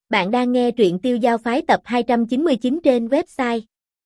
Bạn đang nghe truyện Tiêu Giao Phái tập 299 trên website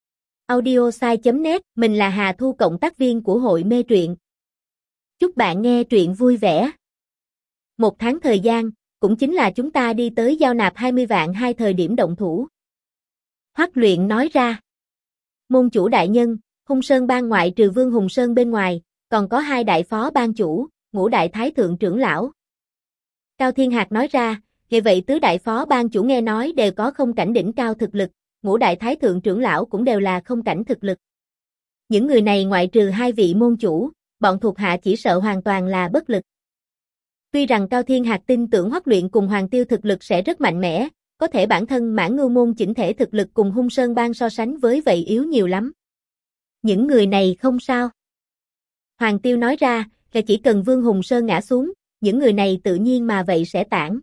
audiosai.net. Mình là Hà Thu, cộng tác viên của hội mê truyện. Chúc bạn nghe truyện vui vẻ. Một tháng thời gian, cũng chính là chúng ta đi tới giao nạp 20 vạn hai thời điểm động thủ. Hoắc Luyện nói ra. Môn chủ đại nhân, Hung Sơn Bang ngoại trừ Vương Hùng Sơn bên ngoài, còn có hai đại phó ban chủ, Ngũ đại thái thượng trưởng lão. Cao Thiên Hạc nói ra. Vậy vậy tứ đại phó ban chủ nghe nói đều có không cảnh đỉnh cao thực lực, Ngũ đại thái thượng trưởng lão cũng đều là không cảnh thực lực. Những người này ngoại trừ hai vị môn chủ, bọn thuộc hạ chỉ sợ hoàn toàn là bất lực. Tuy rằng Cao Thiên Hạc tin tưởng Hoắc Luyện cùng Hoàng Tiêu thực lực sẽ rất mạnh mẽ, có thể bản thân Mãn Ngưu môn chỉnh thể thực lực cùng Hung Sơn Bang so sánh với vậy yếu nhiều lắm. Những người này không sao. Hoàng Tiêu nói ra, là chỉ cần Vương Hùng Sơn ngã xuống, những người này tự nhiên mà vậy sẽ tản.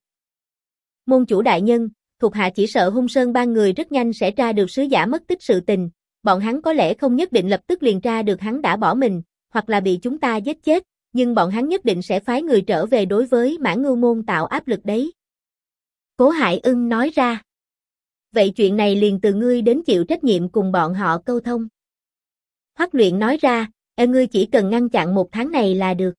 Môn chủ đại nhân, thuộc hạ chỉ sợ Hung Sơn Bang người rất nhanh sẽ tra được sứ giả mất tích sự tình, bọn hắn có lẽ không nhất định lập tức liền tra được hắn đã bỏ mình, hoặc là bị chúng ta giết chết, nhưng bọn hắn nhất định sẽ phái người trở về đối với Mãn Ngưu môn tạo áp lực đấy. Cố Hải Ưng nói ra. Vậy chuyện này liền từ ngươi đến chịu trách nhiệm cùng bọn họ câu thông. Hoắc Luyện nói ra, ngươi chỉ cần ngăn chặn một tháng này là được.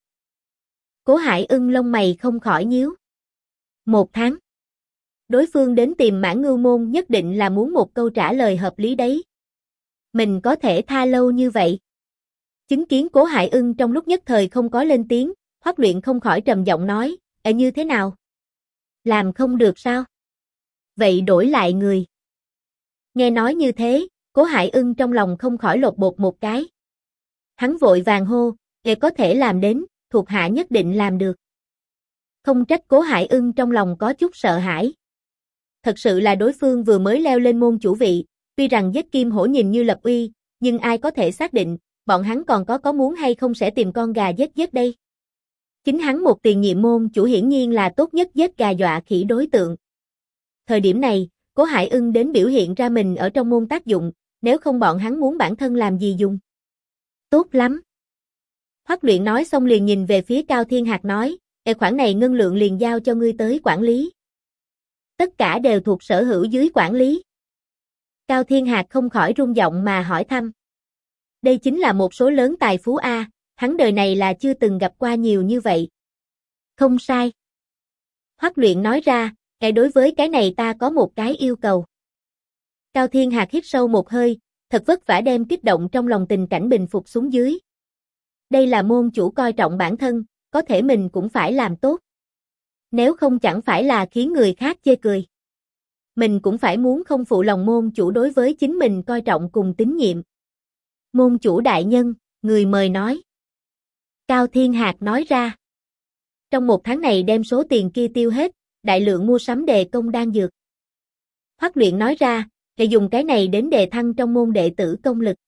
Cố Hải Ưng lông mày không khỏi nhíu. Một tháng. Đối phương đến tìm Mãn Ngưu môn nhất định là muốn một câu trả lời hợp lý đấy. Mình có thể tha lâu như vậy. Chứng kiến Cố Hải Ưng trong lúc nhất thời không có lên tiếng, Hoắc Luyện không khỏi trầm giọng nói, như thế nào? Làm không được sao? Vậy đổi lại người. Nghe nói như thế, Cố Hải Ưng trong lòng không khỏi lột bột một cái. Hắn vội vàng hô, có thể làm đến, thuộc hạ nhất định làm được. Không trách Cố Hải Ưng trong lòng có chút sợ hãi. Thật sự là đối phương vừa mới leo lên môn chủ vị, tuy rằng giết Kim Hổ nhìn như lập uy, nhưng ai có thể xác định, bọn hắn còn có muốn hay không sẽ tìm con gà giết đây. Chính hắn một tiền nhiệm môn chủ hiển nhiên là tốt nhất giết gà dọa khỉ đối tượng. Thời điểm này, Cố Hải Ưng đến biểu hiện ra mình ở trong môn tác dụng, nếu không bọn hắn muốn bản thân làm gì dùng. Tốt lắm. Hoắc Luyện nói xong liền nhìn về phía Cao Thiên Hạc nói, khoản này ngân lượng liền giao cho ngươi tới quản lý. Tất cả đều thuộc sở hữu dưới quản lý. Cao Thiên Hạc không khỏi rung giọng mà hỏi thăm. Đây chính là một số lớn tài phú A, hắn đời này là chưa từng gặp qua nhiều như vậy. Không sai. Hoắc Luyện nói ra, đối với cái này ta có một cái yêu cầu. Cao Thiên Hạc hít sâu một hơi, thật vất vả đem kích động trong lòng tình cảnh bình phục xuống dưới. Đây là môn chủ coi trọng bản thân, có thể mình cũng phải làm tốt. Nếu không chẳng phải là khiến người khác chê cười. Mình cũng phải muốn không phụ lòng môn chủ đối với chính mình coi trọng cùng tín nhiệm. Môn chủ đại nhân, người mời nói. Cao Thiên Hạc nói ra. Trong một tháng này đem số tiền kia tiêu hết, đại lượng mua sắm đề công đan dược. Hoắc Luyện nói ra, để dùng cái này đến đề thăng trong môn đệ tử công lực.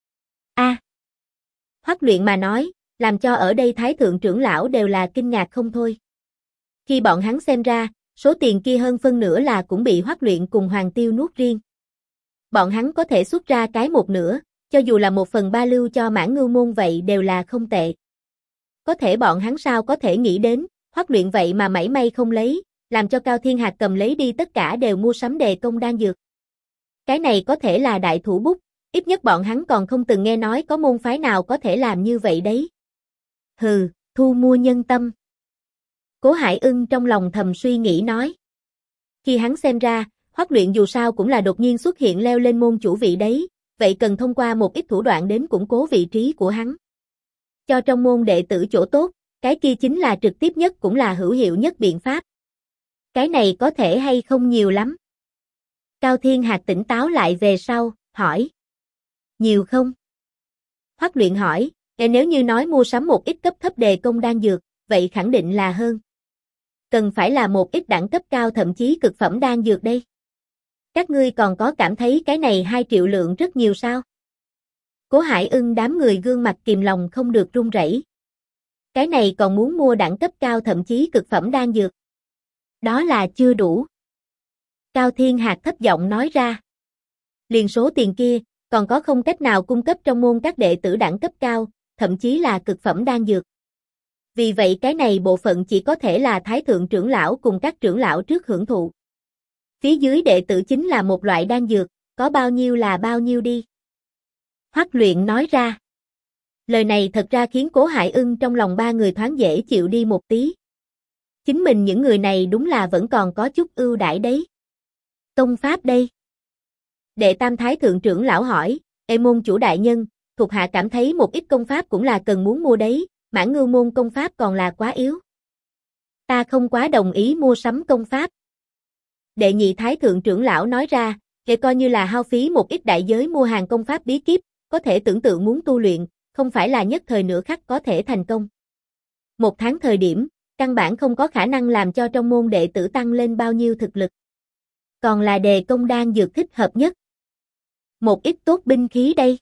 Hoắc Luyện mà nói, làm cho ở đây thái thượng trưởng lão đều là kinh ngạc không thôi. Khi bọn hắn xem ra, số tiền kia hơn phân nửa là cũng bị Hoắc Luyện cùng Hoàng Tiêu nuốt riêng. Bọn hắn có thể xuất ra cái một nửa, cho dù là 1/3 lưu cho Mãn Ngưu môn vậy đều là không tệ. Có thể bọn hắn sao có thể nghĩ đến, Hoắc Luyện vậy mà mảy may không lấy, làm cho Cao Thiên Hạc cầm lấy đi tất cả đều mua sắm đề công đan dược. Cái này có thể là đại thủ bút, ít nhất bọn hắn còn không từng nghe nói có môn phái nào có thể làm như vậy đấy. Hừ, thu mua nhân tâm. Cố Hải Ưng trong lòng thầm suy nghĩ nói. Khi hắn xem ra, Hoắc Luyện dù sao cũng là đột nhiên xuất hiện leo lên môn chủ vị đấy, vậy cần thông qua một ít thủ đoạn đến củng cố vị trí của hắn. Cho trong môn đệ tử chỗ tốt, cái kia chính là trực tiếp nhất cũng là hữu hiệu nhất biện pháp. Cái này có thể hay không nhiều lắm. Cao Thiên Hạc tỉnh táo lại về sau, hỏi. Nhiều không? Hoắc Luyện hỏi, nếu như nói mua sắm một ít cấp thấp đề công đan dược, vậy khẳng định là hơn. Cần phải là một ít đẳng cấp cao thậm chí cực phẩm đan dược đây. Các ngươi còn có cảm thấy cái này 2 triệu lượng rất nhiều sao? Cố Hải Ưng đám người gương mặt kìm lòng không được run rẩy. Cái này còn muốn mua đẳng cấp cao thậm chí cực phẩm đan dược. Đó là chưa đủ. Cao Thiên Hạc thấp giọng nói ra. Liền số tiền kia, còn có không cách nào cung cấp trong môn các đệ tử đẳng cấp cao, thậm chí là cực phẩm đan dược. Vì vậy cái này bộ phận chỉ có thể là thái thượng trưởng lão cùng các trưởng lão trước hưởng thụ. Phía dưới đệ tử chính là một loại đan dược, có bao nhiêu là bao nhiêu đi. Hoắc Luyện nói ra. Lời này thật ra khiến Cố Hải Ưng trong lòng ba người thoáng dễ chịu đi một tí. Chính mình những người này đúng là vẫn còn có chút ưu đãi đấy. Công pháp đây. Đệ Tam Thái Thượng trưởng lão hỏi, môn chủ đại nhân, thuộc hạ cảm thấy một ít công pháp cũng là cần muốn mua đấy, Mãn Ngưu môn công pháp còn là quá yếu. Ta không quá đồng ý mua sắm công pháp. Đệ Nhị Thái Thượng trưởng lão nói ra, coi như là hao phí một ít đại giới mua hàng công pháp bí kíp, có thể tưởng tượng muốn tu luyện, không phải là nhất thời nửa khắc có thể thành công. Một tháng thời điểm, căn bản không có khả năng làm cho trong môn đệ tử tăng lên bao nhiêu thực lực. Còn là đề công đan dược thích hợp nhất. Một ít tốt binh khí đây.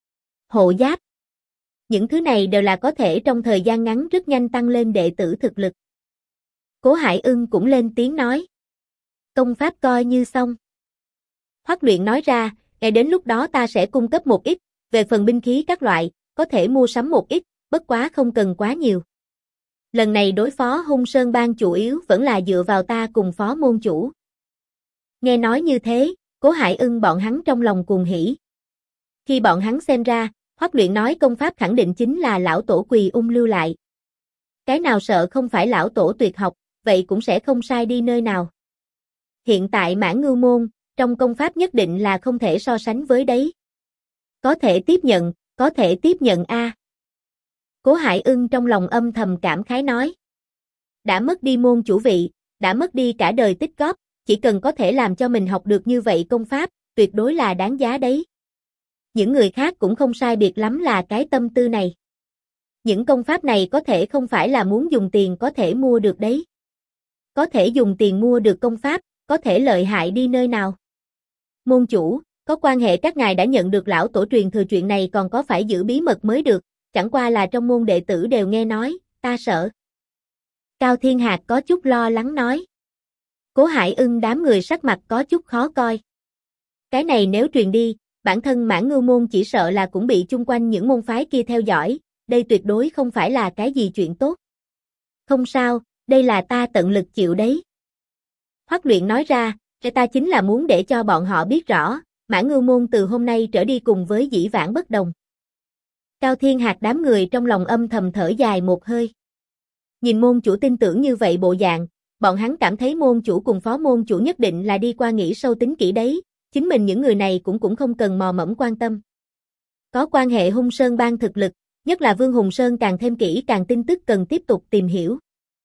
Hộ giáp. Những thứ này đều là có thể trong thời gian ngắn rất nhanh tăng lên đệ tử thực lực. Cố Hải Ưng cũng lên tiếng nói. Công pháp coi như xong. Hoắc Luyện nói ra, ngày đến lúc đó ta sẽ cung cấp một ít, về phần binh khí các loại, có thể mua sắm một ít, bất quá không cần quá nhiều. Lần này đối phó Hung Sơn Bang chủ yếu vẫn là dựa vào ta cùng phó môn chủ. Nghe nói như thế, Cố Hải Ưng bọn hắn trong lòng cuồng hỉ. Khi bọn hắn xem ra, Hoắc Luyện nói công pháp khẳng định chính là lão tổ Quỳ Ung lưu lại. Cái nào sợ không phải lão tổ tuyệt học, vậy cũng sẽ không sai đi nơi nào. Hiện tại Mãn Ngưu môn, trong công pháp nhất định là không thể so sánh với đấy. Có thể tiếp nhận a. Cố Hải Ưng trong lòng âm thầm cảm khái nói. Đã mất đi môn chủ vị, đã mất đi cả đời tích góp, chỉ cần có thể làm cho mình học được như vậy công pháp, tuyệt đối là đáng giá đấy. Những người khác cũng không sai biệt lắm là cái tâm tư này. Những công pháp này có thể không phải là muốn dùng tiền có thể mua được đấy. Có thể dùng tiền mua được công pháp, có thể lợi hại đi nơi nào. Môn chủ, có quan hệ các ngài đã nhận được lão tổ truyền thừa chuyện này còn có phải giữ bí mật mới được, chẳng qua là trong môn đệ tử đều nghe nói, ta sợ. Cao Thiên Hạc có chút lo lắng nói. Cố Hải Ưng đám người sắc mặt có chút khó coi. Cái này nếu truyền đi, bản thân Mãn Ngưu môn chỉ sợ là cũng bị chung quanh những môn phái kia theo dõi, đây tuyệt đối không phải là cái gì chuyện tốt. Không sao, đây là ta tận lực chịu đấy. Hoắc Luyện nói ra, ta chính là muốn để cho bọn họ biết rõ, Mãn Ngưu môn từ hôm nay trở đi cùng với dĩ vãng bất đồng. Cao Thiên Hạc đám người trong lòng âm thầm thở dài một hơi. Nhìn môn chủ tin tưởng như vậy bộ dạng, bọn hắn cảm thấy môn chủ cùng phó môn chủ nhất định là đi qua nghĩ sâu tính kỹ đấy, chính mình những người này cũng không cần mò mẫm quan tâm. Có quan hệ Hung Sơn Bang thực lực, nhất là Vương Hùng Sơn càng thêm kỹ càng tin tức cần tiếp tục tìm hiểu.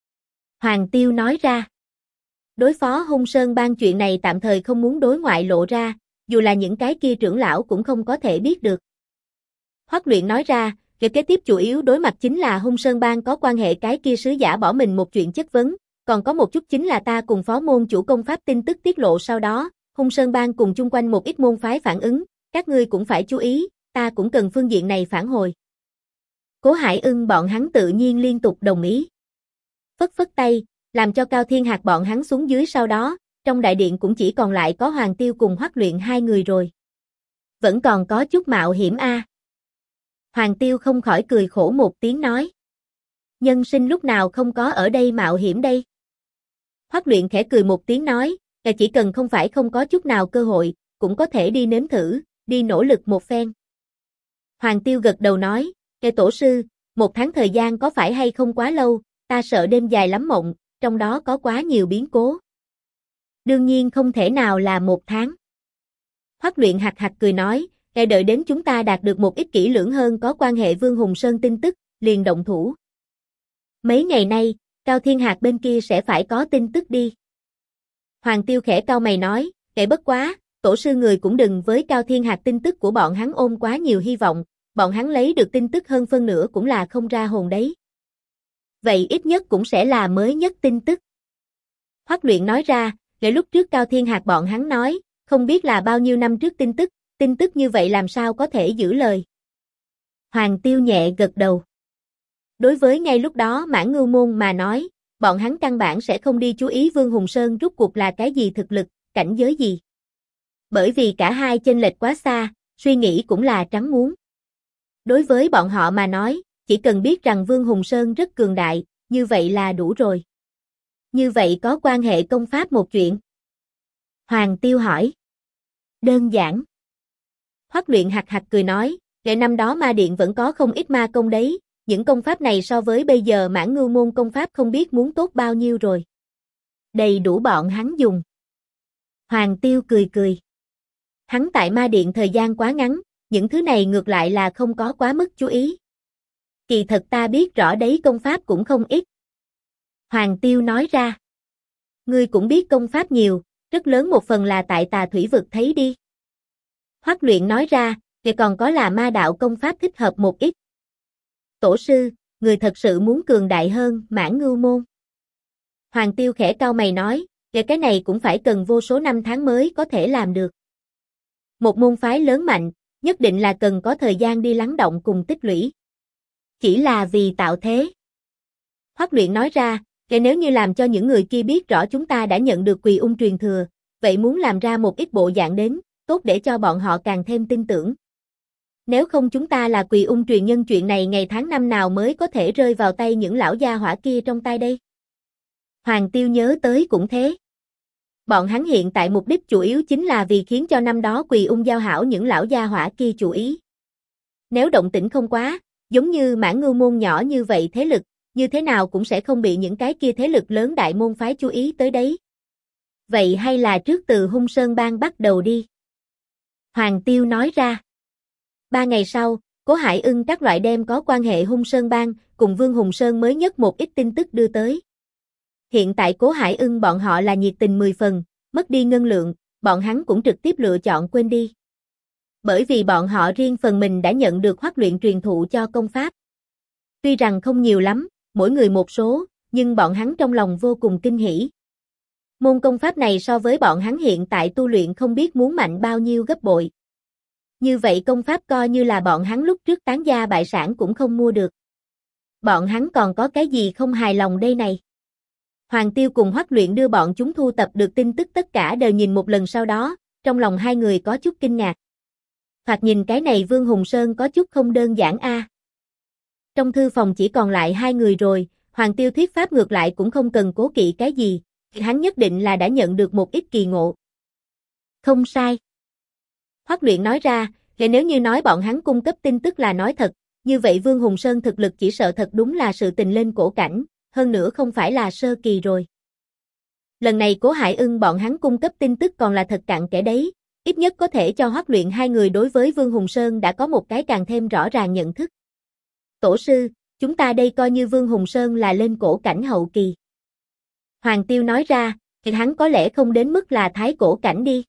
Hoàng Tiêu nói ra. Đối phó Hung Sơn Bang chuyện này tạm thời không muốn đối ngoại lộ ra, dù là những cái kia trưởng lão cũng không có thể biết được. Hoắc Luyện nói ra, kế tiếp chủ yếu đối mặt chính là Hung Sơn Bang có quan hệ cái kia sứ giả bỏ mình một chuyện chất vấn, còn có một chút chính là ta cùng phó môn chủ công pháp tin tức tiết lộ sau đó, Hung Sơn Bang cùng chung quanh một ít môn phái phản ứng, các ngươi cũng phải chú ý, ta cũng cần phương diện này phản hồi. Cố Hải Ưng bọn hắn tự nhiên liên tục đồng ý. Phất phất tay, làm cho Cao Thiên Hạc bọn hắn xuống dưới sau đó, trong đại điện cũng chỉ còn lại có Hoàng Tiêu cùng Hoắc Luyện hai người rồi. Vẫn còn có chút mạo hiểm a. Hoàng Tiêu không khỏi cười khổ một tiếng nói. Nhân sinh lúc nào không có ở đây mạo hiểm đây. Hoắc Luyện khẽ cười một tiếng nói, chỉ cần không phải không có chút nào cơ hội, cũng có thể đi nếm thử, đi nỗ lực một phen. Hoàng Tiêu gật đầu nói, tổ sư, một tháng thời gian có phải hay không quá lâu, ta sợ đêm dài lắm mộng, trong đó có quá nhiều biến cố. Đương nhiên không thể nào là một tháng. Hoắc Luyện hạc hạc cười nói, đợi đến chúng ta đạt được một ít kỹ lưỡng hơn có quan hệ Vương Hùng Sơn tin tức, liền động thủ. Mấy ngày nay, Cao Thiên Hạc bên kia sẽ phải có tin tức đi. Hoàng Tiêu khẽ cau mày nói, bất quá, tổ sư người cũng đừng với Cao Thiên Hạc tin tức của bọn hắn ôm quá nhiều hy vọng, bọn hắn lấy được tin tức hơn phân nửa cũng là không ra hồn đấy. Vậy ít nhất cũng sẽ là mới nhất tin tức. Hoắc Luyện nói ra, lúc trước Cao Thiên Hạc bọn hắn nói, không biết là bao nhiêu năm trước tin tức như vậy làm sao có thể giữ lời. Hoàng Tiêu nhẹ gật đầu. Đối với ngay lúc đó Mãn Ngưu môn mà nói, bọn hắn căn bản sẽ không đi chú ý Vương Hùng Sơn rút cuộc là cái gì thực lực, cảnh giới gì. Bởi vì cả hai chênh lệch quá xa, suy nghĩ cũng là trắng muốt. Đối với bọn họ mà nói, chỉ cần biết rằng Vương Hùng Sơn rất cường đại, như vậy là đủ rồi. Như vậy có quan hệ công pháp một chuyện. Hoàng Tiêu hỏi. Đơn giản. Hoắc Luyện hạc hạc cười nói, ngày năm đó ma điện vẫn có không ít ma công đấy, những công pháp này so với bây giờ Mãn Ngưu môn công pháp không biết muốn tốt bao nhiêu rồi. Đầy đủ bọn hắn dùng. Hoàng Tiêu cười cười. Hắn tại ma điện thời gian quá ngắn, những thứ này ngược lại là không có quá mức chú ý. Kỳ thật ta biết rõ đấy, công pháp cũng không ít. Hoàng Tiêu nói ra. Ngươi cũng biết công pháp nhiều, rất lớn một phần là tại Tà Thủy vực thấy đi. Hoắc Luyện nói ra, kể còn có là ma đạo công pháp thích hợp một ít. Tổ sư, người thật sự muốn cường đại hơn Mãn Ngưu môn. Hoàng Tiêu khẽ cau mày nói, kể cái này cũng phải cần vô số năm tháng mới có thể làm được. Một môn phái lớn mạnh, nhất định là cần có thời gian đi lắng động cùng tích lũy. Chỉ là vì tạo thế. Hoắc Luyện nói ra, kể nếu như làm cho những người kia biết rõ chúng ta đã nhận được Quỳ Ung truyền thừa, vậy muốn làm ra một ít bộ dạng đến, tốt để cho bọn họ càng thêm tin tưởng. Nếu không chúng ta là Quỳ Ung truyền nhân, chuyện này ngày tháng năm nào mới có thể rơi vào tay những lão gia hỏa kia trong tay đây? Hoàng Tiêu nhớ tới cũng thế. Bọn hắn hiện tại mục đích chủ yếu chính là vì khiến cho năm đó Quỳ Ung giao hảo những lão gia hỏa kia chú ý. Nếu động tĩnh không quá, giống như Mãn Ngưu môn nhỏ như vậy thế lực, như thế nào cũng sẽ không bị những cái kia thế lực lớn đại môn phái chú ý tới đấy. Vậy hay là trước từ Hung Sơn Bang bắt đầu đi. Hoàng Tiêu nói ra. 3 ngày sau, Cố Hải Ưng các loại đem có quan hệ Hung Sơn Bang cùng Vương Hùng Sơn mới nhất một ít tin tức đưa tới. Hiện tại Cố Hải Ưng bọn họ là nhiệt tình 10 phần, mất đi ngân lượng, bọn hắn cũng trực tiếp lựa chọn quên đi. Bởi vì bọn họ riêng phần mình đã nhận được Hoắc Luyện truyền thụ cho công pháp. Tuy rằng không nhiều lắm, mỗi người một số, nhưng bọn hắn trong lòng vô cùng kinh hỉ. Môn công pháp này so với bọn hắn hiện tại tu luyện không biết muốn mạnh bao nhiêu gấp bội. Như vậy công pháp coi như là bọn hắn lúc trước tán gia bại sản cũng không mua được. Bọn hắn còn có cái gì không hài lòng đây này? Hoàng Tiêu cùng Hoắc Luyện đưa bọn chúng thu tập được tin tức tất cả đều nhìn một lần, sau đó, trong lòng hai người có chút kinh ngạc. Thoạt nhìn cái này Vương Hùng Sơn có chút không đơn giản a. Trong thư phòng chỉ còn lại hai người rồi, Hoàng Tiêu thuyết pháp ngược lại cũng không cần cố kỵ cái gì, hắn nhất định là đã nhận được một ít kỳ ngộ. Không sai. Hoắc Luyện nói ra, nếu như nói bọn hắn cung cấp tin tức là nói thật, như vậy Vương Hùng Sơn thực lực chỉ sợ thật đúng là sự tình lên cổ cảnh, hơn nữa không phải là sơ kỳ rồi. Lần này Cố Hải Ưng bọn hắn cung cấp tin tức còn là thật cặn kẽ đấy, ít nhất có thể cho Hoắc Luyện hai người đối với Vương Hùng Sơn đã có một cái càng thêm rõ ràng nhận thức. Tổ sư, chúng ta đây coi như Vương Hùng Sơn là lên cổ cảnh hậu kỳ. Hoàng Tiêu nói ra, thì hắn có lẽ không đến mức là thái cổ cảnh đi.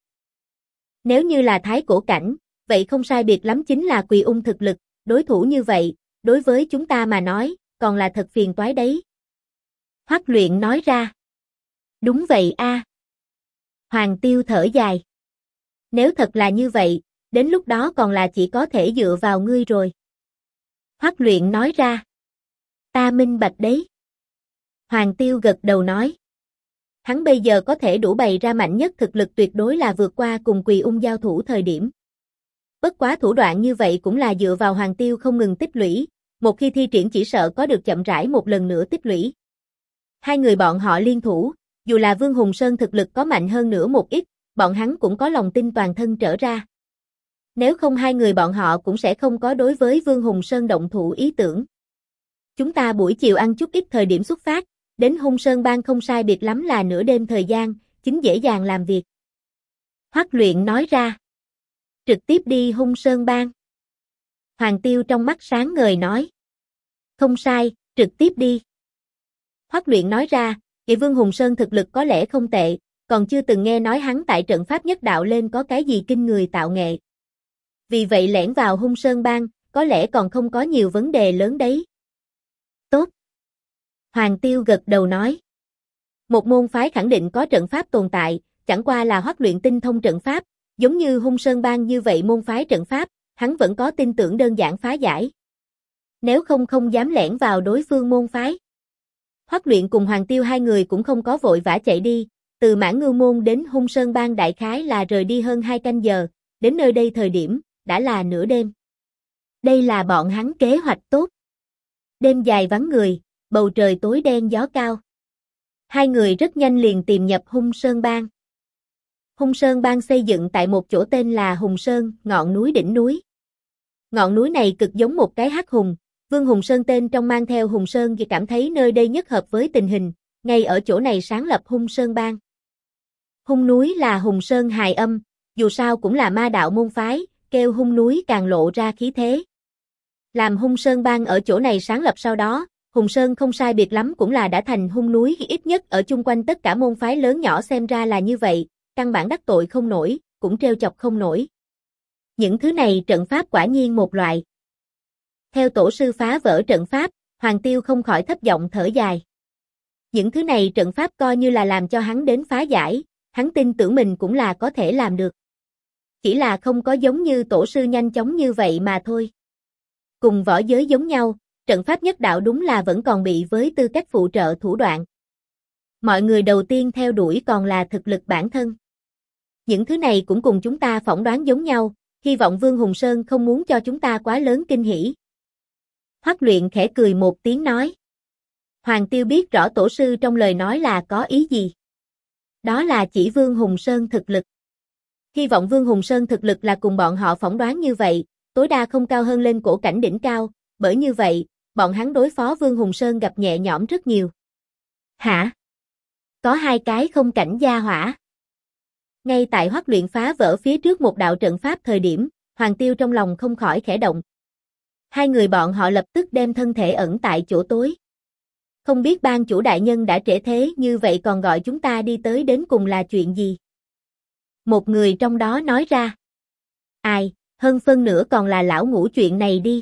Nếu như là thái cổ cảnh, vậy không sai biệt lắm chính là Quỳ Ung thực lực, đối thủ như vậy, đối với chúng ta mà nói, còn là thật phiền toái đấy. Hoắc Luyện nói ra. Đúng vậy a. Hoàng Tiêu thở dài. Nếu thật là như vậy, đến lúc đó còn là chỉ có thể dựa vào ngươi rồi. Hoắc Luyện nói ra. Ta minh bạch đấy. Hoàng Tiêu gật đầu nói. Hắn bây giờ có thể đủ bày ra mạnh nhất thực lực tuyệt đối là vượt qua cùng Quỳ Ung giao thủ thời điểm. Bất quá thủ đoạn như vậy cũng là dựa vào Hoàng Tiêu không ngừng tích lũy, một khi thi triển chỉ sợ có được chậm rãi một lần nữa tích lũy. Hai người bọn họ liên thủ, dù là Vương Hùng Sơn thực lực có mạnh hơn nữa một ít, bọn hắn cũng có lòng tin toàn thân trở ra. Nếu không hai người bọn họ cũng sẽ không có đối với Vương Hùng Sơn động thủ ý tưởng. Chúng ta buổi chiều ăn chút ít thời điểm xuất phát, đến Hung Sơn Bang không sai biệt lắm là nửa đêm thời gian, chính dễ dàng làm việc. Hoắc Luyện nói ra. Trực tiếp đi Hung Sơn Bang. Hoàng Tiêu trong mắt sáng ngời nói. Không sai, trực tiếp đi. Hoắc Luyện nói ra, kỳ Vương Hùng Sơn thực lực có lẽ không tệ, còn chưa từng nghe nói hắn tại trận pháp nhất đạo lên có cái gì kinh người tạo nghệ. Vì vậy lẻn vào Hung Sơn Bang, có lẽ còn không có nhiều vấn đề lớn đấy. Tốt. Hoàng Tiêu gật đầu nói. Một môn phái khẳng định có trận pháp tồn tại, chẳng qua là Hoắc Luyện tinh thông trận pháp, giống như Hung Sơn Bang như vậy môn phái trận pháp, hắn vẫn có tin tưởng đơn giản phá giải. Nếu không dám lẻn vào đối phương môn phái. Hoắc Luyện cùng Hoàng Tiêu hai người cũng không có vội vã chạy đi, từ Mãn Ngưu môn đến Hung Sơn Bang đại khái là rời đi hơn 2 canh giờ, đến nơi đây thời điểm, đã là nửa đêm. Đây là bọn hắn kế hoạch tốt. Đêm dài vắng người, bầu trời tối đen gió cao. Hai người rất nhanh liền tìm nhập Hung Sơn Bang. Hung Sơn Bang xây dựng tại một chỗ tên là Hùng Sơn, ngọn núi đỉnh núi. Ngọn núi này cực giống một cái hắc hùng, Vương Hùng Sơn tên trong mang theo Hùng Sơn vì cảm thấy nơi đây nhất hợp với tình hình, ngay ở chỗ này sáng lập Hung Sơn Bang. Hung núi là Hùng Sơn hài âm, dù sao cũng là ma đạo môn phái, kêu hung núi càng lộ ra khí thế. Làm Hung Sơn Bang ở chỗ này sáng lập sau đó, Hùng Sơn không sai biệt lắm cũng là đã thành hung núi, ít nhất ở chung quanh tất cả môn phái lớn nhỏ xem ra là như vậy, căn bản đắc tội không nổi, cũng trêu chọc không nổi. Những thứ này trận pháp quả nhiên một loại. Theo tổ sư phá vỡ trận pháp, Hoàng Tiêu không khỏi thấp giọng thở dài. Những thứ này trận pháp coi như là làm cho hắn đến phá giải, hắn tin tưởng mình cũng là có thể làm được. Chỉ là không có giống như tổ sư nhanh chóng như vậy mà thôi. Cùng võ giới giống nhau, trận pháp nhất đạo đúng là vẫn còn bị với tư cách phụ trợ thủ đoạn. Mọi người đầu tiên theo đuổi còn là thực lực bản thân. Những thứ này cũng cùng chúng ta phỏng đoán giống nhau, hy vọng Vương Hùng Sơn không muốn cho chúng ta quá lớn kinh hỉ. Hoắc Luyện khẽ cười một tiếng nói. Hoàng Tiêu biết rõ tổ sư trong lời nói là có ý gì. Đó là chỉ Vương Hùng Sơn thực lực. Hy vọng Vương Hùng Sơn thực lực là cùng bọn họ phỏng đoán như vậy, tối đa không cao hơn lên cổ cảnh đỉnh cao, bởi như vậy, bọn hắn đối phó Vương Hùng Sơn gặp nhẹ nhõm rất nhiều. Hả? Có hai cái không cảnh gia hỏa. Ngay tại Hoắc Luyện phá vỡ phía trước một đạo trận pháp thời điểm, Hoàng Tiêu trong lòng không khỏi khẽ động. Hai người bọn họ lập tức đem thân thể ẩn tại chỗ tối. Không biết ban chủ đại nhân đã trễ thế như vậy còn gọi chúng ta đi tới đến cùng là chuyện gì? Một người trong đó nói ra. Ai, hơn phân nửa còn là lão ngũ chuyện này đi.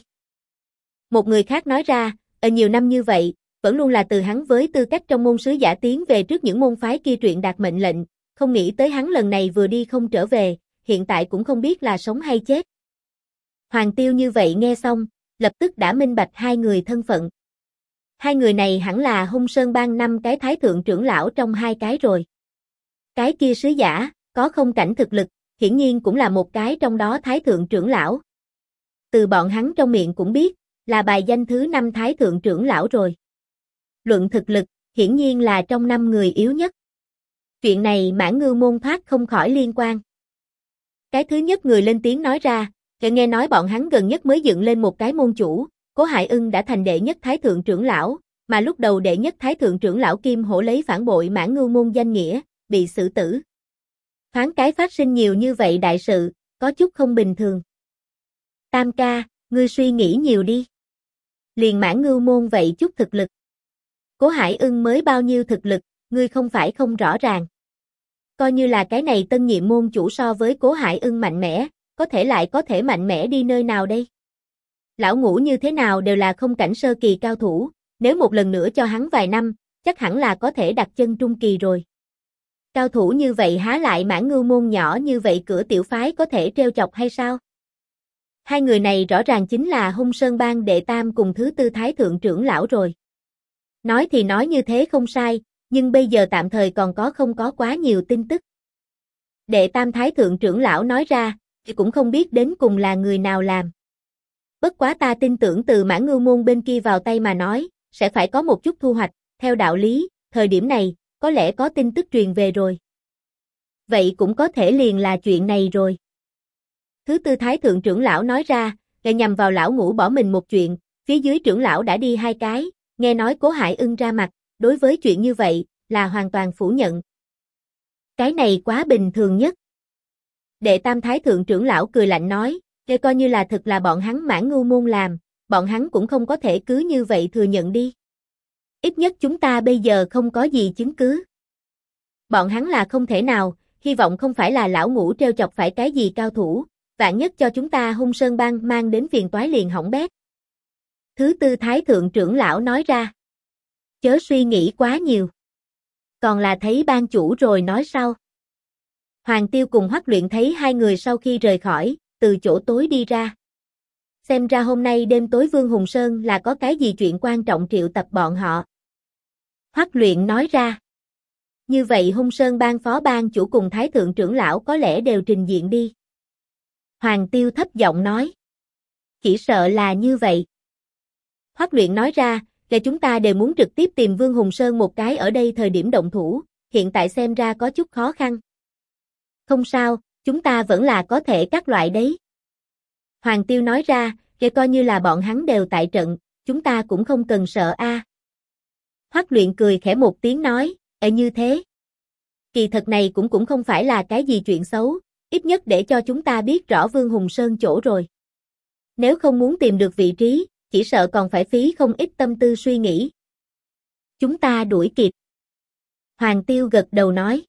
Một người khác nói ra, nhiều năm như vậy, vẫn luôn là từ hắn với tư cách trong môn sứ giả tiến về trước những môn phái kia truyền đạt mệnh lệnh, không nghĩ tới hắn lần này vừa đi không trở về, hiện tại cũng không biết là sống hay chết. Hoàng Tiêu như vậy nghe xong, lập tức đã minh bạch hai người thân phận. Hai người này hẳn là Hung Sơn Bang 5 cái thái thượng trưởng lão trong hai cái rồi. Cái kia sứ giả, có không cảnh thực lực, hiển nhiên cũng là một cái trong đó thái thượng trưởng lão. Từ bọn hắn trong miệng cũng biết, là bài danh thứ 5 thái thượng trưởng lão rồi. Luận thực lực, hiển nhiên là trong 5 người yếu nhất. Chuyện này Mãn Ngưu môn thoát không khỏi liên quan. Cái thứ nhất người lên tiếng nói ra, nghe nói bọn hắn gần nhất mới dựng lên một cái môn chủ, Cố Hải Ưng đã thành đệ nhất thái thượng trưởng lão, mà lúc đầu đệ nhất thái thượng trưởng lão Kim Hổ lấy phản bội Mãn Ngưu môn danh nghĩa, bị xử tử. Thoáng cái phát sinh nhiều như vậy đại sự, có chút không bình thường. Tam ca, ngươi suy nghĩ nhiều đi. Liền Mãn Ngưu môn vậy chút thực lực. Cố Hải Ưng mới bao nhiêu thực lực, ngươi không phải không rõ ràng. Coi như là cái này tân nhiệm môn chủ so với Cố Hải Ưng mạnh mẽ, có thể lại có thể mạnh mẽ đi nơi nào đây? Lão ngũ như thế nào đều là không cảnh sơ kỳ cao thủ, nếu một lần nữa cho hắn vài năm, chắc hẳn là có thể đặt chân trung kỳ rồi. Cao thủ như vậy há lại Mãn Ngưu môn nhỏ như vậy cửa tiểu phái có thể trêu chọc hay sao? Hai người này rõ ràng chính là Hung Sơn Bang đệ tam cùng thứ tư thái thượng trưởng lão rồi. Nói thì nói như thế không sai, nhưng bây giờ tạm thời còn không có quá nhiều tin tức. Đệ tam thái thượng trưởng lão nói ra, thì cũng không biết đến cùng là người nào làm. Bất quá ta tin tưởng từ Mãn Ngưu môn bên kia vào tay mà nói, sẽ phải có một chút thu hoạch, theo đạo lý, thời điểm này, có lẽ có tin tức truyền về rồi. Vậy cũng có thể liền là chuyện này rồi. Thứ tư thái thượng trưởng lão nói ra, lại nhằm vào lão ngũ bỏ mình một chuyện, phía dưới trưởng lão đã đi hai cái, nghe nói Cố Hải Ưng ra mặt, đối với chuyện như vậy, là hoàn toàn phủ nhận. Cái này quá bình thường nhất. Đệ tam thái thượng trưởng lão cười lạnh nói, để coi như là thật là bọn hắn Mãn Ngưu môn làm, bọn hắn cũng không có thể cứ như vậy thừa nhận đi. Ít nhất chúng ta bây giờ không có gì chứng cứ. Bọn hắn là không thể nào, hy vọng không phải là lão ngũ trêu chọc phải cái gì cao thủ, vạn nhất cho chúng ta Hung Sơn Bang mang đến phiền toái liền hỏng bét. Thứ tư thái thượng trưởng lão nói ra. Chớ suy nghĩ quá nhiều. Còn là thấy ban chủ rồi nói sau. Hoàng Tiêu cùng Hoắc Luyện thấy hai người sau khi rời khỏi, từ chỗ tối đi ra. Xem ra hôm nay đêm tối Vương Hùng Sơn là có cái gì chuyện quan trọng triệu tập bọn họ. Hoắc Luyện nói ra. Như vậy Hung Sơn Bang phó bang chủ cùng thái thượng trưởng lão có lẽ đều trình diện đi. Hoàng Tiêu thấp giọng nói. Chỉ sợ là như vậy. Hoắc Luyện nói ra, là chúng ta đều muốn trực tiếp tìm Vương Hùng Sơn một cái ở đây thời điểm động thủ, hiện tại xem ra có chút khó khăn. Không sao, chúng ta vẫn là có thể các loại đấy. Hoàng Tiêu nói ra, kể coi như là bọn hắn đều tại trận, chúng ta cũng không cần sợ a. Hoắc Luyện cười khẽ một tiếng nói, như thế. Kỳ thật này cũng không phải là cái gì chuyện xấu, ít nhất để cho chúng ta biết rõ Vương Hùng Sơn chỗ rồi. Nếu không muốn tìm được vị trí, chỉ sợ còn phải phí không ít tâm tư suy nghĩ. Chúng ta đuổi kịp. Hoàng Tiêu gật đầu nói.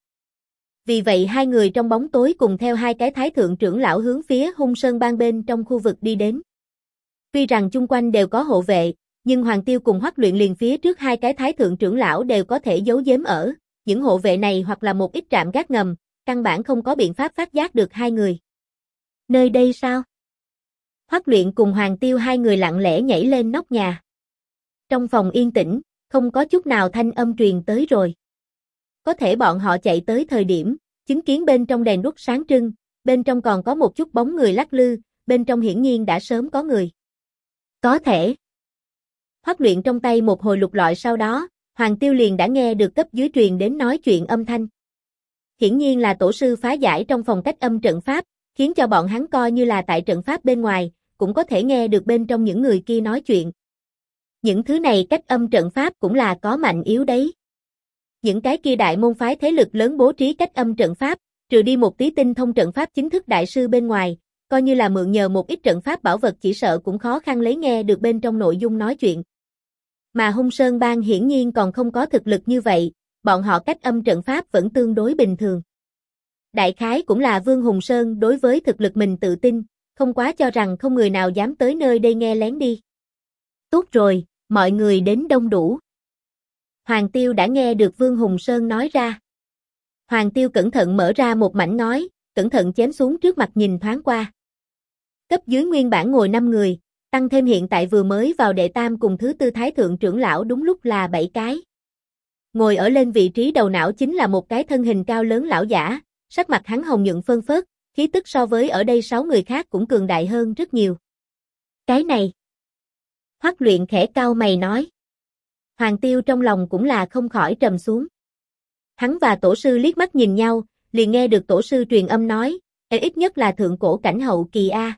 Vì vậy hai người trong bóng tối cùng theo hai cái thái thượng trưởng lão hướng phía Hung Sơn Bang bên trong khu vực đi đến. Tuy rằng chung quanh đều có hộ vệ, nhưng Hoàng Tiêu cùng Hoắc Luyện liền phía trước hai cái thái thượng trưởng lão đều có thể giấu giếm ở. Những hộ vệ này hoặc là một ít trạm gác ngầm, căn bản không có biện pháp phát giác được hai người. Nơi đây sao? Hoắc Luyện cùng Hoàng Tiêu hai người lặng lẽ nhảy lên nóc nhà. Trong phòng yên tĩnh, không có chút nào thanh âm truyền tới rồi. Có thể bọn họ chạy tới thời điểm, chứng kiến bên trong đèn đuốc sáng trưng, bên trong còn có một chút bóng người lắc lư, bên trong hiển nhiên đã sớm có người. Có thể. Hoắc Luyện trong tay một hồi lục lọi sau đó, Hoàng Tiêu liền đã nghe được cấp dưới truyền đến nói chuyện âm thanh. Hiển nhiên là tổ sư phá giải trong phòng cách âm trận pháp, khiến cho bọn hắn coi như là tại trận pháp bên ngoài, cũng có thể nghe được bên trong những người kia nói chuyện. Những thứ này cách âm trận pháp cũng là có mạnh yếu đấy. Những cái kia đại môn phái thế lực lớn bố trí cách âm trận pháp, trừ đi một tí tinh thông trận pháp chính thức đại sư bên ngoài, coi như là mượn nhờ một ít trận pháp bảo vật chỉ sợ cũng khó khăn lấy nghe được bên trong nội dung nói chuyện. Mà Hung Sơn Bang hiển nhiên còn không có thực lực như vậy, bọn họ cách âm trận pháp vẫn tương đối bình thường. Đại khái cũng là Vương Hùng Sơn đối với thực lực mình tự tin, không quá cho rằng không người nào dám tới nơi đây nghe lén đi. Tốt rồi, mọi người đến đông đủ. Hoàng Tiêu đã nghe được Vương Hùng Sơn nói ra. Hoàng Tiêu cẩn thận mở ra một mảnh ngói, cẩn thận chém xuống trước mặt nhìn thoáng qua. Cấp dưới nguyên bản ngồi 5 người, tăng thêm hiện tại vừa mới vào đệ tam cùng thứ tư thái thượng trưởng lão đúng lúc là 7 cái. Ngồi ở lên vị trí đầu não chính là một cái thân hình cao lớn lão giả, sắc mặt hắn hồng nhuận phơn phớt, khí tức so với ở đây 6 người khác cũng cường đại hơn rất nhiều. Cái này. Hoắc Luyện khẽ cau mày nói. Hoàng Tiêu trong lòng cũng là không khỏi trầm xuống. Hắn và tổ sư liếc mắt nhìn nhau, liền nghe được tổ sư truyền âm nói, ít nhất là thượng cổ cảnh hậu kỳ A.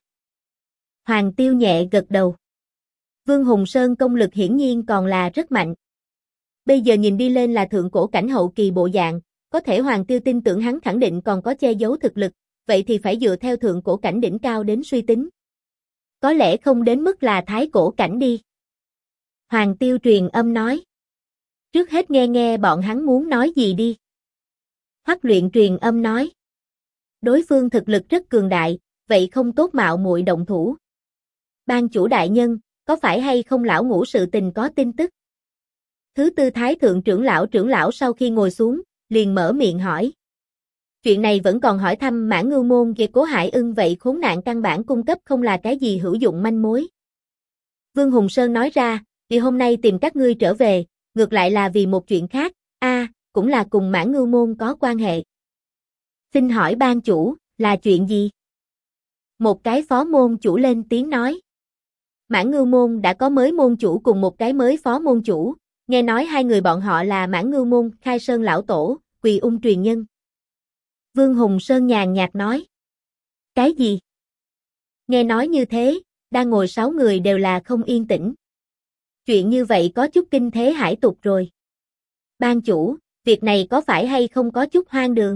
Hoàng Tiêu nhẹ gật đầu. Vương Hùng Sơn công lực hiển nhiên còn là rất mạnh. Bây giờ nhìn đi lên là thượng cổ cảnh hậu kỳ bộ dạng, có thể Hoàng Tiêu tin tưởng hắn khẳng định còn có che giấu thực lực, vậy thì phải dựa theo thượng cổ cảnh đỉnh cao đến suy tính. Có lẽ không đến mức là thái cổ cảnh đi. Hoàng Tiêu truyền âm nói. Trước hết nghe nghe bọn hắn muốn nói gì đi. Hoắc Luyện truyền âm nói. Đối phương thực lực rất cường đại, vậy không tốt mạo muội động thủ. Ban chủ đại nhân, có phải hay không lão ngũ sự tình có tin tức? Thứ tư thái thượng trưởng lão sau khi ngồi xuống, liền mở miệng hỏi. Chuyện này vẫn còn hỏi thăm Mã Ngưu Môn về Cố Hải Ưng vậy khốn nạn căn bản cung cấp không là cái gì hữu dụng manh mối. Vương Hùng Sơn nói ra, vì hôm nay tìm các ngươi trở về, ngược lại là vì một chuyện khác, cũng là cùng Mã Ngưu Môn có quan hệ. Xin hỏi ban chủ, là chuyện gì? Một cái phó môn chủ lên tiếng nói. Mã Ngưu Môn đã có mới môn chủ cùng một cái mới phó môn chủ, nghe nói hai người bọn họ là Mã Ngưu Môn, Khai Sơn lão tổ, Quỳ Ung truyền nhân. Vương Hùng Sơn nhàn nhạt nói. Cái gì? Nghe nói như thế, đang ngồi 6 người đều là không yên tĩnh. Chuyện như vậy có chút kinh thế hải tục rồi. Ban chủ, việc này có phải hay không có chút hoang đường?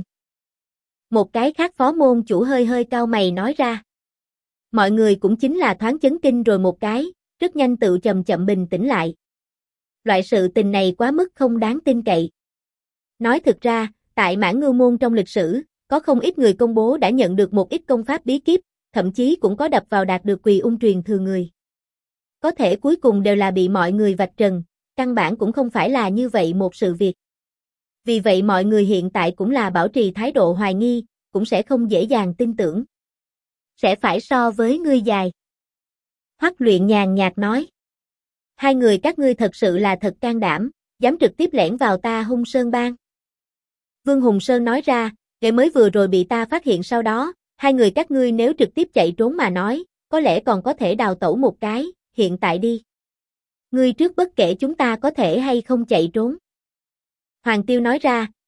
Một cái khác phó môn chủ hơi hơi cau mày nói ra. Mọi người cũng chính là thoáng chấn kinh rồi một cái, rất nhanh tự chậm chậm bình tĩnh lại. Loại sự tình này quá mức không đáng tin cậy. Nói thực ra, tại Mã Ngưu Môn trong lịch sử, có không ít người công bố đã nhận được một ít công pháp bí kíp, thậm chí cũng có đập vào đạt được Quỳ Ung truyền thừa người. Có thể cuối cùng đều là bị mọi người vạch trần, căn bản cũng không phải là như vậy một sự việc. Vì vậy mọi người hiện tại cũng là bảo trì thái độ hoài nghi, cũng sẽ không dễ dàng tin tưởng. Sẽ phải so với ngươi dài. Hoắc Luyện nhàn nhạt nói. Hai người các ngươi thật sự là thật can đảm, dám trực tiếp lẻn vào ta Hung Sơn Bang. Vương Hùng Sơn nói ra, kể mới vừa rồi bị ta phát hiện sau đó, hai người các ngươi nếu trực tiếp chạy trốn mà nói, có lẽ còn có thể đào tẩu một cái, hiện tại đi. Ngươi trước bất kể chúng ta có thể hay không chạy trốn. Hoàng Tiêu nói ra,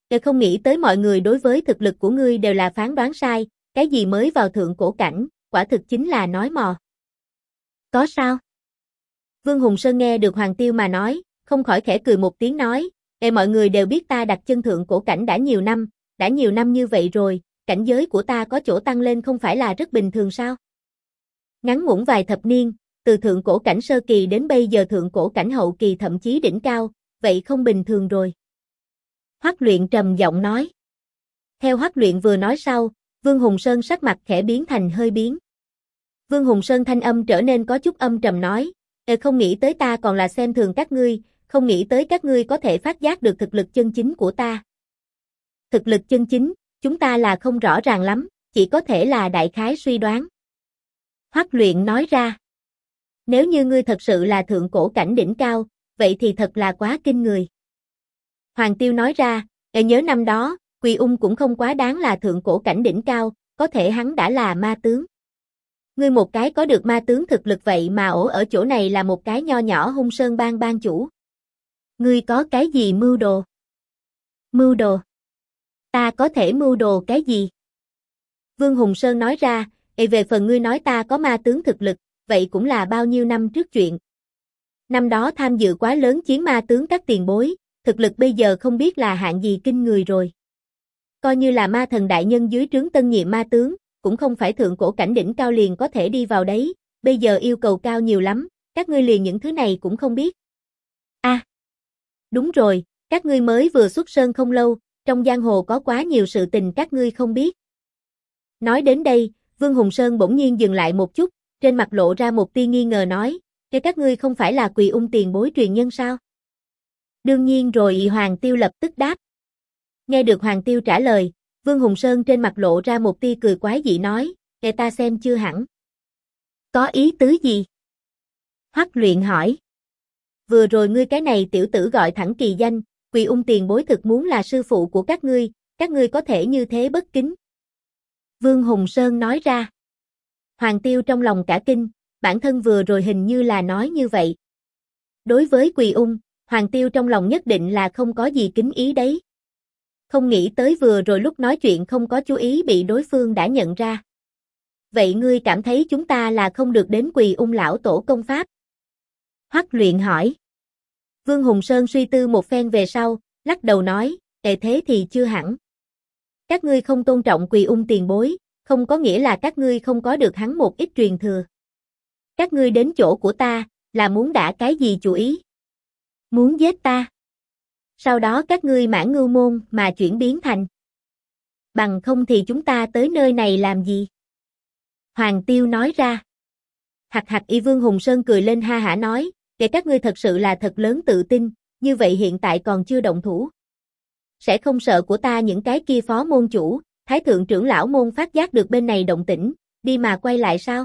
Tôi không nghĩ tới mọi người đối với thực lực của ngươi đều là phán đoán sai, cái gì mới vào thượng cổ cảnh, quả thực chính là nói mò. Có sao? Vương Hùng Sơn nghe được Hoàng Tiêu mà nói, không khỏi khẽ cười một tiếng nói, mọi người đều biết ta đặt chân thượng cổ cảnh đã nhiều năm như vậy rồi, cảnh giới của ta có chỗ tăng lên không phải là rất bình thường sao? Ngắn ngủn vài thập niên, từ thượng cổ cảnh sơ kỳ đến bây giờ thượng cổ cảnh hậu kỳ thậm chí đỉnh cao, vậy không bình thường rồi. Hoắc Luyện trầm giọng nói. Theo Hoắc Luyện vừa nói sau, Vương Hùng Sơn sắc mặt khẽ biến thành hơi biến. Vương Hùng Sơn thanh âm trở nên có chút âm trầm nói, không nghĩ tới ta còn là xem thường các ngươi, không nghĩ tới các ngươi có thể phát giác được thực lực chân chính của ta. Thực lực chân chính, chúng ta là không rõ ràng lắm, chỉ có thể là đại khái suy đoán. Hoắc Luyện nói ra. Nếu như ngươi thật sự là thượng cổ cảnh đỉnh cao, vậy thì thật là quá kinh người. Hoàng Tiêu nói ra, nhớ năm đó, Quỳ Ung cũng không quá đáng là thượng cổ cảnh đỉnh cao, có thể hắn đã là ma tướng. Ngươi một cái có được ma tướng thực lực vậy mà ở chỗ này là một cái nho nhỏ Hung Sơn bang bang chủ. Ngươi có cái gì mưu đồ? Mưu đồ? Ta có thể mưu đồ cái gì? Vương Hùng Sơn nói ra, về phần ngươi nói ta có ma tướng thực lực, vậy cũng là bao nhiêu năm trước chuyện. Năm đó tham dự quá lớn chiến ma tướng các tiền bối, thực lực bây giờ không biết là hạng gì kinh người rồi. Coi như là ma thần đại nhân dưới trướng tân nhiệm ma tướng, cũng không phải thượng cổ cảnh đỉnh cao liền có thể đi vào đấy, bây giờ yêu cầu cao nhiều lắm, các ngươi liền những thứ này cũng không biết. Đúng rồi, các ngươi mới vừa xuất sơn không lâu, trong giang hồ có quá nhiều sự tình các ngươi không biết. Nói đến đây, Vương Hùng Sơn bỗng nhiên dừng lại một chút, trên mặt lộ ra một tia nghi ngờ nói, các ngươi không phải là Quỳ Ung tiền bối truyền nhân sao? Đương nhiên rồi, Hoàng Tiêu lập tức đáp. Nghe được Hoàng Tiêu trả lời, Vương Hùng Sơn trên mặt lộ ra một tia cười quái dị nói, ta xem chưa hẳn. Có ý tứ gì? Hoắc Luyện hỏi. Vừa rồi ngươi cái này tiểu tử gọi thẳng kỳ danh, Quỳ Ung tiền bối thực muốn là sư phụ của các ngươi có thể như thế bất kính. Vương Hùng Sơn nói ra. Hoàng Tiêu trong lòng cả kinh, bản thân vừa rồi hình như là nói như vậy. Đối với Quỳ Ung, Hoàng Tiêu trong lòng nhất định là không có gì kính ý đấy. Không nghĩ tới vừa rồi lúc nói chuyện không có chú ý bị đối phương đã nhận ra. Vậy ngươi cảm thấy chúng ta là không được đến Quỳ Ung lão tổ công pháp? Hoắc Luyện hỏi. Vương Hùng Sơn suy tư một phen về sau, lắc đầu nói, thế thì chưa hẳn. Các ngươi không tôn trọng Quỳ Ung tiền bối, không có nghĩa là các ngươi không có được hắn một ít truyền thừa. Các ngươi đến chỗ của ta, là muốn đả cái gì chủ ý? Muốn giết ta? Sau đó các ngươi mãn ngưu môn mà chuyển biến thành. Bằng không thì chúng ta tới nơi này làm gì? Hoàng Tiêu nói ra. Hạc hạc y Vương Hùng Sơn cười lên ha hả nói, các ngươi thật sự là thật lớn tự tin, như vậy hiện tại còn chưa động thủ. Sẽ không sợ của ta những cái kia phó môn chủ, thái thượng trưởng lão môn phát giác được bên này động tĩnh, đi mà quay lại sao?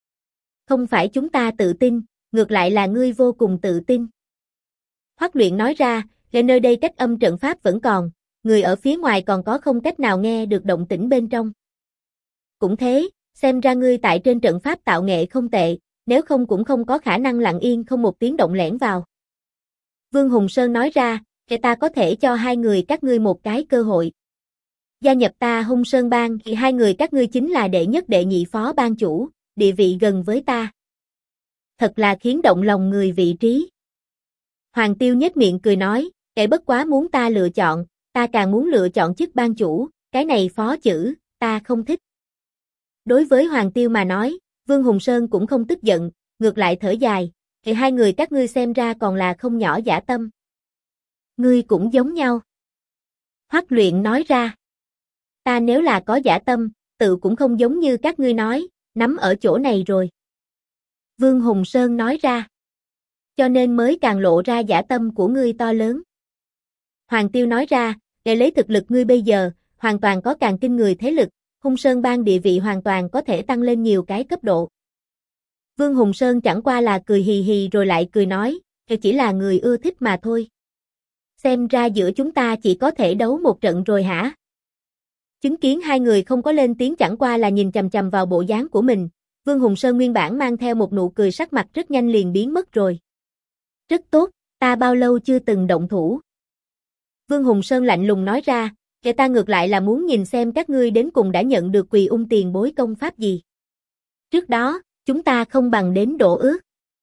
Không phải chúng ta tự tin, ngược lại là ngươi vô cùng tự tin. Hoắc Luyện nói ra, nơi đây cách âm trận pháp vẫn còn, người ở phía ngoài còn có không cách nào nghe được động tĩnh bên trong. Cũng thế, xem ra ngươi tại trên trận pháp tạo nghệ không tệ, nếu không cũng không có khả năng lặng yên không một tiếng động lẻn vào. Vương Hùng Sơn nói ra, ta có thể cho hai người các ngươi một cái cơ hội. Gia nhập ta Hung Sơn bang thì hai người các ngươi chính là đệ nhất đệ nhị phó bang chủ, địa vị gần với ta. Thật là khiến động lòng người vị trí. Hoàng Tiêu nhếch miệng cười nói, bất quá muốn ta lựa chọn, ta càng muốn lựa chọn chức bang chủ, cái này phó chữ, ta không thích. Đối với Hoàng Tiêu mà nói, Vương Hùng Sơn cũng không tức giận, ngược lại thở dài, hai người các ngươi xem ra còn là không nhỏ dã tâm. Ngươi cũng giống nhau. Hoắc Luyện nói ra. Ta nếu là có dã tâm, tự cũng không giống như các ngươi nói, nắm ở chỗ này rồi. Vương Hùng Sơn nói ra. Cho nên mới càng lộ ra dã tâm của ngươi to lớn. Hoàng Tiêu nói ra, để lấy thực lực ngươi bây giờ, hoàn toàn có càng kinh người thế lực, Hung Sơn bang địa vị hoàn toàn có thể tăng lên nhiều cái cấp độ. Vương Hùng Sơn chẳng qua là cười hì hì rồi lại cười nói, chỉ là người ưa thích mà thôi. Xem ra giữa chúng ta chỉ có thể đấu một trận rồi hả? Chứng kiến hai người không có lên tiếng chẳng qua là nhìn chằm chằm vào bộ dáng của mình, Vương Hùng Sơn nguyên bản mang theo một nụ cười sắc mặt rất nhanh liền biến mất rồi. Rất tốt, ta bao lâu chưa từng động thủ? Vương Hùng Sơn lạnh lùng nói ra, kẻ ta ngược lại là muốn nhìn xem các ngươi đến cùng đã nhận được Quỳ Ung tiền bối công pháp gì. Trước đó, chúng ta không bằng đến độ ước.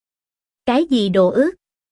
Cái gì độ ước?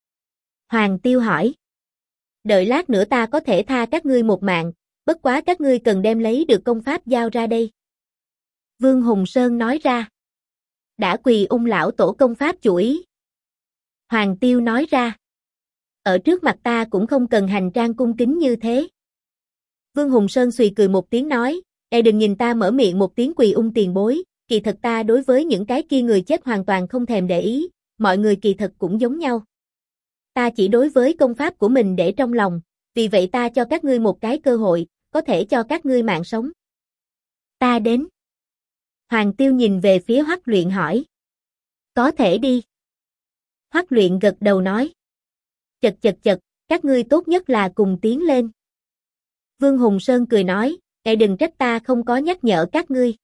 Hoàng Tiêu hỏi. Đợi lát nữa ta có thể tha các ngươi một mạng, bất quá các ngươi cần đem lấy được công pháp giao ra đây. Vương Hùng Sơn nói ra. Đã Quỳ Ung lão tổ công pháp chủ ý. Hoàng Tiêu nói ra. Ở trước mặt ta cũng không cần hành trang cung kính như thế. Vương Hùng Sơn xùy cười một tiếng nói, đừng nhìn ta mở miệng một tiếng Quỳ Ung tiền bối, kỳ thật ta đối với những cái kia người chết hoàn toàn không thèm để ý, mọi người kỳ thật cũng giống nhau. Ta chỉ đối với công pháp của mình để trong lòng, vì vậy ta cho các ngươi một cái cơ hội, có thể cho các ngươi mạng sống. Ta đến. Hoàng Tiêu nhìn về phía Hoắc Luyện hỏi. Có thể đi. Hoắc Luyện gật đầu nói. Chật, các ngươi tốt nhất là cùng tiến lên. Vương Hùng Sơn cười nói, đừng trách ta không có nhắc nhở các ngươi.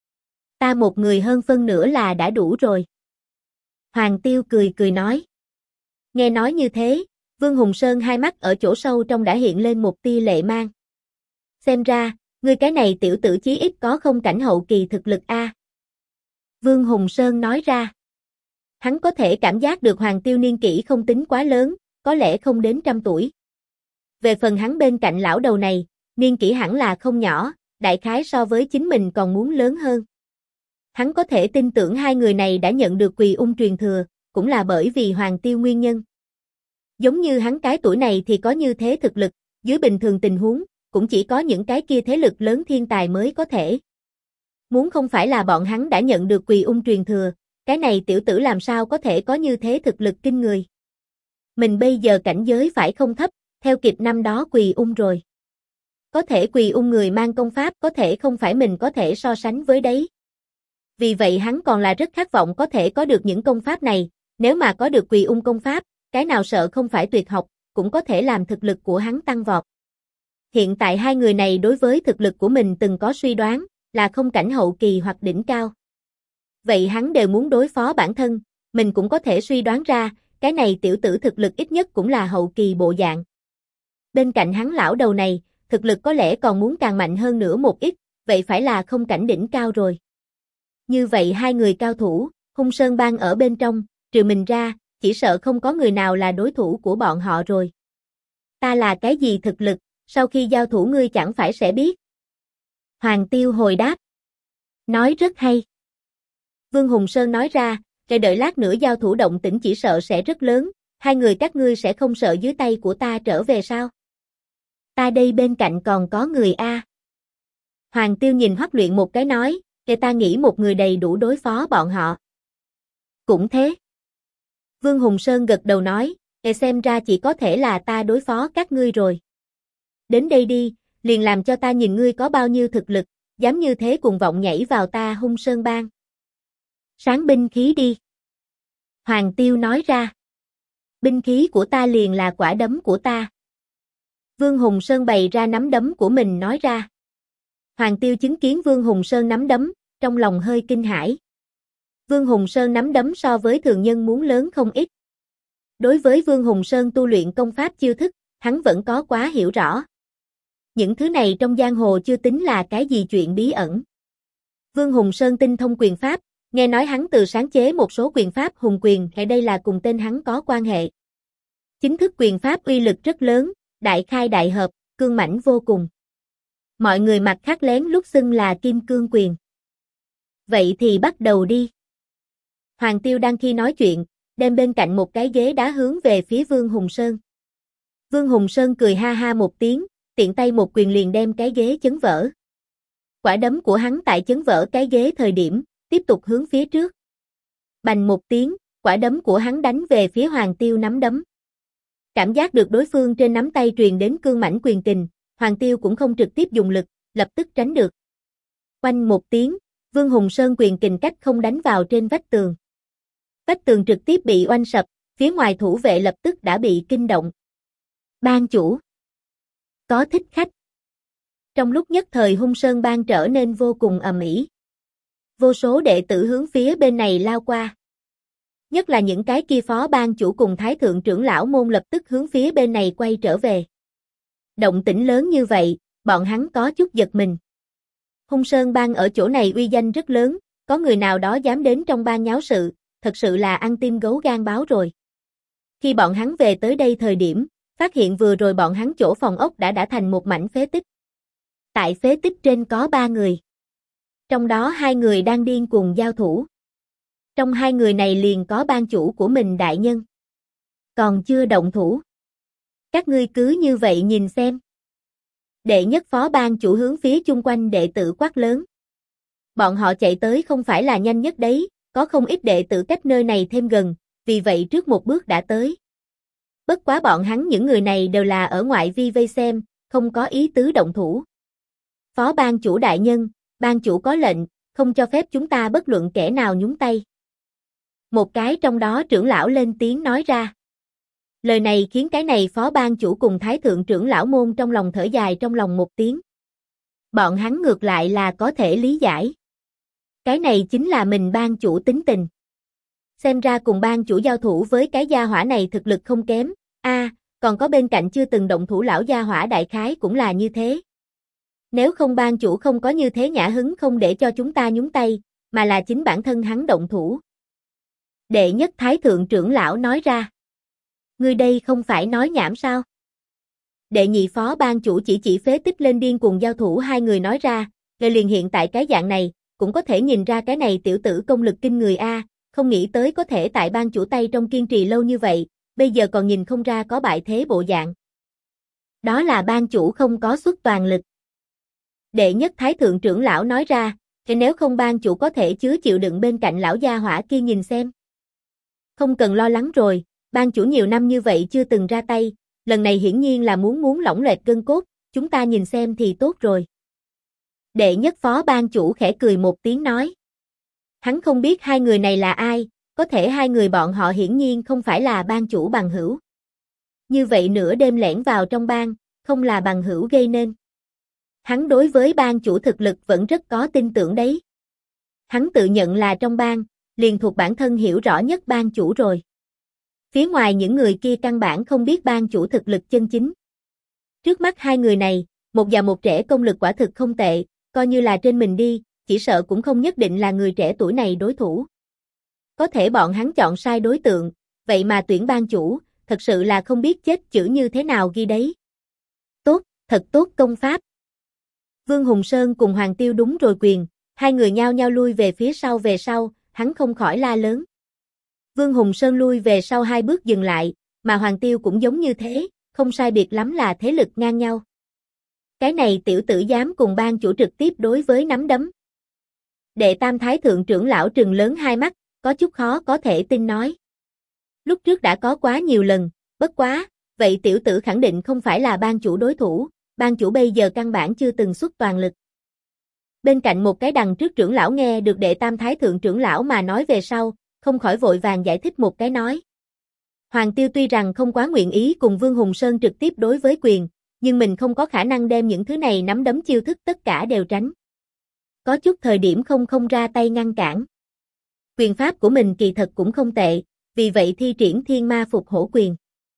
Ta một người hơn phân nửa là đã đủ rồi. Hoàng Tiêu cười nói. Nghe nói như thế, Vương Hùng Sơn hai mắt ở chỗ sâu trong đã hiện lên một tia lệ mang. Xem ra, ngươi cái này tiểu tử chí ít có không cảnh hậu kỳ thực lực a. Vương Hùng Sơn nói ra. Hắn có thể cảm giác được Hoàng Tiêu niên kỷ không tính quá lớn, có lẽ không đến 100 tuổi. Về phần hắn bên cạnh lão đầu này, niên kỷ hẳn là không nhỏ, đại khái so với chính mình còn muốn lớn hơn. Hắn có thể tin tưởng hai người này đã nhận được Quỳ Ung truyền thừa, cũng là bởi vì Hoàng Tiêu nguyên nhân. Giống như hắn cái tuổi này thì có như thế thực lực, dưới bình thường tình huống, cũng chỉ có những cái kia thế lực lớn thiên tài mới có thể. Muốn không phải là bọn hắn đã nhận được Quỳ Ung truyền thừa, cái này tiểu tử làm sao có thể có như thế thực lực kinh người. Mình bây giờ cảnh giới phải không thấp, theo kịp năm đó Quỳ Ung rồi. Có thể Quỳ Ung người mang công pháp có thể không phải mình có thể so sánh với đấy. Vì vậy hắn còn là rất khát vọng có thể có được những công pháp này, nếu mà có được Quỳ Ung công pháp, cái nào sợ không phải tuyệt học, cũng có thể làm thực lực của hắn tăng vọt. Hiện tại hai người này đối với thực lực của mình từng có suy đoán, là không cảnh hậu kỳ hoặc đỉnh cao. Vậy hắn đều muốn đối phó bản thân, mình cũng có thể suy đoán ra, cái này tiểu tử thực lực ít nhất cũng là hậu kỳ bộ dạng. Bên cạnh hắn lão đầu này, thực lực có lẽ còn muốn càng mạnh hơn nữa một ít, vậy phải là không cảnh đỉnh cao rồi. Như vậy hai người cao thủ, Hung Sơn Bang ở bên trong, trừ mình ra, chỉ sợ không có người nào là đối thủ của bọn họ rồi. Ta là cái gì thực lực, sau khi giao thủ ngươi chẳng phải sẽ biết. Hoàng Tiêu hồi đáp. Nói rất hay. Vương Hùng Sơn nói ra, đợi lát nữa giao thủ động tĩnh chỉ sợ sẽ rất lớn, hai người các ngươi sẽ không sợ dưới tay của ta trở về sao? Ta đây bên cạnh còn có người a. Hoàng Tiêu nhìn Hoắc Luyện một cái nói, ta nghĩ một người đầy đủ đối phó bọn họ. Cũng thế. Vương Hùng Sơn gật đầu nói, xem ra chỉ có thể là ta đối phó các ngươi rồi. Đến đây đi, liền làm cho ta nhìn ngươi có bao nhiêu thực lực, dám như thế cuồng vọng nhảy vào ta Hung Sơn Bang. Sáng binh khí đi. Hoàng Tiêu nói ra. Binh khí của ta liền là quả đấm của ta. Vương Hùng Sơn bày ra nắm đấm của mình nói ra. Hoàng Tiêu chứng kiến Vương Hùng Sơn nắm đấm, trong lòng hơi kinh hãi. Vương Hùng Sơn nắm đấm so với thường nhân muốn lớn không ít. Đối với Vương Hùng Sơn tu luyện công pháp chiêu thức, hắn vẫn có quá hiểu rõ. Những thứ này trong giang hồ chưa tính là cái gì chuyện bí ẩn. Vương Hùng Sơn tinh thông quyền pháp, nghe nói hắn từ sáng chế một số quyền pháp hùng quyền, hay đây là cùng tên hắn có quan hệ. Chính thức quyền pháp uy lực rất lớn, đại khai đại hợp, cương mãnh vô cùng. Mọi người mặt khác lén lúc xưng là kim cương quyền. Vậy thì bắt đầu đi. Hoàng Tiêu đang khi nói chuyện, đem bên cạnh một cái ghế đá hướng về phía Vương Hùng Sơn. Vương Hùng Sơn cười ha ha một tiếng, tiện tay một quyền liền đem cái ghế chấn vỡ. Quả đấm của hắn tại chấn vỡ cái ghế thời điểm, tiếp tục hướng phía trước. Bành một tiếng, quả đấm của hắn đánh về phía Hoàng Tiêu nắm đấm. Cảm giác được đối phương trên nắm tay truyền đến cương mãnh quyền kình, Hoàng Tiêu cũng không trực tiếp dùng lực, lập tức tránh được. Oanh một tiếng, Vương Hùng Sơn quyền kình cách không đánh vào trên vách tường. Vách tường trực tiếp bị oanh sập, phía ngoài thủ vệ lập tức đã bị kinh động. Bang chủ, có thích khách. Trong lúc nhất thời Hung Sơn Bang trở nên vô cùng ầm ĩ. Vô số đệ tử hướng phía bên này lao qua. Nhất là những cái kia phó bang chủ cùng thái thượng trưởng lão môn lập tức hướng phía bên này quay trở về. Động tĩnh lớn như vậy, bọn hắn có chút giật mình. Hung Sơn Bang ở chỗ này uy danh rất lớn, có người nào đó dám đến trong bang nháo sự, thật sự là ăn tim gấu gan báo rồi. Khi bọn hắn về tới đây thời điểm, phát hiện vừa rồi bọn hắn chỗ phòng ốc đã thành một mảnh phế tích. Tại phế tích trên có 3 người. Trong đó 2 người đang điên cuồng giao thủ. Trong 2 người này liền có bang chủ của mình đại nhân. Còn chưa động thủ. Các ngươi cứ như vậy nhìn xem. Đệ nhất phó bang chủ hướng phía chung quanh đệ tử quát lớn. Bọn họ chạy tới không phải là nhanh nhất đấy, có không ít đệ tử cách nơi này thêm gần, vì vậy trước một bước đã tới. Bất quá bọn hắn những người này đều là ở ngoại vi vây xem, không có ý tứ động thủ. Phó bang chủ đại nhân, bang chủ có lệnh, không cho phép chúng ta bất luận kẻ nào nhúng tay. Một cái trong đó trưởng lão lên tiếng nói ra. Lời này khiến cái này phó bang chủ cùng thái thượng trưởng lão môn trong lòng thở dài trong lòng một tiếng. Bọn hắn ngược lại là có thể lý giải. Cái này chính là mình bang chủ tính tình. Xem ra cùng bang chủ giao thủ với cái gia hỏa này thực lực không kém, còn có bên cạnh chưa từng động thủ lão gia hỏa đại khái cũng là như thế. Nếu không bang chủ không có như thế nhã hứng không để cho chúng ta nhúng tay, mà là chính bản thân hắn động thủ. Đệ nhất thái thượng trưởng lão nói ra. Ngươi đây không phải nói nhảm sao? Đệ nhị phó bang chủ chỉ phế tích lên điên cuồng giao thủ 2 người nói ra, ngay liền hiện tại cái dạng này, cũng có thể nhìn ra cái này tiểu tử công lực kinh người không nghĩ tới có thể tại bang chủ tay trong kiên trì lâu như vậy, bây giờ còn nhìn không ra có bại thế bộ dạng. Đó là bang chủ không có xuất toàn lực. Đệ nhất thái thượng trưởng lão nói ra, nếu không bang chủ có thể chứa chịu đựng bên cạnh lão gia hỏa kia nhìn xem. Không cần lo lắng rồi, bang chủ nhiều năm như vậy chưa từng ra tay, lần này hiển nhiên là muốn lỏng lệch gân cốt, chúng ta nhìn xem thì tốt rồi. Đệ nhất phó bang chủ khẽ cười một tiếng nói. Hắn không biết 2 người này là ai, có thể 2 người bọn họ hiển nhiên không phải là bang chủ bằng hữu. Như vậy nửa đêm lẻn vào trong bang, không là bằng hữu gây nên. Hắn đối với bang chủ thực lực vẫn rất có tin tưởng đấy. Hắn tự nhận là trong bang, liền thuộc bản thân hiểu rõ nhất bang chủ rồi. Phía ngoài những người kia căn bản không biết bang chủ thực lực chân chính. Trước mắt 2 người này, một già một trẻ công lực quả thực không tệ, coi như là trên mình đi, chỉ sợ cũng không nhất định là người trẻ tuổi này đối thủ. Có thể bọn hắn chọn sai đối tượng, vậy mà tuyển bang chủ, thật sự là không biết chết chữ như thế nào ghi đấy. Tốt, thật tốt công pháp. Vương Hùng Sơn cùng Hoàng Tiêu đúng rồi quyền, 2 người nhao nhao lui về phía sau hắn không khỏi la lớn. Vương Hùng Sơn lui về sau 2 bước dừng lại, mà Hoàng Tiêu cũng giống như thế, không sai biệt lắm là thế lực ngang nhau. Cái này tiểu tử dám cùng bang chủ trực tiếp đối với nắm đấm. Đệ tam thái thượng trưởng lão trừng lớn 2 mắt, có chút khó có thể tin nói. Lúc trước đã có quá nhiều lần, bất quá, vậy tiểu tử khẳng định không phải là bang chủ đối thủ, bang chủ bây giờ căn bản chưa từng xuất toàn lực. Bên cạnh một cái đằng trước trưởng lão nghe được đệ tam thái thượng trưởng lão mà nói về sau, không khỏi vội vàng giải thích một cái nói. Hoàng Tiêu tuy rằng không quá nguyện ý cùng Vương Hùng Sơn trực tiếp đối với quyền, nhưng mình không có khả năng đem những thứ này nắm đấm chiêu thức tất cả đều tránh. Có chút thời điểm không ra tay ngăn cản. Quyền pháp của mình kỳ thật cũng không tệ, vì vậy thi triển Thiên Ma Phục Hổ Quyền.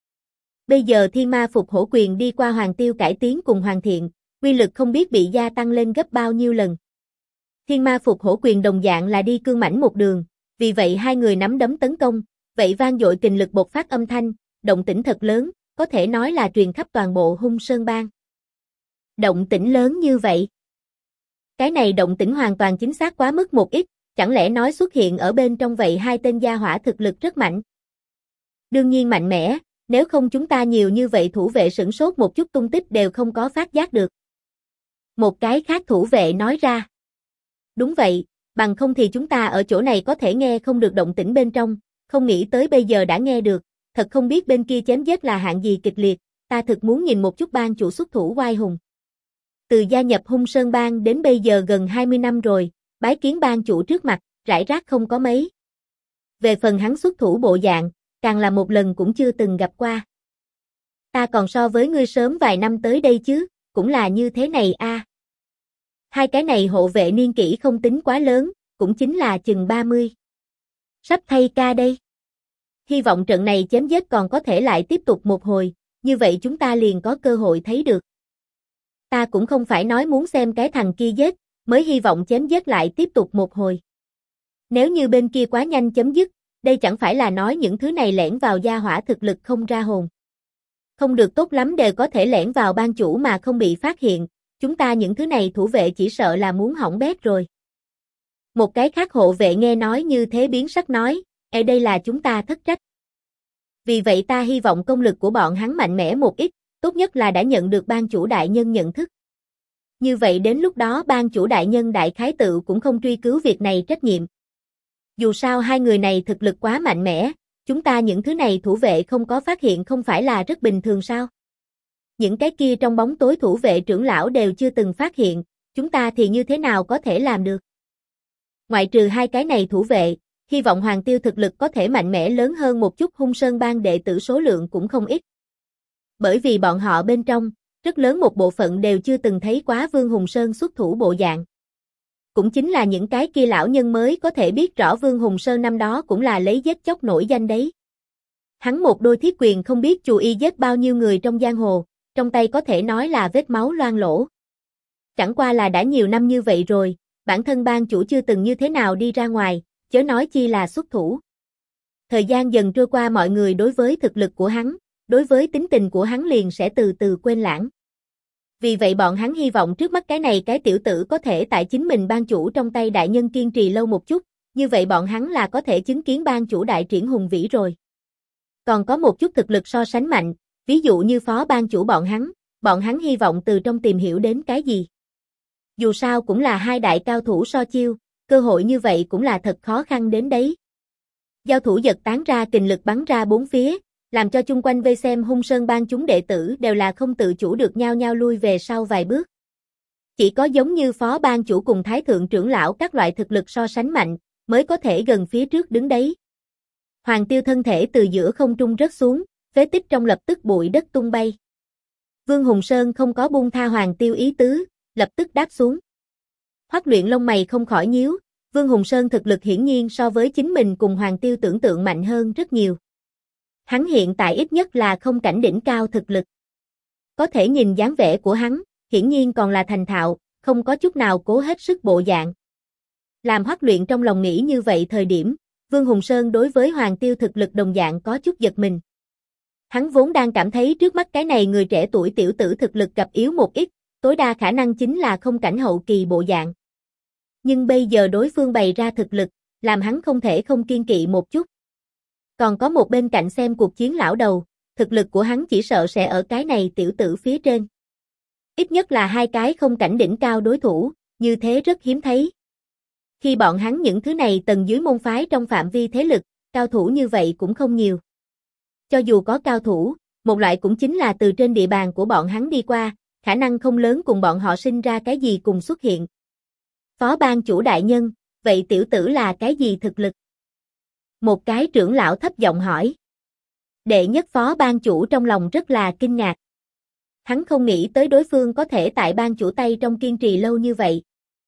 Bây giờ Thiên Ma Phục Hổ Quyền đi qua Hoàng Tiêu cải tiến cùng hoàn thiện, uy lực không biết bị gia tăng lên gấp bao nhiêu lần. Thiên Ma Phục Hổ Quyền đồng dạng là đi cương mãnh một đường, vì vậy 2 người nắm đấm tấn công, vậy vang dội kình lực bộc phát âm thanh, động tĩnh thật lớn, có thể nói là truyền khắp toàn bộ Hung Sơn Bang. Động tĩnh lớn như vậy. Cái này động tĩnh hoàn toàn chính xác quá mức một ít, chẳng lẽ nói xuất hiện ở bên trong vậy 2 tên gia hỏa thực lực rất mạnh. Đương nhiên mạnh mẽ, nếu không chúng ta nhiều như vậy thủ vệ sửng sốt một chút tung tích đều không có phát giác được. Một cái khác thủ vệ nói ra. Đúng vậy, bằng không thì chúng ta ở chỗ này có thể nghe không được động tĩnh bên trong, không nghĩ tới bây giờ đã nghe được, thật không biết bên kia chém giết là hạng gì kịch liệt, ta thực muốn nhìn một chút bang chủ xuất thủ oai hùng. Từ gia nhập Hung Sơn Bang đến bây giờ gần 20 năm rồi, bái kiến bang chủ trước mặt, rải rác không có mấy. Về phần hắn xuất thủ bộ dạng, càng là một lần cũng chưa từng gặp qua. Ta còn so với ngươi sớm vài năm tới đây chứ, cũng là như thế này a. 2 cái này hộ vệ niên kỷ không tính quá lớn, cũng chính là chừng 30. Sắp thay ca đây. Hy vọng trận này chém giết còn có thể lại tiếp tục một hồi, như vậy chúng ta liền có cơ hội thấy được Ta cũng không phải nói muốn xem cái thằng kia giết, mới hy vọng chém giết lại tiếp tục một hồi. Nếu như bên kia quá nhanh chấm dứt, đây chẳng phải là nói những thứ này lẻn vào gia hỏa thực lực không ra hồn. Không được tốt lắm đều có thể lẻn vào ban chủ mà không bị phát hiện, chúng ta những thứ này thủ vệ chỉ sợ là muốn hỏng bét rồi. Một cái khác hộ vệ nghe nói như thế biến sắc nói, ở đây là chúng ta thất trách. Vì vậy ta hy vọng công lực của bọn hắn mạnh mẽ một ít, tốt nhất là đã nhận được ban chủ đại nhân nhận thức. Như vậy đến lúc đó ban chủ đại nhân đại khái tự cũng không truy cứu việc này trách nhiệm. Dù sao hai người này thực lực quá mạnh mẽ, chúng ta những thứ này thủ vệ không có phát hiện không phải là rất bình thường sao? Những cái kia trong bóng tối thủ vệ trưởng lão đều chưa từng phát hiện, chúng ta thì như thế nào có thể làm được? Ngoại trừ hai cái này thủ vệ, hy vọng Hoàng Tiêu thực lực có thể mạnh mẽ lớn hơn một chút, Hung Sơn Bang đệ tử số lượng cũng không ít. Bởi vì bọn họ bên trong, rất lớn một bộ phận đều chưa từng thấy quá Vương Hùng Sơn xuất thủ bộ dạng. Cũng chính là những cái kia lão nhân mới có thể biết rõ Vương Hùng Sơn năm đó cũng là lấy giết chóc nổi danh đấy. Hắn một đôi thiết quyền không biết chù y giết bao nhiêu người trong giang hồ, trong tay có thể nói là vết máu loang lổ. Chẳng qua là đã nhiều năm như vậy rồi, bản thân ban chủ chưa từng như thế nào đi ra ngoài, chớ nói chi là xuất thủ. Thời gian dần trôi qua mọi người đối với thực lực của hắn, đối với tính tình của hắn liền sẽ từ từ quên lãng. Vì vậy bọn hắn hy vọng trước mắt cái này cái tiểu tử có thể tại chính mình ban chủ trong tay đại nhân kiên trì lâu một chút, như vậy bọn hắn là có thể chứng kiến ban chủ đại triển hùng vĩ rồi. Còn có một chút thực lực so sánh mạnh, ví dụ như phó ban chủ bọn hắn hy vọng từ trong tìm hiểu đến cái gì. Dù sao cũng là hai đại cao thủ so chiêu, cơ hội như vậy cũng là thật khó khăn đến đấy. Giao thủ giật tán ra kình lực bắn ra bốn phía, làm cho chung quanh vây xem Hung Sơn Bang chúng đệ tử đều là không tự chủ được nhao nhao lui về sau vài bước. Chỉ có giống như phó ban chủ cùng thái thượng trưởng lão các loại thực lực so sánh mạnh, mới có thể gần phía trước đứng đấy. Hoàng Tiêu thân thể từ giữa không trung rớt xuống, phế tích trong lập tức bụi đất tung bay. Vương Hùng Sơn không có buông tha Hoàng Tiêu ý tứ, lập tức đáp xuống. Hoắc Luyện lông mày không khỏi nhíu, Vương Hùng Sơn thực lực hiển nhiên so với chính mình cùng Hoàng Tiêu tưởng tượng mạnh hơn rất nhiều. Hắn hiện tại ít nhất là không cảnh đỉnh cao thực lực. Có thể nhìn dáng vẻ của hắn, hiển nhiên còn là thành thạo, không có chút nào cố hết sức bộ dạng. Làm Hoắc Luyện trong lòng nghĩ như vậy thời điểm, Vương Hùng Sơn đối với Hoàng Tiêu thực lực đồng dạng có chút giật mình. Hắn vốn đang cảm thấy trước mắt cái này người trẻ tuổi tiểu tử thực lực gặp yếu một ít, tối đa khả năng chính là không cảnh hậu kỳ bộ dạng. Nhưng bây giờ đối phương bày ra thực lực, làm hắn không thể không kiên kỵ một chút. Còn có một bên cạnh xem cuộc chiến lão đầu, thực lực của hắn chỉ sợ sẽ ở cái này tiểu tử phía trên. Ít nhất là hai cái không cảnh đỉnh cao đối thủ, như thế rất hiếm thấy. Khi bọn hắn những thứ này tầng dưới môn phái trong phạm vi thế lực, cao thủ như vậy cũng không nhiều. Cho dù có cao thủ, một loại cũng chính là từ trên địa bàn của bọn hắn đi qua, khả năng không lớn cùng bọn họ sinh ra cái gì cùng xuất hiện. Phó ban chủ đại nhân, vậy tiểu tử là cái gì thực lực? Một cái trưởng lão thấp giọng hỏi. Đệ nhất phó ban chủ trong lòng rất là kinh ngạc. Hắn không nghĩ tới đối phương có thể tại ban chủ tay trong kiên trì lâu như vậy.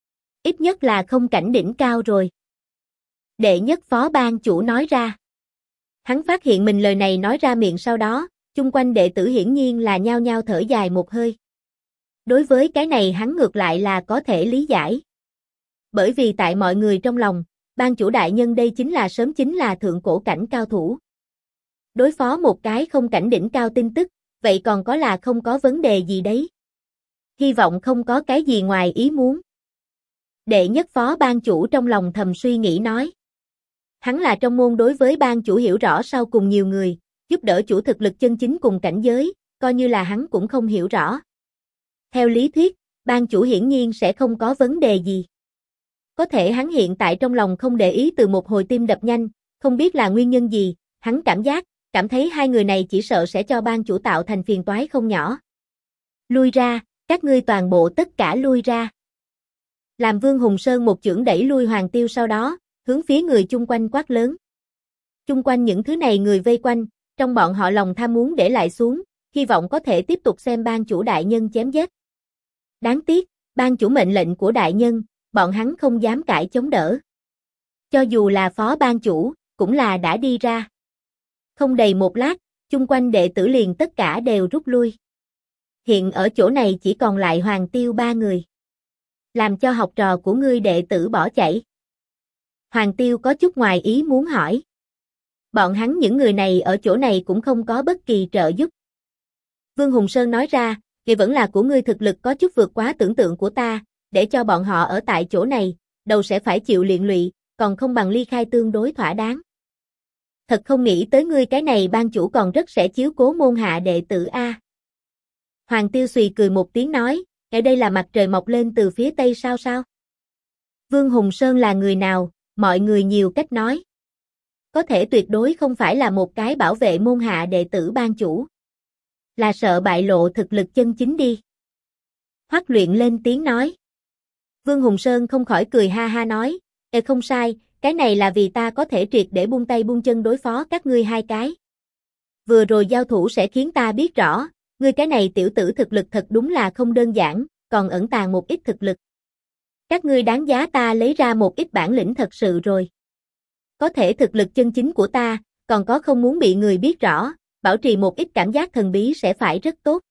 Ít nhất là không cảnh đỉnh cao rồi. Đệ nhất phó ban chủ nói ra. Hắn phát hiện mình lời này nói ra miệng sau đó, chung quanh đệ tử hiển nhiên là nhao nhao thở dài một hơi. Đối với cái này hắn ngược lại là có thể lý giải. Bởi vì tại mọi người trong lòng, ban chủ đại nhân đây sớm chính là thượng cổ cảnh cao thủ. Đối phó một cái không cảnh đỉnh cao tin tức, vậy còn có là không có vấn đề gì đấy. Hy vọng không có cái gì ngoài ý muốn. Đệ nhất phó ban chủ trong lòng thầm suy nghĩ nói. Hắn là trong môn đối với ban chủ hiểu rõ sau cùng nhiều người, giúp đỡ chủ thực lực chân chính cùng cảnh giới, coi như là hắn cũng không hiểu rõ. Theo lý thuyết, ban chủ hiển nhiên sẽ không có vấn đề gì. Có thể hắn hiện tại trong lòng không để ý từ một hồi tim đập nhanh, không biết là nguyên nhân gì, hắn cảm thấy hai người này chỉ sợ sẽ cho ban chủ tạo thành phiền toái không nhỏ. Lui ra, các ngươi toàn bộ tất cả lui ra. Làm Vương Hùng Sơn một chưởng đẩy lui Hoàng Tiêu sau đó, hướng phía người chung quanh quát lớn. Chung quanh những thứ này người vây quanh, trong bọn họ lòng tham muốn để lại xuống, hy vọng có thể tiếp tục xem ban chủ đại nhân chém giết. Đáng tiếc, ban chủ mệnh lệnh của đại nhân, bọn hắn không dám cãi chống đỡ. Cho dù là phó ban chủ, cũng là đã đi ra. Không đầy một lát, chung quanh đệ tử liền tất cả đều rút lui. Hiện ở chỗ này chỉ còn lại Hoàng Tiêu 3 người. Làm cho học trò của ngươi đệ tử bỏ chạy. Hoàng Tiêu có chút ngoài ý muốn hỏi. Bọn hắn những người này ở chỗ này cũng không có bất kỳ trợ giúp. Vương Hùng Sơn nói ra, vậy vẫn là của ngươi thực lực có chút vượt quá tưởng tượng của ta, để cho bọn họ ở tại chỗ này, đầu sẽ phải chịu liên lụy, còn không bằng ly khai tương đối thỏa đáng. Thật không nghĩ tới ngươi cái này ban chủ còn rất sẽ chiếu cố môn hạ đệ tử a. Hoàng Tiêu xùy cười một tiếng nói, ở đây là mặt trời mọc lên từ phía tây sao sao? Vương Hùng Sơn là người nào, mọi người nhiều cách nói. Có thể tuyệt đối không phải là một cái bảo vệ môn hạ đệ tử ban chủ. Là sợ bại lộ thực lực chân chính đi. Hoắc Luyện lên tiếng nói. Vương Hùng Sơn không khỏi cười ha ha nói, không sai, cái này là vì ta có thể triệt để buông tay buông chân đối phó các ngươi hai cái. Vừa rồi giao thủ sẽ khiến ta biết rõ, ngươi cái này tiểu tử thực lực thật đúng là không đơn giản, còn ẩn tàng một ít thực lực. Các ngươi đáng giá ta lấy ra một ít bản lĩnh thật sự rồi. Có thể thực lực chân chính của ta, còn có không muốn bị người biết rõ, bảo trì một ít cảm giác thần bí sẽ phải rất tốt.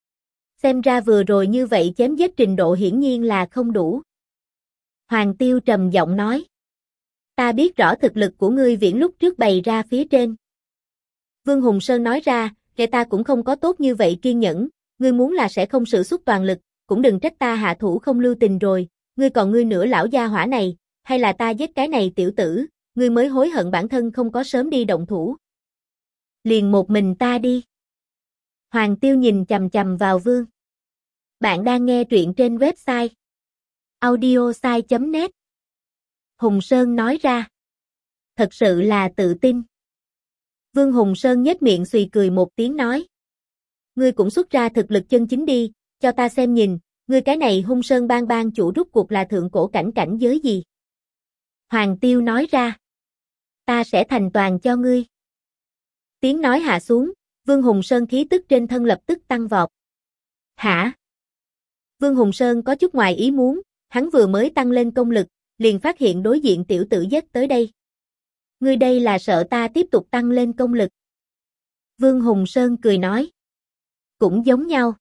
Xem ra vừa rồi như vậy chém giết trình độ hiển nhiên là không đủ. Hoàng Tiêu trầm giọng nói. Ta biết rõ thực lực của ngươi viễn lúc trước bày ra phía trên. Vương Hùng Sơn nói ra, kẻ ta cũng không có tốt như vậy kiên nhẫn, ngươi muốn là sẽ không sử xuất toàn lực, cũng đừng trách ta hạ thủ không lưu tình rồi, ngươi còn ngươi nữa lão gia hỏa này, hay là ta giết cái này tiểu tử, ngươi mới hối hận bản thân không có sớm đi động thủ. Liền một mình ta đi. Hoàng Tiêu nhìn chằm chằm vào Vương. Bạn đang nghe truyện trên website audiosai.net. Hùng Sơn nói ra. Thật sự là tự tin. Vương Hùng Sơn nhếch miệng xùy cười một tiếng nói. Ngươi cũng xuất ra thực lực chân chính đi, cho ta xem nhìn, ngươi cái này Hung Sơn ban chủ rút cuộc là thượng cổ cảnh giới gì? Hoàng Tiêu nói ra. Ta sẽ thành toàn cho ngươi. Tiếng nói hạ xuống, Vương Hùng Sơn khí tức trên thân lập tức tăng vọt. Hả? Vương Hùng Sơn có chút ngoài ý muốn, hắn vừa mới tăng lên công lực, liền phát hiện đối diện tiểu tử giết tới đây. Ngươi đây là sợ ta tiếp tục tăng lên công lực. Vương Hùng Sơn cười nói. Cũng giống nhau.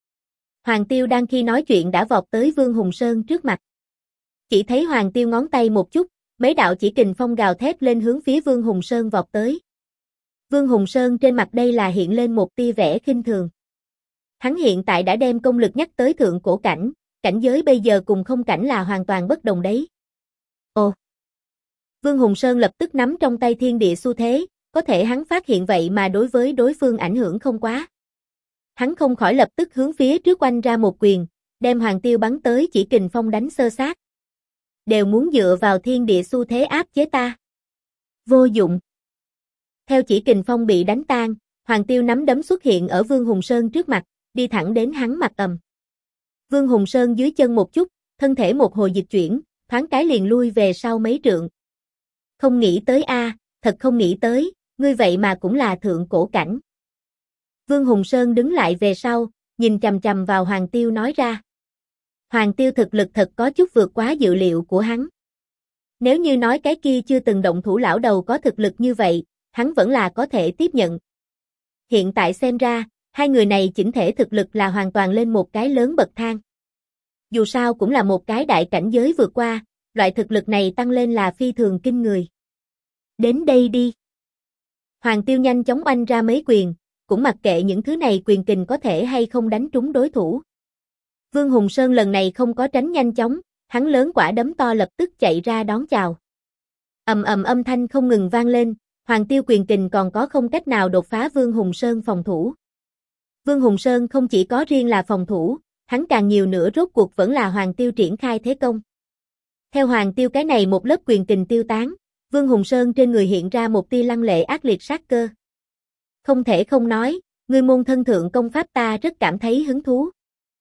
Hoàng Tiêu đang khi nói chuyện đã vọt tới Vương Hùng Sơn trước mặt. Chỉ thấy Hoàng Tiêu ngón tay một chút, mấy đạo chỉ kình phong gào thét lên hướng phía Vương Hùng Sơn vọt tới. Vương Hùng Sơn trên mặt đây là hiện lên một tia vẻ khinh thường. Hắn hiện tại đã đem công lực nhắc tới thượng cổ cảnh, cảnh giới bây giờ cùng không cảnh là hoàn toàn bất đồng đấy. Ồ! Vương Hùng Sơn lập tức nắm trong tay thiên địa xu thế, có thể hắn phát hiện vậy mà đối với đối phương ảnh hưởng không quá. Hắn không khỏi lập tức hướng phía trước oanh ra một quyền, đem Hoàng Tiêu bắn tới chỉ kình phong đánh xơ xác. Đều muốn dựa vào thiên địa xu thế áp chế ta. Vô dụng. Theo chỉ kình phong bị đánh tan, Hoàng Tiêu nắm đấm xuất hiện ở Vương Hùng Sơn trước mặt, đi thẳng đến hắn mặt ầm. Vương Hùng Sơn dưới chân một chút, thân thể một hồi dịch chuyển, thoáng cái liền lui về sau mấy trượng. Không nghĩ tới a, thật không nghĩ tới, ngươi vậy mà cũng là thượng cổ cảnh. Vương Hùng Sơn đứng lại về sau, nhìn chằm chằm vào Hoàng Tiêu nói ra. Hoàng Tiêu thực lực thật có chút vượt quá dự liệu của hắn. Nếu như nói cái kia chưa từng động thủ lão đầu có thực lực như vậy, hắn vẫn là có thể tiếp nhận. Hiện tại xem ra, hai người này chỉnh thể thực lực là hoàn toàn lên một cái lớn bậc thang. Dù sao cũng là một cái đại cảnh giới vượt qua, loại thực lực này tăng lên là phi thường kinh người. Đến đây đi. Hoàng Tiêu nhanh chóng oanh ra mấy quyền, cũng mặc kệ những thứ này quyền kình có thể hay không đánh trúng đối thủ. Vương Hùng Sơn lần này không có tránh nhanh chóng, hắn lớn quả đấm to lập tức chạy ra đón chào. Ầm ầm âm thanh không ngừng vang lên, Hoàng Tiêu quyền kình còn có không cách nào đột phá Vương Hùng Sơn phòng thủ. Vương Hùng Sơn không chỉ có riêng là phòng thủ, hắn càng nhiều nữa rốt cuộc vẫn là Hoàng Tiêu triển khai thế công. Theo Hoàng Tiêu cái này một lớp quyền kình tiêu tán, Vương Hùng Sơn trên người hiện ra một tia lăng lệ ác liệt sát cơ. Không thể không nói, ngươi môn thân thượng công pháp ta rất cảm thấy hứng thú.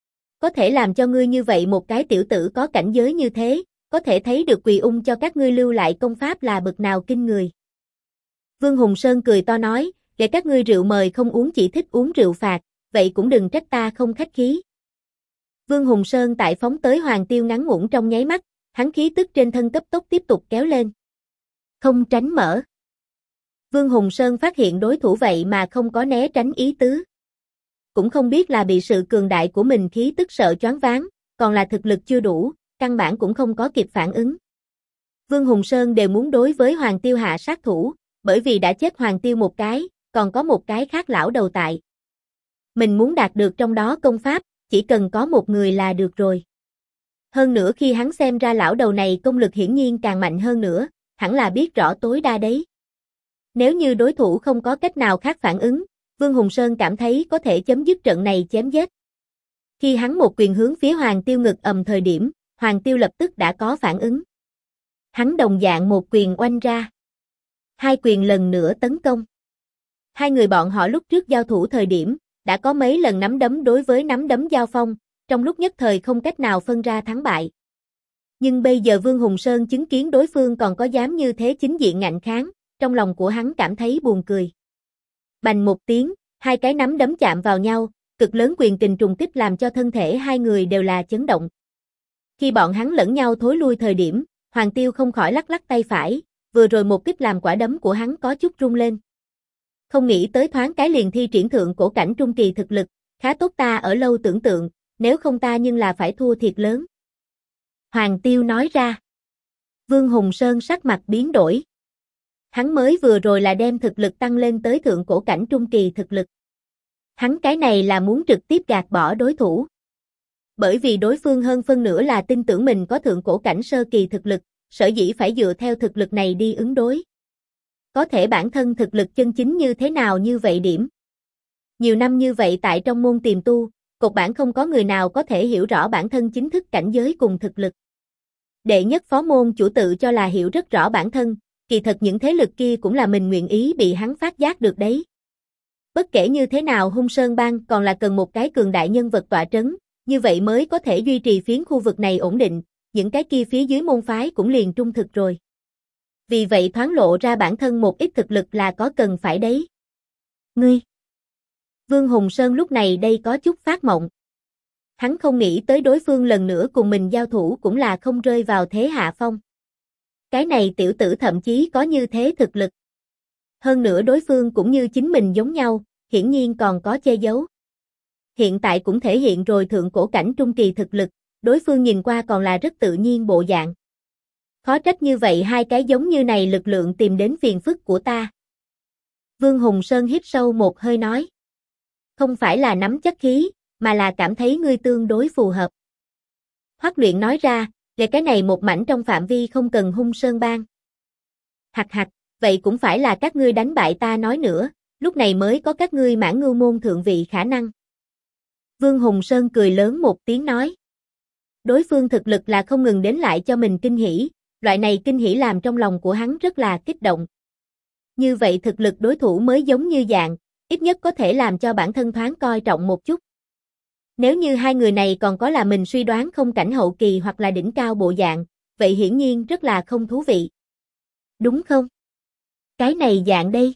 Có thể làm cho ngươi như vậy một cái tiểu tử có cảnh giới như thế, có thể thấy được Quỳ Ung cho các ngươi lưu lại công pháp là bậc nào kinh người. Vương Hùng Sơn cười to nói, để các ngươi rượu mời không uống chỉ thích uống rượu phạt, vậy cũng đừng trách ta không khách khí. Vương Hùng Sơn tại phóng tới Hoàng Tiêu ngắn ngủn trong nháy mắt, hắn khí tức trên thân cấp tốc tiếp tục kéo lên. Không tránh mở. Vương Hùng Sơn phát hiện đối thủ vậy mà không có né tránh ý tứ. cũng không biết là bị sự cường đại của mình khí tức sợ choáng váng, còn là thực lực chưa đủ, căn bản cũng không có kịp phản ứng. Vương Hùng Sơn đều muốn đối với Hoàng Tiêu hạ sát thủ, bởi vì đã chết Hoàng Tiêu một cái, còn có một cái khác lão đầu tại. Mình muốn đạt được trong đó công pháp, chỉ cần có một người là được rồi. Hơn nữa khi hắn xem ra lão đầu này công lực hiển nhiên càng mạnh hơn nữa, hẳn là biết rõ tối đa đấy. Nếu như đối thủ không có cách nào khác phản ứng, Vương Hùng Sơn cảm thấy có thể chấm dứt trận này chém giết. Khi hắn một quyền hướng phía Hoàng Tiêu ngực ầm thời điểm, Hoàng Tiêu lập tức đã có phản ứng. Hắn đồng dạng một quyền oanh ra. Hai quyền lần nữa tấn công. Hai người bọn họ lúc trước giao thủ thời điểm, đã có mấy lần nắm đấm đối với nắm đấm giao phong, trong lúc nhất thời không cách nào phân ra thắng bại. Nhưng bây giờ Vương Hùng Sơn chứng kiến đối phương còn có dám như thế chính diện ngạnh kháng, trong lòng của hắn cảm thấy buồn cười. Bành một tiếng, hai cái nắm đấm chạm vào nhau, cực lớn quyền kình trùng kích làm cho thân thể hai người đều là chấn động. Khi bọn hắn lẫn nhau thối lui thời điểm, Hoàng Tiêu không khỏi lắc lắc tay phải, vừa rồi một kích làm quả đấm của hắn có chút rung lên. Không nghĩ tới thoáng cái liền thi triển thượng cổ cảnh trung kỳ thực lực, khá tốt ta ở lâu tưởng tượng, nếu không ta nhưng là phải thua thiệt lớn. Hoàng Tiêu nói ra. Vương Hùng Sơn sắc mặt biến đổi. Hắn mới vừa rồi là đem thực lực tăng lên tới thượng cổ cảnh trung kỳ thực lực. Hắn cái này là muốn trực tiếp gạt bỏ đối thủ. Bởi vì đối phương hơn phân nửa là tin tưởng mình có thượng cổ cảnh sơ kỳ thực lực, sở dĩ phải dựa theo thực lực này đi ứng đối. Có thể bản thân thực lực chân chính như thế nào như vậy điểm. Nhiều năm như vậy tại trong môn tiềm tu, cột bản không có người nào có thể hiểu rõ bản thân chính thức cảnh giới cùng thực lực. Đệ nhất phó môn chủ tự cho là hiểu rất rõ bản thân, kỳ thật những thế lực kia cũng là mình nguyện ý bị hắn phát giác được đấy. Bất kể như thế nào Hung Sơn Bang còn là cần một cái cường đại nhân vật tọa trấn, như vậy mới có thể duy trì phiến khu vực này ổn định, những cái kia phía dưới môn phái cũng liền trung thực rồi. Vì vậy thoáng lộ ra bản thân một ít thực lực là có cần phải đấy. Ngươi! Vương Hùng Sơn lúc này đây có chút phát mộng. Hắn không nghĩ tới đối phương lần nữa cùng mình giao thủ cũng là không rơi vào thế hạ phong. Cái này tiểu tử thậm chí có như thế thực lực. Hơn nữa đối phương cũng như chính mình giống nhau, hiển nhiên còn có che giấu. Hiện tại cũng thể hiện rồi thượng cổ cảnh trung kỳ thực lực, đối phương nhìn qua còn là rất tự nhiên bộ dạng. Khó trách như vậy hai cái giống như này lực lượng tìm đến phiền phức của ta. Vương Hùng Sơn hít sâu một hơi nói. Không phải là nắm chắc khí, mà là cảm thấy ngươi tương đối phù hợp. Hoắc Luyện nói ra, về cái này một mảnh trong phạm vi không cần Hung Sơn Bang. Hặc hặc, vậy cũng phải là các ngươi đánh bại ta nói nữa, lúc này mới có các ngươi Mãn Ngưu môn thượng vị khả năng. Vương Hùng Sơn cười lớn một tiếng nói. Đối phương thực lực là không ngừng đến lại cho mình kinh hỉ, loại này kinh hỉ làm trong lòng của hắn rất là kích động. Như vậy thực lực đối thủ mới giống như dạng, ít nhất có thể làm cho bản thân thoáng coi trọng một chút. Nếu như hai người này còn có là mình suy đoán không cảnh hậu kỳ hoặc là đỉnh cao bộ dạng, vậy hiển nhiên rất là không thú vị. Đúng không? Cái này dạng đây.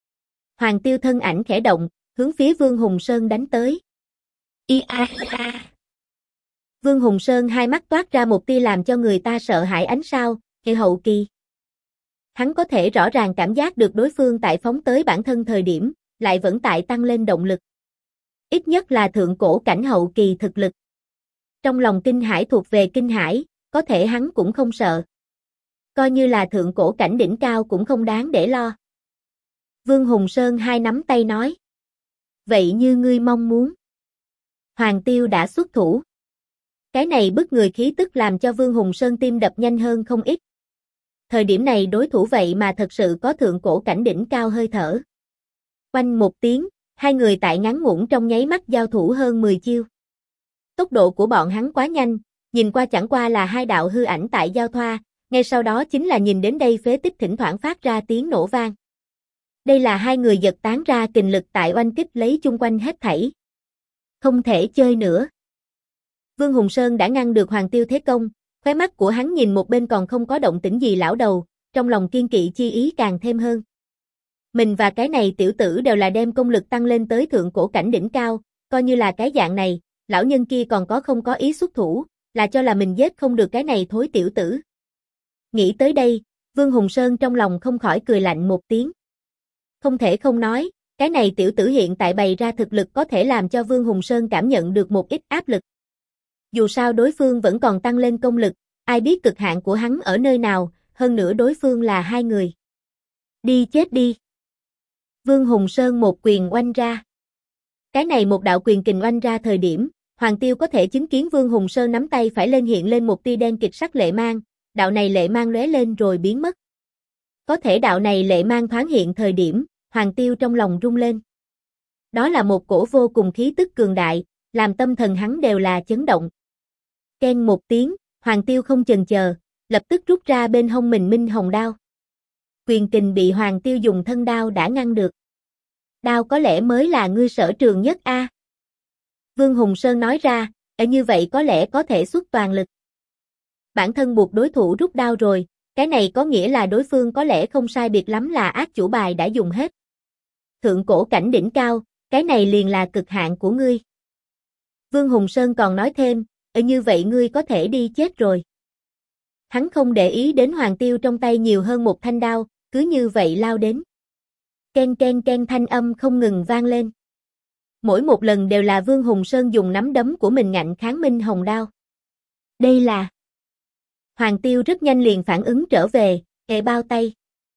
Hoàng Tiêu thân ảnh khẽ động, hướng phía Vương Hùng Sơn đánh tới. Vương Hùng Sơn hai mắt toát ra một tia làm cho người ta sợ hãi ánh sao, hệ hậu kỳ. Hắn có thể rõ ràng cảm giác được đối phương tại phóng tới bản thân thời điểm, lại vẫn tại tăng lên động lực. Ít nhất là thượng cổ cảnh hậu kỳ thực lực. Trong lòng kinh hải thuộc về kinh hải, có thể hắn cũng không sợ. Coi như là thượng cổ cảnh đỉnh cao cũng không đáng để lo. Vương Hùng Sơn hai nắm tay nói. Vậy như ngươi mong muốn. Hoàng Tiêu đã xuất thủ. Cái này bức người khí tức làm cho Vương Hùng Sơn tim đập nhanh hơn không ít. Thời điểm này đối thủ vậy mà thật sự có thượng cổ cảnh đỉnh cao hơi thở. Oanh một tiếng, hai người tại ngắn ngủn trong nháy mắt giao thủ hơn 10 chiêu. Tốc độ của bọn hắn quá nhanh, nhìn qua chẳng qua là hai đạo hư ảnh tại giao thoa, ngay sau đó chính là nhìn đến đây phế tích thỉnh thoảng phát ra tiếng nổ vang. Đây là hai người giật tán ra kình lực tại oanh kích lấy chung quanh hết thảy. Không thể chơi nữa. Vương Hùng Sơn đã ngăn được Hoàng Tiêu thế công, khóe mắt của hắn nhìn một bên còn không có động tĩnh gì lão đầu, trong lòng kiên kỵ chi ý càng thêm hơn. Mình và cái này tiểu tử đều là đem công lực tăng lên tới thượng cổ cảnh đỉnh cao, coi như là cái dạng này, lão nhân kia còn có không có ý xuất thủ, là cho là mình giết không được cái này thối tiểu tử. Nghĩ tới đây, Vương Hùng Sơn trong lòng không khỏi cười lạnh một tiếng. Không thể không nói, Cái này tiểu tử hiện tại bày ra thực lực có thể làm cho Vương Hùng Sơn cảm nhận được một ít áp lực. Dù sao đối phương vẫn còn tăng lên công lực, ai biết cực hạn của hắn ở nơi nào, hơn nữa đối phương là hai người. Đi chết đi. Vương Hùng Sơn một quyền oanh ra. Cái này một đạo quyền kình oanh ra thời điểm, Hoàng Tiêu có thể chứng kiến Vương Hùng Sơn nắm tay phải lên hiện lên một tia đen kịch sắc lệ mang, đạo này lệ mang lóe lên rồi biến mất. Có thể đạo này lệ mang thoáng hiện thời điểm, Hoàng Tiêu trong lòng rung lên. Đó là một cổ vô cùng khí tức cường đại, làm tâm thần hắn đều là chấn động. Keng một tiếng, Hoàng Tiêu không chần chờ, lập tức rút ra bên hông mình Minh Hồng đao. Quyền kình bị Hoàng Tiêu dùng thân đao đã ngăn được. Đao có lẽ mới là ngươi sở trường nhất a. Vương Hùng Sơn nói ra, như vậy có lẽ có thể xuất toàn lực. Bản thân buộc đối thủ rút đao rồi, cái này có nghĩa là đối phương có lẽ không sai biệt lắm là ác chủ bài đã dùng hết. Thượng cổ cảnh đỉnh cao, cái này liền là cực hạn của ngươi. Vương Hùng Sơn còn nói thêm, như vậy ngươi có thể đi chết rồi. Hắn không để ý đến Hoàng Tiêu trong tay nhiều hơn một thanh đao, cứ như vậy lao đến. Ken ken ken thanh âm không ngừng vang lên. Mỗi một lần đều là Vương Hùng Sơn dùng nắm đấm của mình ngạnh kháng Minh Hồng đao. Đây là... Hoàng Tiêu rất nhanh liền phản ứng trở về, bao tay.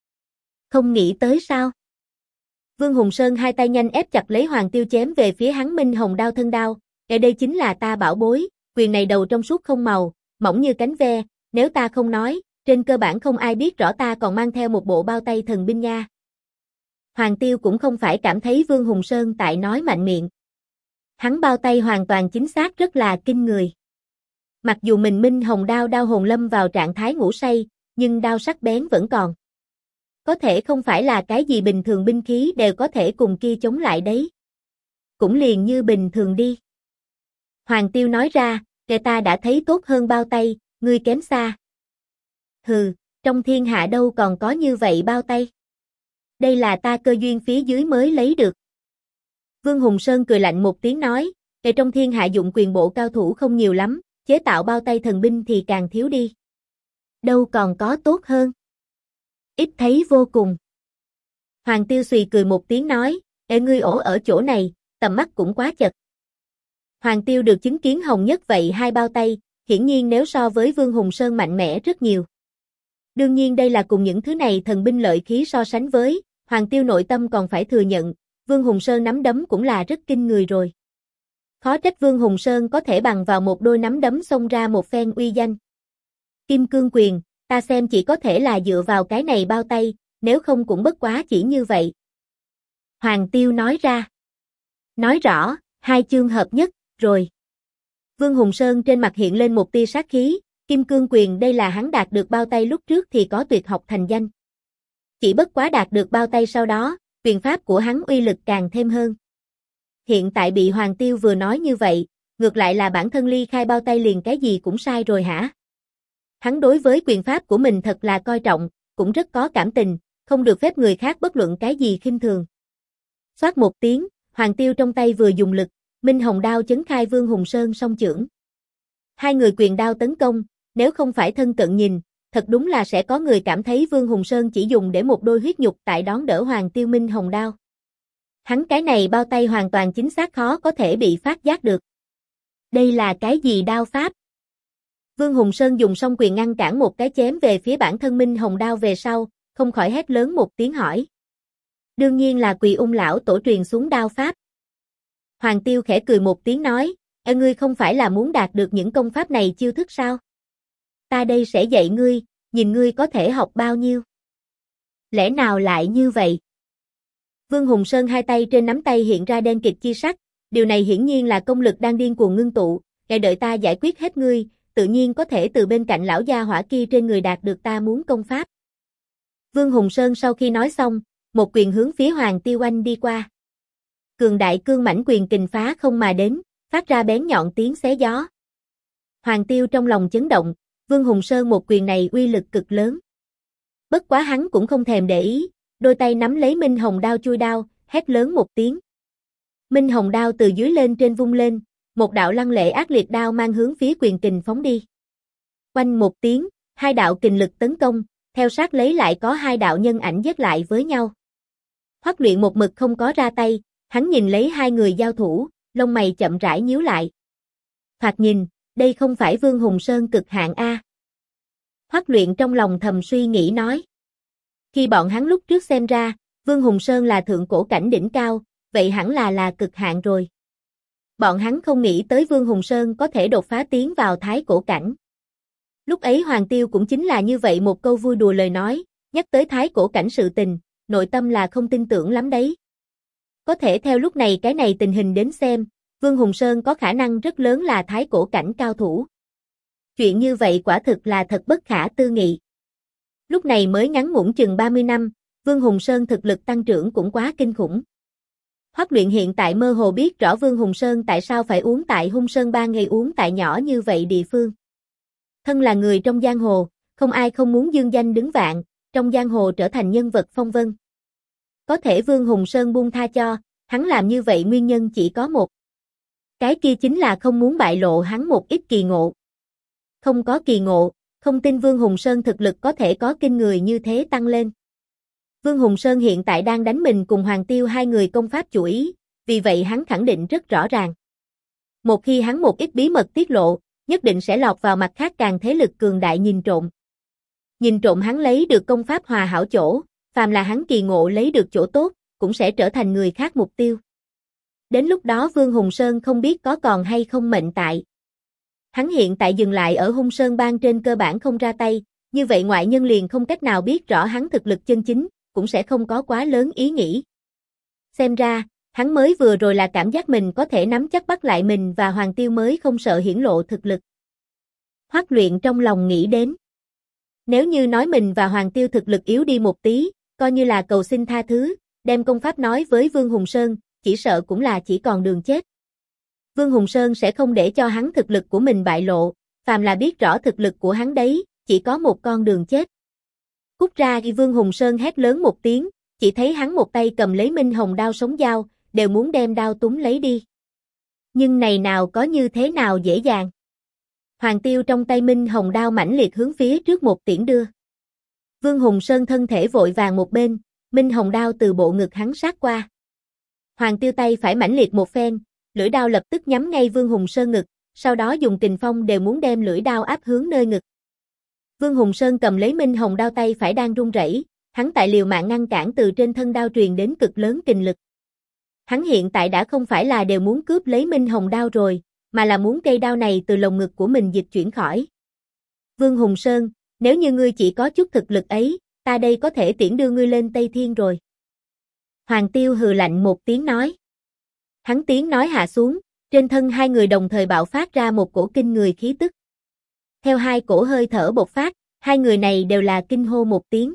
Không nghĩ tới sao? Vương Hùng Sơn hai tay nhanh ép chặt lấy Hoàng Tiêu chém về phía hắn Minh Hồng đao thân đao. Đây chính là ta bảo bối, quyền này đầu trong suốt không màu, mỏng như cánh ve, nếu ta không nói, trên cơ bản không ai biết rõ ta còn mang theo một bộ bao tay thần binh nha. Hoàng Tiêu cũng không phải cảm thấy Vương Hùng Sơn tại nói mạnh miệng. Hắn bao tay hoàn toàn chính xác rất là kinh người. Mặc dù mình Minh Hồng đao đao hồn lâm vào trạng thái ngủ say, nhưng đao sắc bén vẫn còn. Có thể không phải là cái gì bình thường binh khí đều có thể cùng kia chống lại đấy. Cũng liền như bình thường đi. Hoàng Tiêu nói ra, ta đã thấy tốt hơn bao tay, ngươi kém xa. Hừ, trong thiên hạ đâu còn có như vậy bao tay. Đây là ta cơ duyên phía dưới mới lấy được. Vương Hùng Sơn cười lạnh một tiếng nói, trong thiên hạ dụng quyền bộ cao thủ không nhiều lắm, chế tạo bao tay thần binh thì càng thiếu đi. Đâu còn có tốt hơn. Ít thấy vô cùng. Hoàng Tiêu xùy cười một tiếng nói, ngươi ổ ở chỗ này, tầm mắt cũng quá chật. Hoàng Tiêu được chứng kiến hồng nhất vậy hai bao tay, hiển nhiên nếu so với Vương Hùng Sơn mạnh mẽ rất nhiều. Đương nhiên đây là cùng những thứ này thần binh lợi khí so sánh với, Hoàng Tiêu nội tâm còn phải thừa nhận, Vương Hùng Sơn nắm đấm cũng là rất kinh người rồi. Khó trách Vương Hùng Sơn có thể bằng vào một đôi nắm đấm xông ra một phen uy danh. Kim cương quyền, ta xem chỉ có thể là dựa vào cái này bao tay, nếu không cũng bất quá chỉ như vậy. Hoàng Tiêu nói ra. Nói rõ, hai chương hợp nhất, rồi. Vương Hùng Sơn trên mặt hiện lên một tia sát khí, kim cương quyền đây là hắn đạt được bao tay lúc trước thì có tuyệt học thành danh. Chỉ bất quá đạt được bao tay sau đó, quyền pháp của hắn uy lực càng thêm hơn. Hiện tại bị Hoàng Tiêu vừa nói như vậy, ngược lại là bản thân ly khai bao tay liền cái gì cũng sai rồi hả? Hắn đối với quyền pháp của mình thật là coi trọng, cũng rất có cảm tình, không được phép người khác bất luận cái gì khinh thường. Xoát một tiếng, Hoàng Tiêu trong tay vừa dùng lực, Minh Hồng đao chấn khai Vương Hùng Sơn song chưởng. Hai người quyền đao tấn công, nếu không phải thân cận nhìn, thật đúng là sẽ có người cảm thấy Vương Hùng Sơn chỉ dùng để một đôi huyết nhục tại đón đỡ Hoàng Tiêu Minh Hồng đao. Hắn cái này bao tay hoàn toàn chính xác khó có thể bị phát giác được. Đây là cái gì đao pháp? Vương Hùng Sơn dùng song quyền ngăn cản một cái chém về phía bản thân Minh Hồng đao về sau, không khỏi hét lớn một tiếng hỏi. Đương nhiên là Quỳ Ung lão tổ truyền xuống đao pháp. Hoàng Tiêu khẽ cười một tiếng nói, ngươi không phải là muốn đạt được những công pháp này chiêu thức sao? Ta đây sẽ dạy ngươi, nhìn ngươi có thể học bao nhiêu. Lẽ nào lại như vậy? Vương Hùng Sơn hai tay trên nắm tay hiện ra đen kịt chi sắc, điều này hiển nhiên là công lực đang điên cuồng ngưng tụ, đợi ta giải quyết hết ngươi, tự nhiên có thể từ bên cạnh lão gia hỏa kia trên người đạt được ta muốn công pháp. Vương Hùng Sơn sau khi nói xong, một quyền hướng phía Hoàng Tiêu oanh đi qua. Cường đại cương mãnh quyền kình phá không mà đến, phát ra bén nhọn tiếng xé gió. Hoàng Tiêu trong lòng chấn động, Vương Hùng Sơn một quyền này uy lực cực lớn. Bất quá hắn cũng không thèm để ý, đôi tay nắm lấy Minh Hồng đao chui đao, hét lớn một tiếng. Minh Hồng đao từ dưới lên trên vung lên, một đạo lăng lệ ác liệt đao mang hướng phía quyền kình phóng đi. Oanh một tiếng, hai đạo kình lực tấn công, theo sát lấy lại có hai đạo nhân ảnh giết lại với nhau. Hoắc Luyện một mực không có ra tay, hắn nhìn lấy hai người giao thủ, lông mày chậm rãi nhíu lại. Thoạt nhìn, đây không phải Vương Hùng Sơn cực hạn a. Hoắc Luyện trong lòng thầm suy nghĩ nói. Khi bọn hắn lúc trước xem ra, Vương Hùng Sơn là thượng cổ cảnh đỉnh cao, vậy hẳn là cực hạn rồi. Bọn hắn không nghĩ tới Vương Hùng Sơn có thể đột phá tiến vào thái cổ cảnh. Lúc ấy Hoàng Tiêu cũng chính là như vậy một câu vui đùa lời nói, nhắc tới thái cổ cảnh sự tình, nội tâm là không tin tưởng lắm đấy. Có thể theo lúc này cái này tình hình đến xem, Vương Hùng Sơn có khả năng rất lớn là thái cổ cảnh cao thủ. Chuyện như vậy quả thực là thật bất khả tư nghị. Lúc này mới ngắn ngủn chừng 30 năm, Vương Hùng Sơn thực lực tăng trưởng cũng quá kinh khủng. Hoắc Luyện hiện tại mơ hồ biết rõ Vương Hùng Sơn tại sao phải uống tại Hung Sơn 3 ngày uống tại nhỏ như vậy địa phương. Thân là người trong giang hồ, không ai không muốn dương danh đứng vạn, trong giang hồ trở thành nhân vật phong vân. Có thể Vương Hùng Sơn buông tha cho, hắn làm như vậy nguyên nhân chỉ có một. Cái kia chính là không muốn bại lộ hắn một ít kỳ ngộ. Không có kỳ ngộ, không tin Vương Hùng Sơn thực lực có thể có kinh người như thế tăng lên. Vương Hùng Sơn hiện tại đang đánh mình cùng Hoàng Tiêu hai người công pháp chủ ý, vì vậy hắn khẳng định rất rõ ràng. Một khi hắn một ít bí mật tiết lộ, nhất định sẽ lọt vào mặt khác càng thế lực cường đại nhìn trộm. Nhìn trộm hắn lấy được công pháp hòa hảo chỗ, phàm là hắn kỳ ngộ lấy được chỗ tốt, cũng sẽ trở thành người khác mục tiêu. Đến lúc đó Vương Hùng Sơn không biết có còn hay không mệnh tại. Hắn hiện tại dừng lại ở Hung Sơn Bang trên cơ bản không ra tay, như vậy ngoại nhân liền không cách nào biết rõ hắn thực lực chân chính, cũng sẽ không có quá lớn ý nghĩ. Xem ra, hắn mới vừa rồi là cảm giác mình có thể nắm chắc bắt lại mình và Hoàng Tiêu mới không sợ hiển lộ thực lực. Hoắc Luyện trong lòng nghĩ đến. Nếu như nói mình và Hoàng Tiêu thực lực yếu đi một tí, coi như là cầu xin tha thứ, đem công pháp nói với Vương Hùng Sơn, chỉ sợ cũng là chỉ còn đường chết. Vương Hùng Sơn sẽ không để cho hắn thực lực của mình bại lộ, phàm là biết rõ thực lực của hắn đấy, chỉ có một con đường chết. Cút ra khi Vương Hùng Sơn hét lớn một tiếng, chỉ thấy hắn một tay cầm lấy Minh Hồng đao sống dao, đều muốn đem đao túm lấy đi. Nhưng này nào có như thế nào dễ dàng. Hoàng Tiêu trong tay Minh Hồng đao mãnh liệt hướng phía trước một tiễn đưa. Vương Hùng Sơn thân thể vội vàng một bên, Minh Hồng đao từ bộ ngực hắn sát qua. Hoàng Tiêu tay phải mãnh liệt một phen, lưỡi đao lập tức nhắm ngay Vương Hùng Sơn ngực, sau đó dùng kình phong đều muốn đem lưỡi đao áp hướng nơi ngực. Vương Hùng Sơn cầm lấy Minh Hồng đao tay phải đang run rẩy, hắn tại liều mạng ngăn cản từ trên thân đao truyền đến cực lớn kình lực. Hắn hiện tại đã không phải là đều muốn cướp lấy Minh Hồng đao rồi, mà là muốn cây đao này từ lồng ngực của mình dịch chuyển khỏi. Vương Hùng Sơn, nếu như ngươi chỉ có chút thực lực ấy, ta đây có thể tiễn đưa ngươi lên Tây Thiên rồi. Hoàng Tiêu hừ lạnh một tiếng nói. Hắn tiếng nói hạ xuống, trên thân hai người đồng thời bạo phát ra một cổ kinh người khí tức. Theo hai cổ hơi thở bộc phát, hai người này đều là kinh hô một tiếng.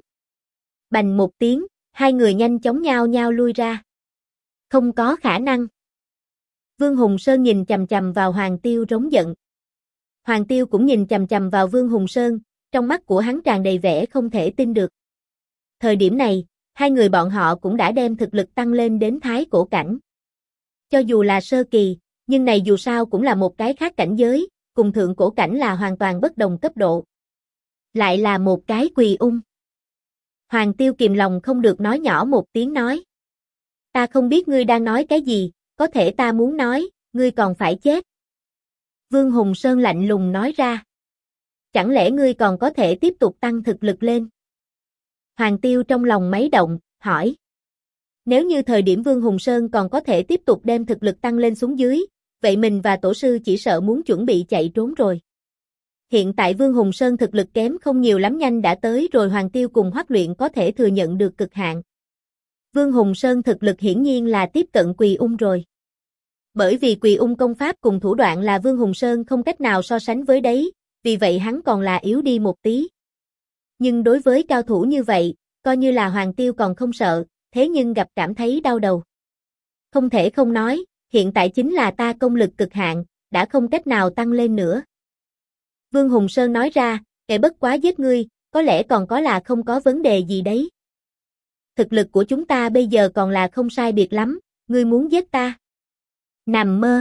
Bành một tiếng, hai người nhanh chóng nhao nhao lui ra. Không có khả năng. Vương Hùng Sơn nhìn chằm chằm vào Hoàng Tiêu rống giận. Hoàng Tiêu cũng nhìn chằm chằm vào Vương Hùng Sơn, trong mắt của hắn tràn đầy vẻ không thể tin được. Thời điểm này, hai người bọn họ cũng đã đem thực lực tăng lên đến thái cổ cảnh. Cho dù là sơ kỳ, nhưng này dù sao cũng là một cái khác cảnh giới, cùng thượng cổ cảnh là hoàn toàn bất đồng cấp độ. Lại là một cái quỳ ung. Hoàng Tiêu kìm lòng không được nói nhỏ một tiếng nói. Ta không biết ngươi đang nói cái gì, có thể ta muốn nói, ngươi còn phải chết. Vương Hùng Sơn lạnh lùng nói ra. Chẳng lẽ ngươi còn có thể tiếp tục tăng thực lực lên? Hoàng Tiêu trong lòng máy động, hỏi. Nếu như thời điểm Vương Hùng Sơn còn có thể tiếp tục đem thực lực tăng lên xuống dưới, vậy mình và tổ sư chỉ sợ muốn chuẩn bị chạy trốn rồi. Hiện tại Vương Hùng Sơn thực lực kém không nhiều lắm nhanh đã tới rồi Hoàng Tiêu cùng Hoắc Luyện có thể thừa nhận được cực hạn. Vương Hùng Sơn thực lực hiển nhiên là tiếp cận Quỳ Ung rồi. Bởi vì Quỳ Ung công pháp cùng thủ đoạn là Vương Hùng Sơn không cách nào so sánh với đấy, vì vậy hắn còn là yếu đi một tí. Nhưng đối với cao thủ như vậy, coi như là Hoàng Tiêu còn không sợ, thế nhưng gặp cảm thấy đau đầu. Không thể không nói, hiện tại chính là ta công lực cực hạn, đã không cách nào tăng lên nữa. Vương Hùng Sơn nói ra, kẻ bất quá giết ngươi, có lẽ còn có là không có vấn đề gì đấy. Thực lực của chúng ta bây giờ còn là không sai biệt lắm, ngươi muốn giết ta. Nằm mơ.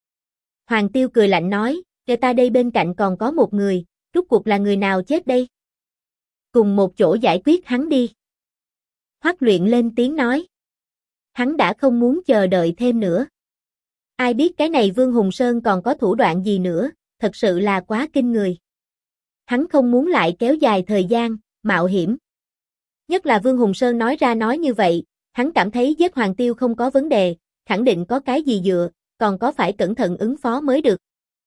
Hoàng Tiêu cười lạnh nói, kẻ ta đây bên cạnh còn có một người, rốt cuộc là người nào chết đây? Cùng một chỗ giải quyết hắn đi. Hoắc Luyện lên tiếng nói. Hắn đã không muốn chờ đợi thêm nữa. Ai biết cái này Vương Hùng Sơn còn có thủ đoạn gì nữa, thật sự là quá kinh người. Hắn không muốn lại kéo dài thời gian, mạo hiểm. Nhất là Vương Hùng Sơn nói ra nói như vậy, hắn cảm thấy giết Hoàng Tiêu không có vấn đề, khẳng định có cái gì dựa, còn có phải cẩn thận ứng phó mới được.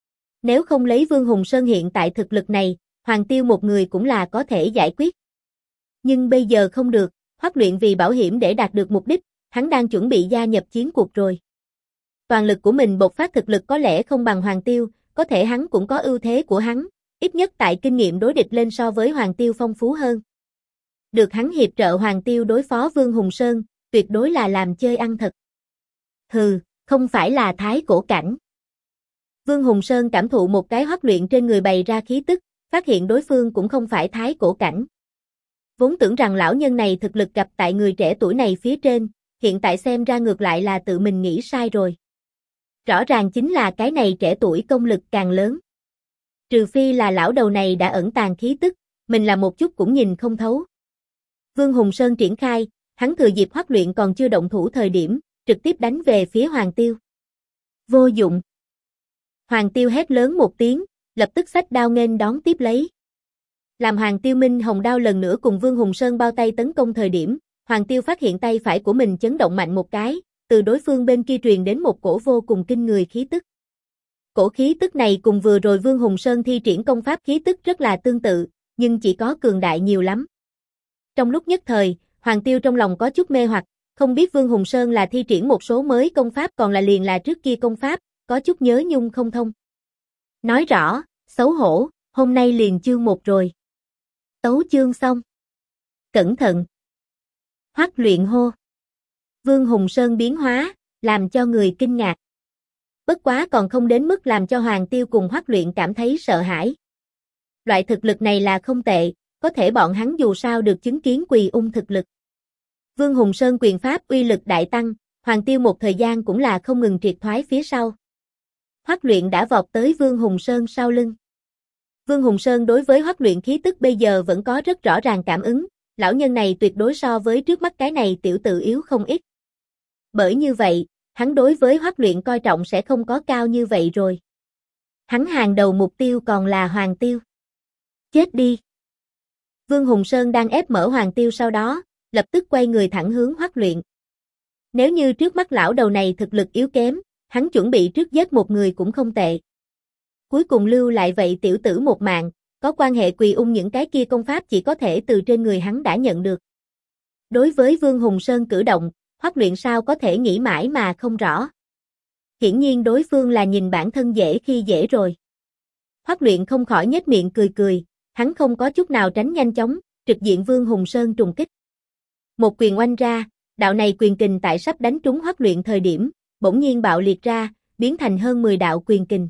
Nếu không lấy Vương Hùng Sơn hiện tại thực lực này, Hoàng Tiêu một người cũng là có thể giải quyết. Nhưng bây giờ không được, Hoắc Luyện vì bảo hiểm để đạt được mục đích, hắn đang chuẩn bị gia nhập chiến cuộc rồi. Toàn lực của mình bộc phát thực lực có lẽ không bằng Hoàng Tiêu, có thể hắn cũng có ưu thế của hắn, ít nhất tại kinh nghiệm đối địch lên so với Hoàng Tiêu phong phú hơn. Được hắn hiệp trợ Hoàng Tiêu đối phó Vương Hùng Sơn, tuyệt đối là làm chơi ăn thật. Hừ, không phải là thái cổ cảnh. Vương Hùng Sơn cảm thụ một cái Hoắc Luyện trên người bày ra khí tức, phát hiện đối phương cũng không phải thái cổ cảnh. Vốn tưởng rằng lão nhân này thực lực gặp tại người trẻ tuổi này phía trên, hiện tại xem ra ngược lại là tự mình nghĩ sai rồi. Rõ ràng chính là cái này trẻ tuổi công lực càng lớn. Trừ phi là lão đầu này đã ẩn tàng khí tức, mình là một chút cũng nhìn không thấu. Vương Hùng Sơn triển khai, hắn thừa dịp Hoắc Luyện còn chưa động thủ thời điểm, trực tiếp đánh về phía Hoàng Tiêu. Vô dụng. Hoàng Tiêu hét lớn một tiếng, lập tức xách đao nghênh đón tiếp lấy. Làm Hoàng Tiêu Minh Hồng đao lần nữa cùng Vương Hùng Sơn bao tay tấn công thời điểm, Hoàng Tiêu phát hiện tay phải của mình chấn động mạnh một cái, từ đối phương bên kia truyền đến một cổ vô cùng kinh người khí tức. Cổ khí tức này cùng vừa rồi Vương Hùng Sơn thi triển công pháp khí tức rất là tương tự, nhưng chỉ có cường đại nhiều lắm. Trong lúc nhất thời, Hoàng Tiêu trong lòng có chút mê hoặc, không biết Vương Hùng Sơn là thi triển một số mới công pháp còn là liền là trước kia công pháp, có chút nhớ nhung không thông. Nói rõ, xấu hổ, hôm nay liền chương 1 rồi. Tấu chương xong. Cẩn thận. Hoắc Luyện hô. Vương Hùng Sơn biến hóa, làm cho người kinh ngạc. Bất quá còn không đến mức làm cho Hoàng Tiêu cùng Hoắc Luyện cảm thấy sợ hãi. Loại thực lực này là không tệ, có thể bọn hắn dù sao được chứng kiến Quỳ Ung thực lực. Vương Hùng Sơn quyền pháp uy lực đại tăng, Hoàng Tiêu một thời gian cũng là không ngừng triệt thoái phía sau. Hoắc Luyện đã vọt tới Vương Hùng Sơn sau lưng. Vương Hùng Sơn đối với Hoắc Luyện khí tức bây giờ vẫn có rất rõ ràng cảm ứng, lão nhân này tuyệt đối so với trước mắt cái này tiểu tử yếu không ít. Bởi như vậy, hắn đối với Hoắc Luyện coi trọng sẽ không có cao như vậy rồi. Hắn hàng đầu mục tiêu còn là Hoàng Tiêu. Chết đi. Vương Hùng Sơn đang ép mở Hoàng Tiêu sau đó, lập tức quay người thẳng hướng Hoắc Luyện. Nếu như trước mắt lão đầu này thực lực yếu kém, hắn chuẩn bị trước giết một người cũng không tệ. Cuối cùng lưu lại vậy tiểu tử một mạng, có quan hệ Quỳ Ung những cái kia công pháp chỉ có thể từ trên người hắn đã nhận được. Đối với Vương Hùng Sơn cử động, Hoắc Luyện sao có thể nghĩ mãi mà không rõ. Hiển nhiên đối phương là nhìn bản thân dễ khi dễ rồi. Hoắc Luyện không khỏi nhếch miệng cười cười, hắn không có chút nào tránh nhanh chóng, trực diện Vương Hùng Sơn trùng kích. Một quyền oanh ra, đạo này quyền kình tại sắp đánh trúng Hoắc Luyện thời điểm, bỗng nhiên bạo liệt ra, biến thành hơn 10 đạo quyền kình.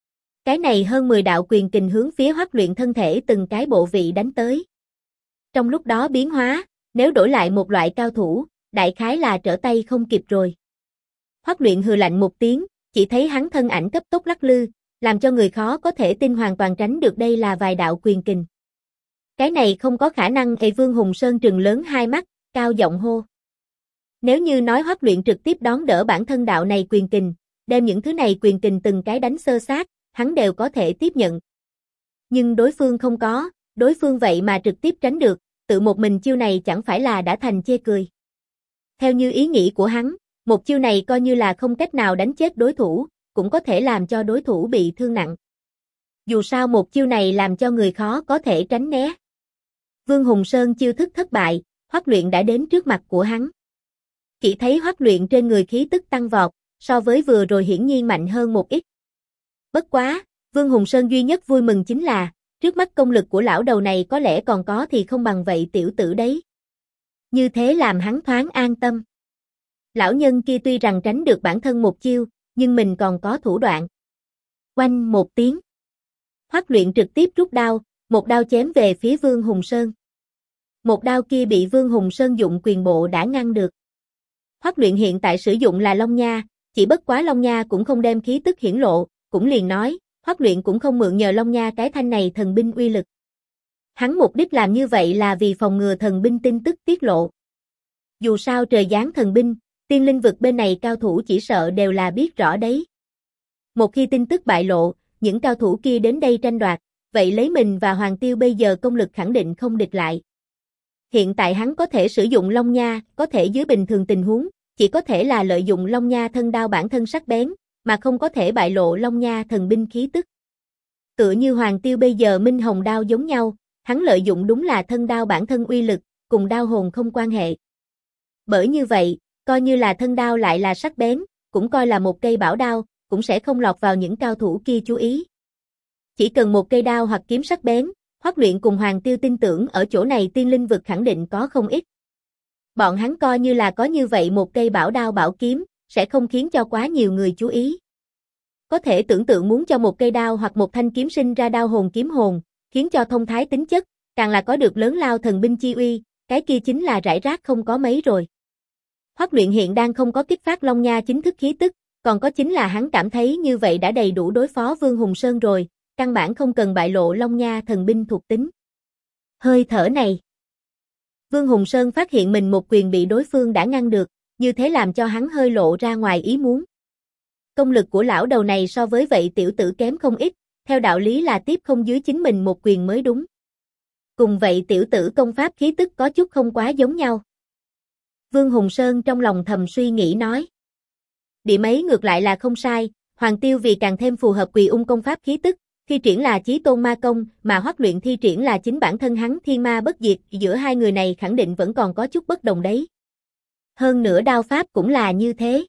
Cái này hơn 10 đạo quyền kình hướng phía Hoắc Luyện thân thể từng cái bộ vị đánh tới. Trong lúc đó biến hóa, nếu đổi lại một loại cao thủ, đại khái là trở tay không kịp rồi. Hoắc Luyện hừ lạnh một tiếng, chỉ thấy hắn thân ảnh cấp tốc lắc lư, làm cho người khó có thể tin hoàn toàn tránh được đây là vài đạo quyền kình. Cái này không có khả năng. Vương Hùng Sơn trừng lớn hai mắt, cao giọng hô. Nếu như nói Hoắc Luyện trực tiếp đón đỡ bản thân đạo này quyền kình, đem những thứ này quyền kình từng cái đánh sơ sát, hắn đều có thể tiếp nhận. Nhưng đối phương không có, đối phương vậy mà trực tiếp tránh được, tự một mình chiêu này chẳng phải là đã thành chê cười. Theo như ý nghĩ của hắn, một chiêu này coi như là không cách nào đánh chết đối thủ, cũng có thể làm cho đối thủ bị thương nặng. Dù sao một chiêu này làm cho người khó có thể tránh né. Vương Hùng Sơn chiêu thức thất bại, Hoắc Luyện đã đến trước mặt của hắn. Chỉ thấy Hoắc Luyện trên người khí tức tăng vọt, so với vừa rồi hiển nhiên mạnh hơn một ít. Bất quá, Vương Hùng Sơn duy nhất vui mừng chính là, trước mắt công lực của lão đầu này có lẽ còn có thì không bằng vậy tiểu tử đấy. Như thế làm hắn thoáng an tâm. Lão nhân kia tuy rằng tránh được bản thân một chiêu, nhưng mình còn có thủ đoạn. Oanh một tiếng. Hoắc Luyện trực tiếp rút đao, một đao chém về phía Vương Hùng Sơn. Một đao kia bị Vương Hùng Sơn dụng quyền bộ đã ngăn được. Hoắc Luyện hiện tại sử dụng là Long Nha, chỉ bất quá Long Nha cũng không đem khí tức hiển lộ, cũng liền nói, Hoắc Luyện cũng không mượn nhờ Long Nha cái thanh này thần binh uy lực. Hắn mục đích làm như vậy là vì phòng ngừa thần binh tin tức tiết lộ. Dù sao trời giáng thần binh, Tiên linh vực bên này cao thủ chỉ sợ đều là biết rõ đấy. Một khi tin tức bại lộ, những cao thủ kia đến đây tranh đoạt, vậy lấy mình và Hoàng Tiêu bây giờ công lực khẳng định không địch lại. Hiện tại hắn có thể sử dụng Long Nha, có thể dưới bình thường tình huống, chỉ có thể là lợi dụng Long Nha thân đao bản thân sắc bén, mà không có thể bại lộ Long Nha thần binh khí tức. Tựa như Hoàng Tiêu bây giờ minh hồng đao giống nhau, hắn lợi dụng đúng là thân đao bản thân uy lực, cùng đao hồn không quan hệ. Bởi như vậy, coi như là thân đao lại là sắc bén, cũng coi là một cây bảo đao, cũng sẽ không lọt vào những cao thủ kia chú ý. Chỉ cần một cây đao hoặc kiếm sắc bén, Hoắc Luyện cùng Hoàng Tiêu tin tưởng ở chỗ này tiên linh vực khẳng định có không ít. Bọn hắn coi như là có như vậy một cây bảo đao bảo kiếm, sẽ không khiến cho quá nhiều người chú ý. Có thể tưởng tượng muốn cho một cây đao hoặc một thanh kiếm sinh ra đao hồn kiếm hồn, khiến cho thông thái tính chất, càng là có được lớn lao thần binh chi uy, cái kia chính là rải rác không có mấy rồi. Hoắc Luyện hiện đang không có kích phát Long Nha chính thức khí tức, còn có chính là hắn cảm thấy như vậy đã đầy đủ đối phó Vương Hùng Sơn rồi, căn bản không cần bại lộ Long Nha thần binh thuộc tính. Hơi thở này. Vương Hùng Sơn phát hiện mình một quyền bị đối phương đã ngăn được, như thế làm cho hắn hơi lộ ra ngoài ý muốn. Công lực của lão đầu này so với vậy tiểu tử kém không ít, theo đạo lý là tiếp không dưới chính mình một quyền mới đúng. Cùng vậy tiểu tử công pháp khí tức có chút không quá giống nhau. Vương Hùng Sơn trong lòng thầm suy nghĩ nói. Điểm ấy ngược lại là không sai, Hoàng Tiêu vì càng thêm phù hợp Quỳ Ung công pháp khí tức, thi triển là Chí Tôn Ma Công, mà Hoắc Luyện thi triển là chính bản thân hắn Thiên Ma Bất Diệt, giữa hai người này khẳng định vẫn còn có chút bất đồng đấy. Hơn nữa đao pháp cũng là như thế.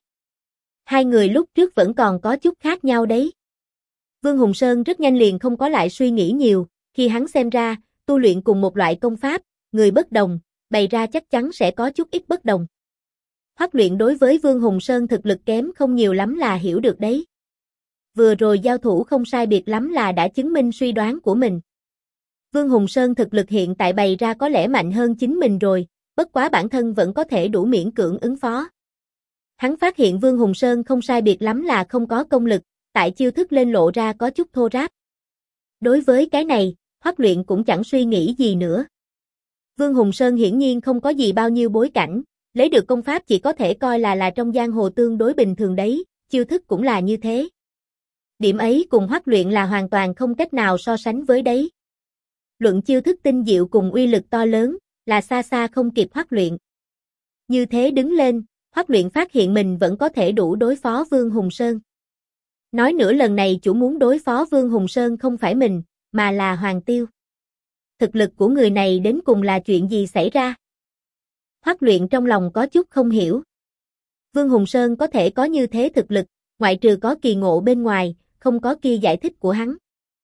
Hai người lúc trước vẫn còn có chút khác nhau đấy. Vương Hùng Sơn rất nhanh liền không có lại suy nghĩ nhiều, khi hắn xem ra, tu luyện cùng một loại công pháp, người bất đồng, bày ra chắc chắn sẽ có chút ít bất đồng. Hoắc Luyện đối với Vương Hùng Sơn thực lực kém không nhiều lắm là hiểu được đấy. Vừa rồi giao thủ không sai biệt lắm là đã chứng minh suy đoán của mình. Vương Hùng Sơn thực lực hiện tại bày ra có lẽ mạnh hơn chính mình rồi, bất quá bản thân vẫn có thể đủ miễn cưỡng ứng phó. Hắn phát hiện Vương Hùng Sơn không sai biệt lắm là không có công lực, tại chiêu thức lên lộ ra có chút thô ráp. Đối với cái này, Hoắc Luyện cũng chẳng suy nghĩ gì nữa. Vương Hùng Sơn hiển nhiên không có gì bao nhiêu bối cảnh, lấy được công pháp chỉ có thể coi là trong giang hồ tương đối bình thường đấy, chiêu thức cũng là như thế. Điểm ấy cùng Hoắc Luyện là hoàn toàn không cách nào so sánh với đấy. Luận chiêu thức tinh diệu cùng uy lực to lớn, là xa xa không kịp Hoắc Luyện. Như thế đứng lên, Hoắc Luyện phát hiện mình vẫn có thể đủ đối phó Vương Hùng Sơn. Nói nữa lần này chủ muốn đối phó Vương Hùng Sơn không phải mình, mà là Hoàng Tiêu. Thực lực của người này đến cùng là chuyện gì xảy ra? Hoắc Luyện trong lòng có chút không hiểu. Vương Hùng Sơn có thể có như thế thực lực, ngoại trừ có kỳ ngộ bên ngoài, không có kia giải thích của hắn.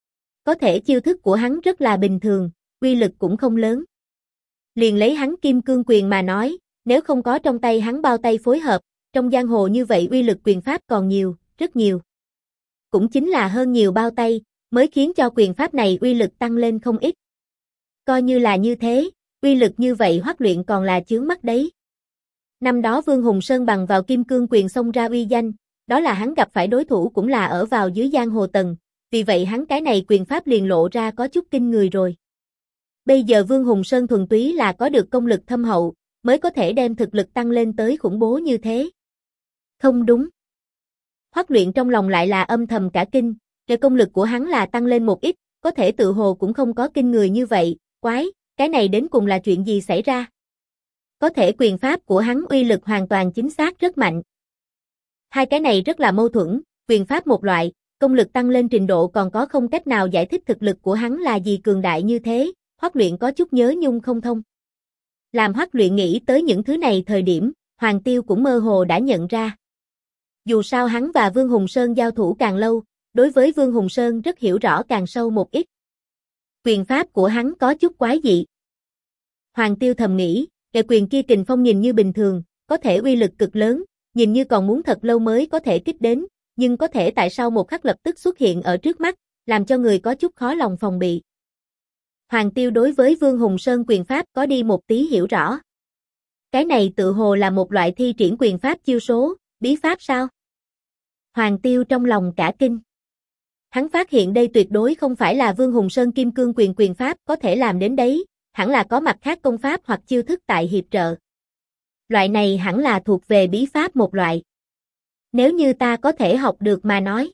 Có thể chiêu thức của hắn rất là bình thường, uy lực cũng không lớn. Liền lấy hắn Kim Cương Quyền mà nói, nếu không có trong tay hắn bao tay phối hợp, trong giang hồ như vậy uy lực quyền pháp còn nhiều, rất nhiều. Cũng chính là hơn nhiều bao tay, mới khiến cho quyền pháp này uy lực tăng lên không ít. Coi như là như thế, uy lực như vậy Hoắc Luyện còn là chướng mắt đấy. Năm đó Vương Hùng Sơn bằng vào Kim Cương Quyền xông ra uy danh, đó là hắn gặp phải đối thủ cũng là ở vào dưới giang hồ tầng, vì vậy hắn cái này quyền pháp liền lộ ra có chút kinh người rồi. Bây giờ Vương Hùng Sơn thuần túy là có được công lực thâm hậu, mới có thể đem thực lực tăng lên tới khủng bố như thế. Không đúng. Hoắc Luyện trong lòng lại là âm thầm cả kinh, cái công lực của hắn là tăng lên một ít, có thể tự hồ cũng không có kinh người như vậy, quái, cái này đến cùng là chuyện gì xảy ra? Có thể quyền pháp của hắn uy lực hoàn toàn chính xác rất mạnh. Hai cái này rất là mâu thuẫn, quyền pháp một loại, công lực tăng lên trình độ còn có không cách nào giải thích thực lực của hắn là gì cường đại như thế, Hoắc Luyện có chút nhớ nhung không thông. Làm Hoắc Luyện nghĩ tới những thứ này thời điểm, Hoàng Tiêu cũng mơ hồ đã nhận ra. Dù sao hắn và Vương Hùng Sơn giao thủ càng lâu, đối với Vương Hùng Sơn rất hiểu rõ càng sâu một ít. Quyền pháp của hắn có chút quái dị. Hoàng Tiêu thầm nghĩ, cái quyền kia kình phong nhìn như bình thường, có thể uy lực cực lớn, nhìn như còn muốn thật lâu mới có thể kích đến, nhưng có thể tại sao một khắc lập tức xuất hiện ở trước mắt, làm cho người có chút khó lòng phòng bị. Hoàng Tiêu đối với Vương Hùng Sơn quyền pháp có đi một tí hiểu rõ. Cái này tự hồ là một loại thi triển quyền pháp chiêu số, bí pháp sao? Hoàng Tiêu trong lòng cả kinh. Hắn phát hiện đây tuyệt đối không phải là Vương Hùng Sơn Kim Cương Quyền quyền pháp có thể làm đến đấy, hẳn là có mặt khác công pháp hoặc chiêu thức tại hiệp trợ. Loại này hẳn là thuộc về bí pháp một loại. Nếu như ta có thể học được mà nói.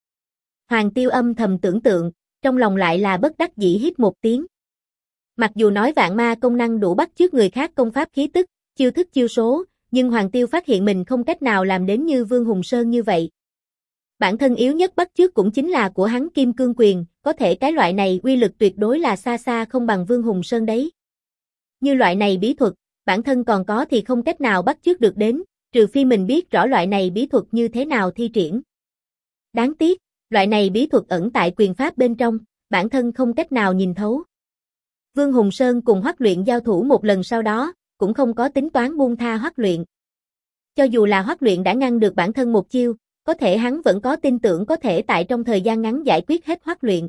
Hoàng Tiêu âm thầm tưởng tượng, trong lòng lại là bất đắc dĩ hít một tiếng. Mặc dù nói vạn ma công năng đủ bắt chước người khác công pháp khí tức, chiêu thức chiêu số, nhưng Hoàng Tiêu phát hiện mình không cách nào làm đến như Vương Hùng Sơn như vậy. Bản thân yếu nhất bắt chước cũng chính là của hắn Kim Cương Quyền, có thể cái loại này uy lực tuyệt đối là xa xa không bằng Vương Hùng Sơn đấy. Như loại này bí thuật, bản thân còn có thì không cách nào bắt chước được đến, trừ phi mình biết rõ loại này bí thuật như thế nào thi triển. Đáng tiếc, loại này bí thuật ẩn tại quyền pháp bên trong, bản thân không cách nào nhìn thấu. Vương Hùng Sơn cùng Hoắc Luyện giao thủ một lần sau đó, cũng không có tính toán buông tha Hoắc Luyện. Cho dù là Hoắc Luyện đã ngăn được bản thân một chiêu, có thể hắn vẫn có tin tưởng có thể tại trong thời gian ngắn giải quyết hết Hoắc Luyện.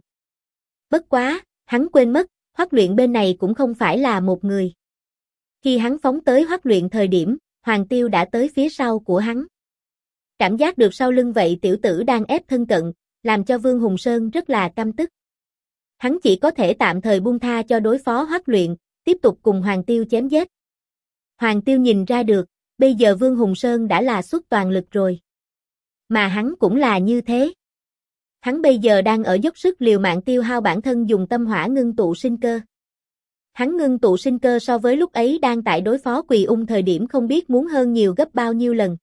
Bất quá, hắn quên mất, Hoắc Luyện bên này cũng không phải là một người. Khi hắn phóng tới Hoắc Luyện thời điểm, Hoàng Tiêu đã tới phía sau của hắn. Cảm giác được sau lưng vậy tiểu tử đang ép thân cận, làm cho Vương Hùng Sơn rất là căm tức. Hắn chỉ có thể tạm thời buông tha cho đối phó Hoắc Luyện, tiếp tục cùng Hoàng Tiêu chém giết. Hoàng Tiêu nhìn ra được, bây giờ Vương Hùng Sơn đã là xuất toàn lực rồi. Mà hắn cũng là như thế. Hắn bây giờ đang ở dốc sức liều mạng tiêu hao bản thân dùng tâm hỏa ngưng tụ sinh cơ. Hắn ngưng tụ sinh cơ so với lúc ấy đang tại đối phó Quỳ Ung thời điểm không biết muốn hơn nhiều gấp bao nhiêu lần.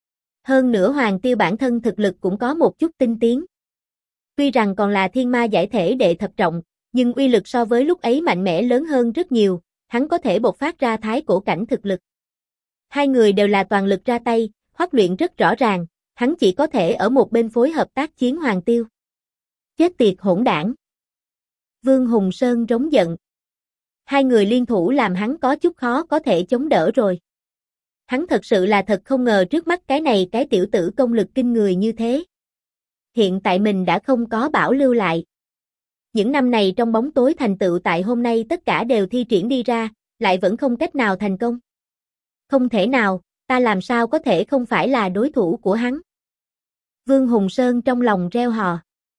Hơn nữa Hoàng Tiêu bản thân thực lực cũng có một chút tinh tiến. Tuy rằng còn là thiên ma giải thể đệ thập trọng, nhưng uy lực so với lúc ấy mạnh mẽ lớn hơn rất nhiều, hắn có thể bộc phát ra thái cổ cảnh thực lực. Hai người đều là toàn lực ra tay, Hoắc Luyện rất rõ ràng, hắn chỉ có thể ở một bên phối hợp tác chiến Hoàng Tiêu. Chết tiệt hỗn đảng. Vương Hùng Sơn rống giận. Hai người liên thủ làm hắn có chút khó có thể chống đỡ rồi. Hắn thật sự là thật không ngờ trước mắt cái này cái tiểu tử công lực kinh người như thế. Hiện tại mình đã không có bảo lưu lại. Những năm này trong bóng tối thành tựu tại hôm nay tất cả đều thi triển đi ra, lại vẫn không cách nào thành công. Không thể nào, ta làm sao có thể không phải là đối thủ của hắn. Vương Hùng Sơn trong lòng reo hò.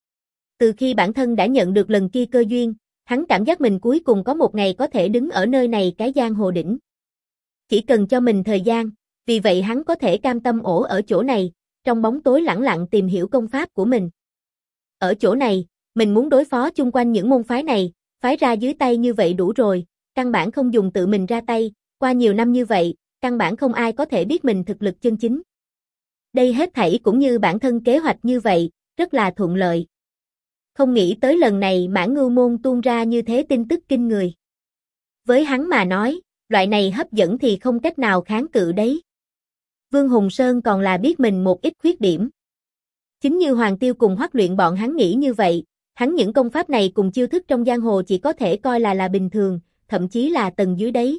Từ khi bản thân đã nhận được lần kia cơ duyên, hắn cảm giác mình cuối cùng có một ngày có thể đứng ở nơi này cái giang hồ đỉnh. Chỉ cần cho mình thời gian, vì vậy hắn có thể cam tâm ổ ở chỗ này, trong bóng tối lẳng lặng tìm hiểu công pháp của mình. Ở chỗ này, mình muốn đối phó chung quanh những môn phái này, phái ra dưới tay như vậy đủ rồi, căn bản không dùng tự mình ra tay, qua nhiều năm như vậy, căn bản không ai có thể biết mình thực lực chân chính. Đây hết thảy cũng như bản thân kế hoạch như vậy, rất là thuận lợi. Không nghĩ tới lần này Mãn Ngưu Môn tuôn ra như thế tin tức kinh người. Với hắn mà nói, loại này hấp dẫn thì không cách nào kháng cự đấy. Vương Hùng Sơn còn là biết mình một ít khuyết điểm. Chính như Hoàng Tiêu cùng Hoắc Luyện bọn hắn nghĩ như vậy, hắn những công pháp này cùng chiêu thức trong giang hồ chỉ có thể coi là bình thường, thậm chí là tầng dưới đấy.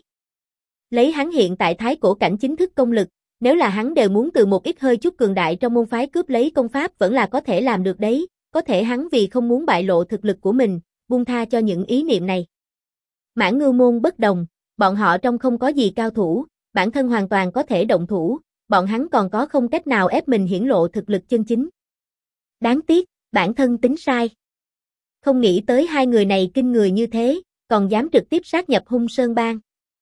Lấy hắn hiện tại thái cổ cảnh chính thức công lực, nếu là hắn đều muốn từ một ít hơi chút cường đại trong môn phái cướp lấy công pháp vẫn là có thể làm được đấy, có thể hắn vì không muốn bại lộ thực lực của mình, buông tha cho những ý niệm này. Mãn Ngưu Môn bất đồng, bọn họ trong không có gì cao thủ, bản thân hoàn toàn có thể động thủ, bọn hắn còn có không cách nào ép mình hiển lộ thực lực chân chính. Đáng tiếc, bản thân tính sai. Không nghĩ tới hai người này kinh người như thế, còn dám trực tiếp sát nhập Hung Sơn Bang.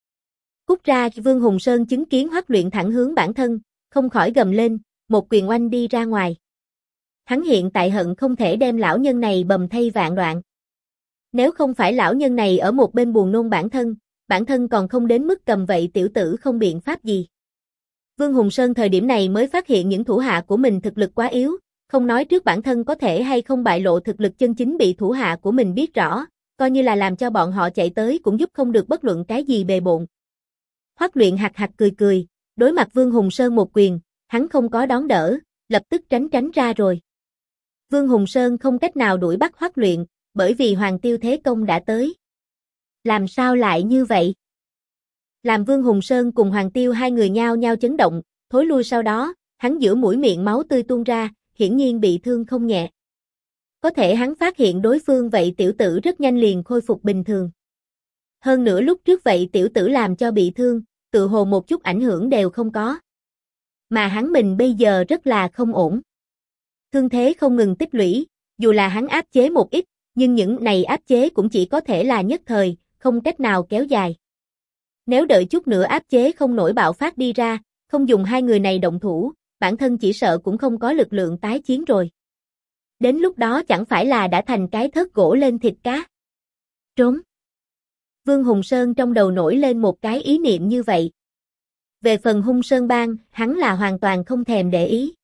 Cút ra, Vương Hùng Sơn chứng kiến Hoắc Luyện thẳng hướng bản thân, không khỏi gầm lên, một quyền oanh đi ra ngoài. Hắn hiện tại hận không thể đem lão nhân này bầm thây vạn đoạn. Nếu không phải lão nhân này ở một bên buồn nôn bản thân còn không đến mức cầm vậy tiểu tử không biện pháp gì. Vương Hùng Sơn thời điểm này mới phát hiện những thủ hạ của mình thực lực quá yếu, không nói trước bản thân có thể hay không bại lộ thực lực chân chính bị thủ hạ của mình biết rõ, coi như là làm cho bọn họ chạy tới cũng giúp không được bất luận cái gì bề bộn. Hoắc Luyện hạc hạc cười cười, đối mặt Vương Hùng Sơn một quyền, hắn không có đón đỡ, lập tức tránh ra rồi. Vương Hùng Sơn không cách nào đuổi bắt Hoắc Luyện, bởi vì Hoàng Tiêu thế công đã tới. Làm sao lại như vậy? Làm Vương Hùng Sơn cùng Hoàng Tiêu hai người nhao nhao chấn động, thối lui sau đó, hắn giữa mũi miệng máu tươi tuôn ra, hiển nhiên bị thương không nhẹ. Có thể hắn phát hiện đối phương vậy tiểu tử rất nhanh liền khôi phục bình thường. Hơn nữa lúc trước vậy tiểu tử làm cho bị thương, tự hồ một chút ảnh hưởng đều không có. Mà hắn mình bây giờ rất là không ổn. Thương thế không ngừng tích lũy, dù là hắn áp chế một ít, nhưng những này áp chế cũng chỉ có thể là nhất thời, không cách nào kéo dài. Nếu đợi chút nữa áp chế không nổi bạo phát đi ra, không dùng hai người này động thủ, bản thân chỉ sợ cũng không có lực lượng tái chiến rồi. Đến lúc đó chẳng phải là đã thành cái thớt gỗ lên thịt cá. Trốn. Vương Hùng Sơn trong đầu nổi lên một cái ý niệm như vậy. Về phần Hung Sơn Bang, hắn là hoàn toàn không thèm để ý.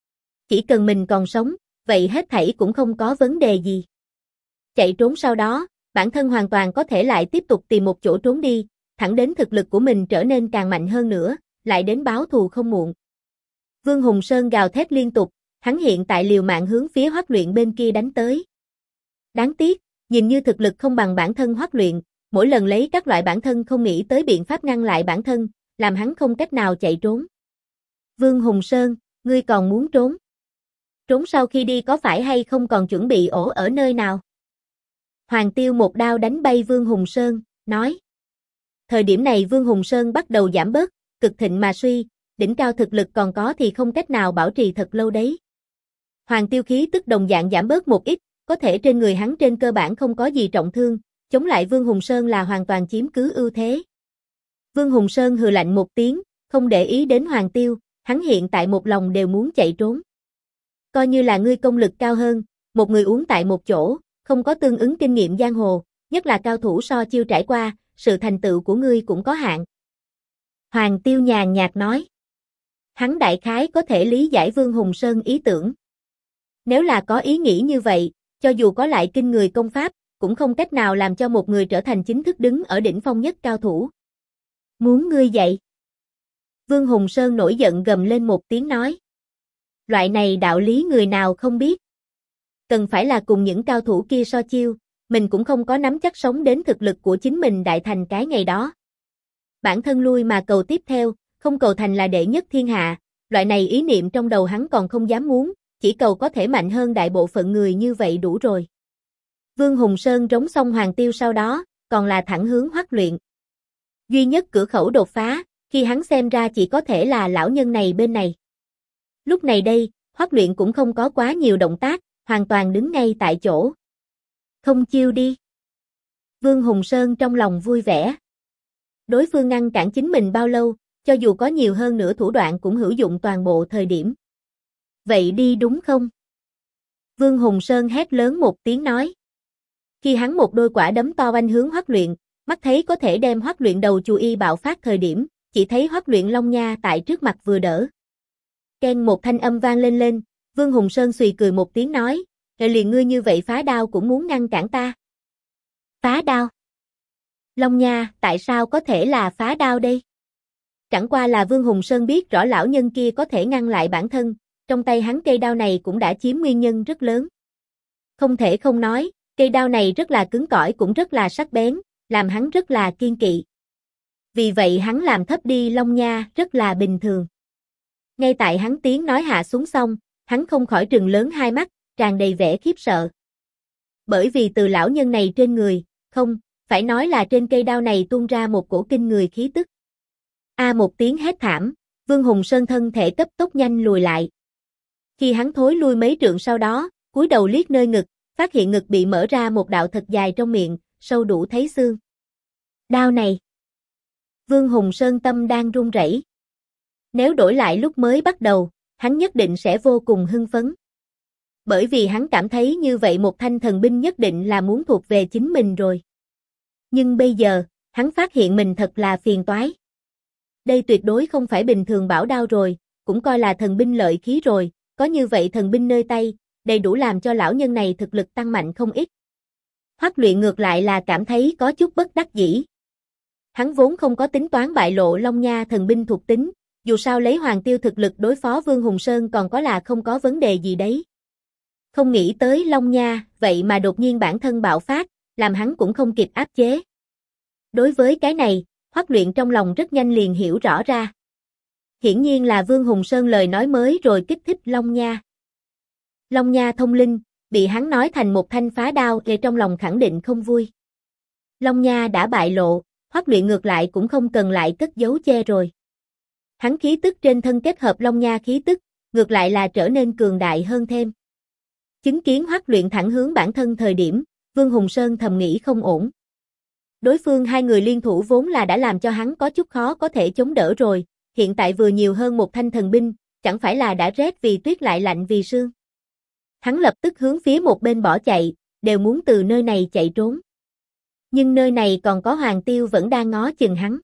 Chỉ cần mình còn sống, vậy hết thảy cũng không có vấn đề gì. Chạy trốn sau đó, bản thân hoàn toàn có thể lại tiếp tục tìm một chỗ trốn đi, thẳng đến thực lực của mình trở nên càng mạnh hơn nữa, lại đến báo thù không muộn. Vương Hùng Sơn gào thét liên tục, hắn hiện tại liều mạng hướng phía Hoắc Luyện bên kia đánh tới. Đáng tiếc, nhìn như thực lực không bằng bản thân Hoắc Luyện, mỗi lần lấy các loại bản thân không nghĩ tới biện pháp ngăn lại bản thân, làm hắn không cách nào chạy trốn. Vương Hùng Sơn, ngươi còn muốn trốn? Trốn sau khi đi có phải hay không còn chuẩn bị ổ ở nơi nào? Hoàng Tiêu một đao đánh bay Vương Hùng Sơn, nói. Thời điểm này Vương Hùng Sơn bắt đầu giảm bớt, cực thịnh mà suy, đỉnh cao thực lực còn có thì không cách nào bảo trì thật lâu đấy. Hoàng Tiêu khí tức đồng dạng giảm bớt một ít, có thể trên người hắn trên cơ bản không có gì trọng thương, chống lại Vương Hùng Sơn là hoàn toàn chiếm cứ ưu thế. Vương Hùng Sơn hừ lạnh một tiếng, không để ý đến Hoàng Tiêu, hắn hiện tại một lòng đều muốn chạy trốn. Coi như là ngươi công lực cao hơn, một người uống tại một chỗ, không có tương ứng kinh nghiệm giang hồ, nhất là cao thủ so chiêu trải qua, sự thành tựu của ngươi cũng có hạn. Hoàng Tiêu nhàn nhạt nói. Hắn đại khái có thể lý giải Vương Hùng Sơn ý tưởng. Nếu là có ý nghĩ như vậy, cho dù có lại kinh người công pháp, cũng không cách nào làm cho một người trở thành chính thức đứng ở đỉnh phong nhất cao thủ. Muốn ngươi dạy. Vương Hùng Sơn nổi giận gầm lên một tiếng nói. Loại này đạo lý người nào không biết. Cần phải là cùng những cao thủ kia so chiêu, mình cũng không có nắm chắc sống đến thực lực của chính mình đại thành cái ngày đó. Bản thân lui mà cầu tiếp theo, không cầu thành là đệ nhất thiên hạ, loại này ý niệm trong đầu hắn còn không dám muốn, chỉ cầu có thể mạnh hơn đại bộ phận người như vậy đủ rồi. Vương Hùng Sơn rống xong Hoàng Tiêu sau đó, còn là thẳng hướng Hoắc Luyện. Duy nhất cửa khẩu đột phá, khi hắn xem ra chỉ có thể là lão nhân này bên này. Lúc này đây, Hoắc Luyện cũng không có quá nhiều động tác, hoàn toàn đứng ngay tại chỗ. Không chiêu đi. Vương Hùng Sơn trong lòng vui vẻ. Đối phương ngăn cản chính mình bao lâu, cho dù có nhiều hơn nữa thủ đoạn cũng hữu dụng toàn bộ thời điểm. Vậy đi đúng không? Vương Hùng Sơn hét lớn một tiếng nói. Khi hắn một đôi quả đấm to oanh hướng Hoắc Luyện, mắt thấy có thể đem Hoắc Luyện đầu chù y bạo phát thời điểm, chỉ thấy Hoắc Luyện Long Nha tại trước mặt vừa đỡ. Keng một thanh âm vang lên, Vương Hùng Sơn xùy cười một tiếng nói, liền ngươi như vậy phá đao cũng muốn ngăn cản ta. Phá đao? Long Nha, tại sao có thể là phá đao đây? Chẳng qua là Vương Hùng Sơn biết rõ lão nhân kia có thể ngăn lại bản thân, trong tay hắn cây đao này cũng đã chiếm nguyên nhân rất lớn. Không thể không nói, cây đao này rất là cứng cỏi cũng rất là sắc bén, làm hắn rất là kiên kỵ. Vì vậy hắn làm thấp đi Long Nha rất là bình thường. Ngay tại hắn tiếng nói hạ xuống xong, hắn không khỏi trừng lớn hai mắt, tràn đầy vẻ khiếp sợ. Bởi vì từ lão nhân này trên người, không, phải nói là trên cây đao này tuôn ra một cổ kinh người khí tức. Một tiếng hét thảm, Vương Hùng Sơn thân thể cấp tốc nhanh lùi lại. Khi hắn thối lui mấy trượng sau đó, cúi đầu liếc nơi ngực, phát hiện ngực bị mở ra một đạo thật dài trong miệng, sâu đủ thấy xương. Đao này. Vương Hùng Sơn tâm đang run rẩy. Nếu đổi lại lúc mới bắt đầu, hắn nhất định sẽ vô cùng hưng phấn. Bởi vì hắn cảm thấy như vậy một thanh thần binh nhất định là muốn thuộc về chính mình rồi. Nhưng bây giờ, hắn phát hiện mình thật là phiền toái. Đây tuyệt đối không phải bình thường bảo đao rồi, cũng coi là thần binh lợi khí rồi, có như vậy thần binh nơi tay, đầy đủ làm cho lão nhân này thực lực tăng mạnh không ít. Hoắc Luyện ngược lại là cảm thấy có chút bất đắc dĩ. Hắn vốn không có tính toán bại lộ Long Nha thần binh thuộc tính, dù sao lấy Hoàng Tiêu thực lực đối phó Vương Hùng Sơn còn có là không có vấn đề gì đấy. Không nghĩ tới Long Nha, vậy mà đột nhiên bản thân bạo phát, làm hắn cũng không kịp áp chế. Đối với cái này, Hoắc Luyện trong lòng rất nhanh liền hiểu rõ ra. Hiển nhiên là Vương Hùng Sơn lời nói mới rồi kích thích Long Nha. Long Nha thông linh, bị hắn nói thành một thanh phá đao để trong lòng khẳng định không vui. Long Nha đã bại lộ, Hoắc Luyện ngược lại cũng không cần lại cất giấu che rồi. Hắn khí tức trên thân kết hợp Long Nha khí tức, ngược lại là trở nên cường đại hơn thêm. Chứng kiến Hoắc Luyện thẳng hướng bản thân thời điểm, Vương Hùng Sơn thầm nghĩ không ổn. Đối phương hai người liên thủ vốn là đã làm cho hắn có chút khó có thể chống đỡ rồi, hiện tại vừa nhiều hơn một thanh thần binh, chẳng phải là đã rét vì tuyết lại lạnh vì sương. Hắn lập tức hướng phía một bên bỏ chạy, đều muốn từ nơi này chạy trốn. Nhưng nơi này còn có Hoàng Tiêu vẫn đang ngó chừng hắn.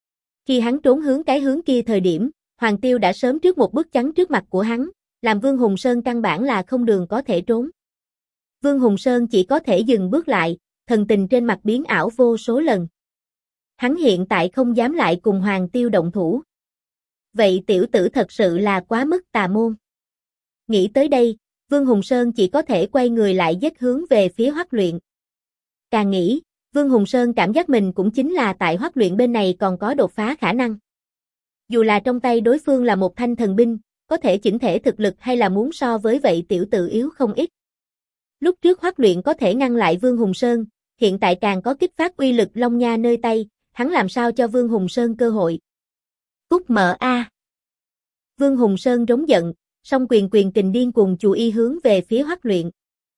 Khi hắn trốn hướng cái hướng kia thời điểm, Hoàng Tiêu đã sớm trước một bước chắn trước mặt của hắn, làm Vương Hùng Sơn căn bản là không đường có thể trốn. Vương Hùng Sơn chỉ có thể dừng bước lại, thần tình trên mặt biến ảo vô số lần. Hắn hiện tại không dám lại cùng Hoàng Tiêu động thủ. Vậy tiểu tử thật sự là quá mức tà môn. Nghĩ tới đây, Vương Hùng Sơn chỉ có thể quay người lại dết hướng về phía Hoắc Luyện. Càng nghĩ, Vương Hùng Sơn cảm giác mình cũng chính là tại Hoắc Luyện bên này còn có đột phá khả năng. Dù là trong tay đối phương là một thanh thần binh, có thể chỉnh thể thực lực hay là muốn so với vậy tiểu tử yếu không ít. Lúc trước Hoắc Luyện có thể ngăn lại Vương Hùng Sơn, hiện tại càng có kích phát uy lực Long Nha nơi tay, hắn làm sao cho Vương Hùng Sơn cơ hội. Cút mở a! Vương Hùng Sơn rống giận, song quyền quyền kình điên cuồng chù y hướng về phía Hoắc Luyện.